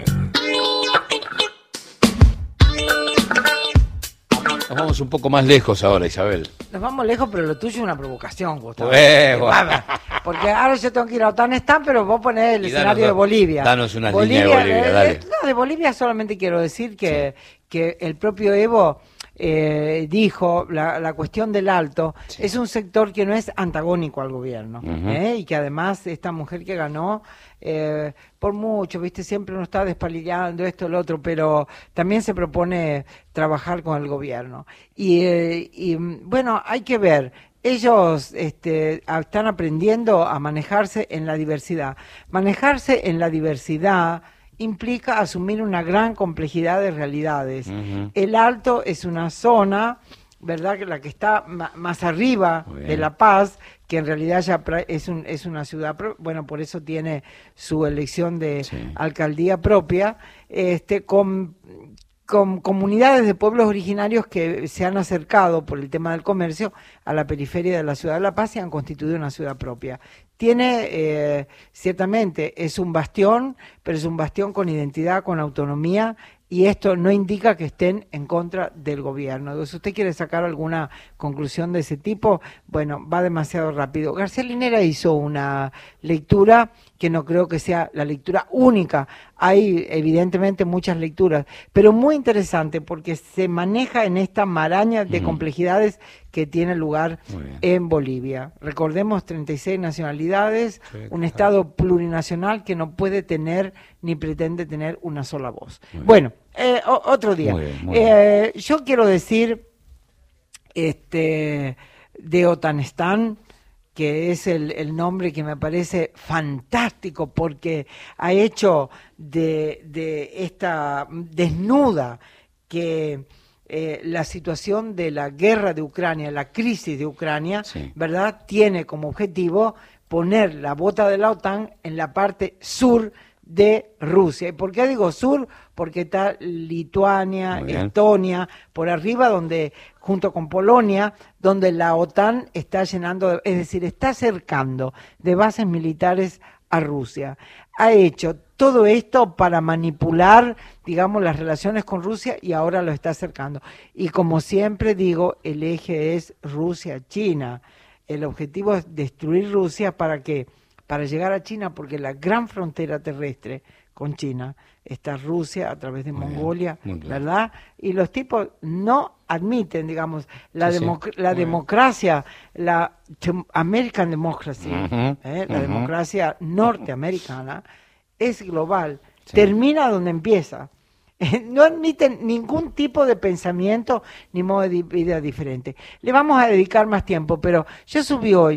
Nos vamos un poco más lejos ahora, Isabel. Nos vamos lejos, pero lo tuyo es una provocación, Gustavo. Pues, bueno. Porque ahora yo tengo que ir a Otanestán, pero vos ponés el y escenario danos, de Bolivia. Danos una línea de Bolivia, dale. No, de Bolivia solamente quiero decir que, sí. que el propio Evo eh, dijo, la, la cuestión del Alto, sí. es un sector que no es antagónico al gobierno, uh-huh. ¿eh? Y que además esta mujer que ganó, eh, por mucho, viste, siempre uno está despalillando esto, lo otro, pero también se propone trabajar con el gobierno. Y, eh, y bueno, hay que ver. Ellos este, están aprendiendo a manejarse en la diversidad. Manejarse en la diversidad implica asumir una gran complejidad de realidades. Uh-huh. El Alto es una zona, ¿verdad?, que la que está ma- más arriba de La Paz, que en realidad ya pra- es, un, es una ciudad, pro- bueno, por eso tiene su elección de sí. alcaldía propia, este, con... con comunidades de pueblos originarios que se han acercado por el tema del comercio a la periferia de la ciudad de La Paz y han constituido una ciudad propia. Tiene, eh, ciertamente, es un bastión, pero es un bastión con identidad, con autonomía, y esto no indica que estén en contra del gobierno. Entonces, si usted quiere sacar alguna conclusión de ese tipo, bueno, va demasiado rápido. García Linera hizo una lectura que no creo que sea la lectura única. Hay evidentemente muchas lecturas, pero muy interesante porque se maneja en esta maraña de uh-huh. complejidades que tiene lugar en Bolivia. Recordemos treinta y seis nacionalidades, sí, un claro. Estado plurinacional que no puede tener ni pretende tener una sola voz. Muy bueno, eh, o, otro día. Muy bien, muy eh, bien. Yo quiero decir este, de Otanistán, que es el, el nombre que me parece fantástico porque ha hecho de, de esta desnuda que eh, la situación de la guerra de Ucrania, la crisis de Ucrania, sí. ¿verdad?, tiene como objetivo poner la bota de la OTAN en la parte sur de Rusia. ¿Y por qué digo sur? Porque está Lituania, Estonia, por arriba, donde junto con Polonia, donde la OTAN está llenando, de, es decir, está acercando de bases militares a Rusia. Ha hecho todo esto para manipular, digamos, las relaciones con Rusia y ahora lo está acercando. Y como siempre digo, el eje es Rusia-China. El objetivo es destruir Rusia para que para llegar a China, porque la gran frontera terrestre con China está Rusia a través de muy Mongolia, bien, ¿verdad? Y los tipos no admiten, digamos, la, sí, democ- sí. la democracia, la American Democracy, uh-huh, ¿eh? la uh-huh. democracia norteamericana es global, sí. termina donde empieza. No admiten ningún tipo de pensamiento ni modo de vida diferente. Le vamos a dedicar más tiempo, pero yo subí hoy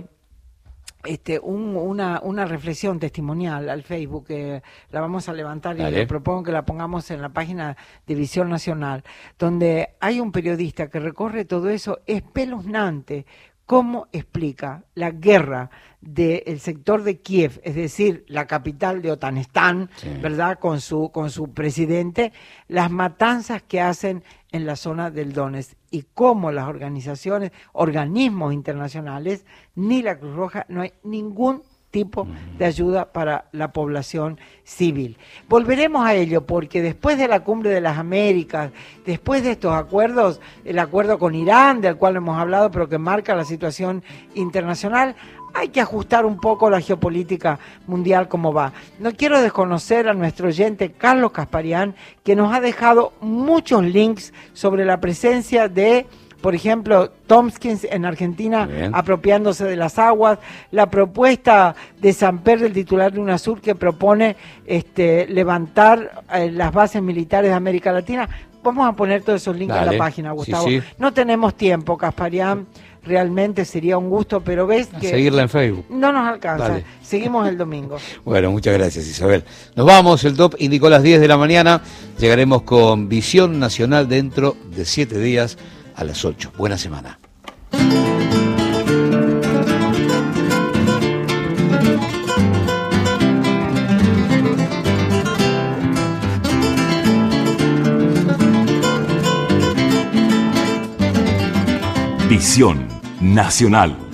Este, un, una, una reflexión testimonial al Facebook que la vamos a levantar y Dale. le propongo que la pongamos en la página de Visión Nacional, donde hay un periodista que recorre todo eso espeluznante, cómo explica la guerra del sector de Kiev, es decir, la capital de Otanistán, sí. ¿verdad?, con su, con su presidente, las matanzas que hacen en la zona del Donetsk y cómo las organizaciones, organismos internacionales, ni la Cruz Roja, no hay ningún tipo de ayuda para la población civil. Volveremos a ello porque después de la Cumbre de las Américas, después de estos acuerdos, el acuerdo con Irán, del cual hemos hablado, pero que marca la situación internacional, hay que ajustar un poco la geopolítica mundial como va. No quiero desconocer a nuestro oyente Carlos Casparián, que nos ha dejado muchos links sobre la presencia de, por ejemplo, Tomskins en Argentina apropiándose de las aguas, la propuesta de Samper, del titular de UNASUR, que propone este, levantar eh, las bases militares de América Latina. Vamos a poner todos esos links Dale. en la página, Gustavo. Sí, sí. No tenemos tiempo, Casparián. Realmente sería un gusto, pero ves que... Seguirla en Facebook. No nos alcanza. Dale. Seguimos el domingo. Bueno, muchas gracias, Isabel. Nos vamos, el top indicó las diez de la mañana. Llegaremos con Visión Nacional dentro de siete días a las ocho. Buena semana. Visión Nacional.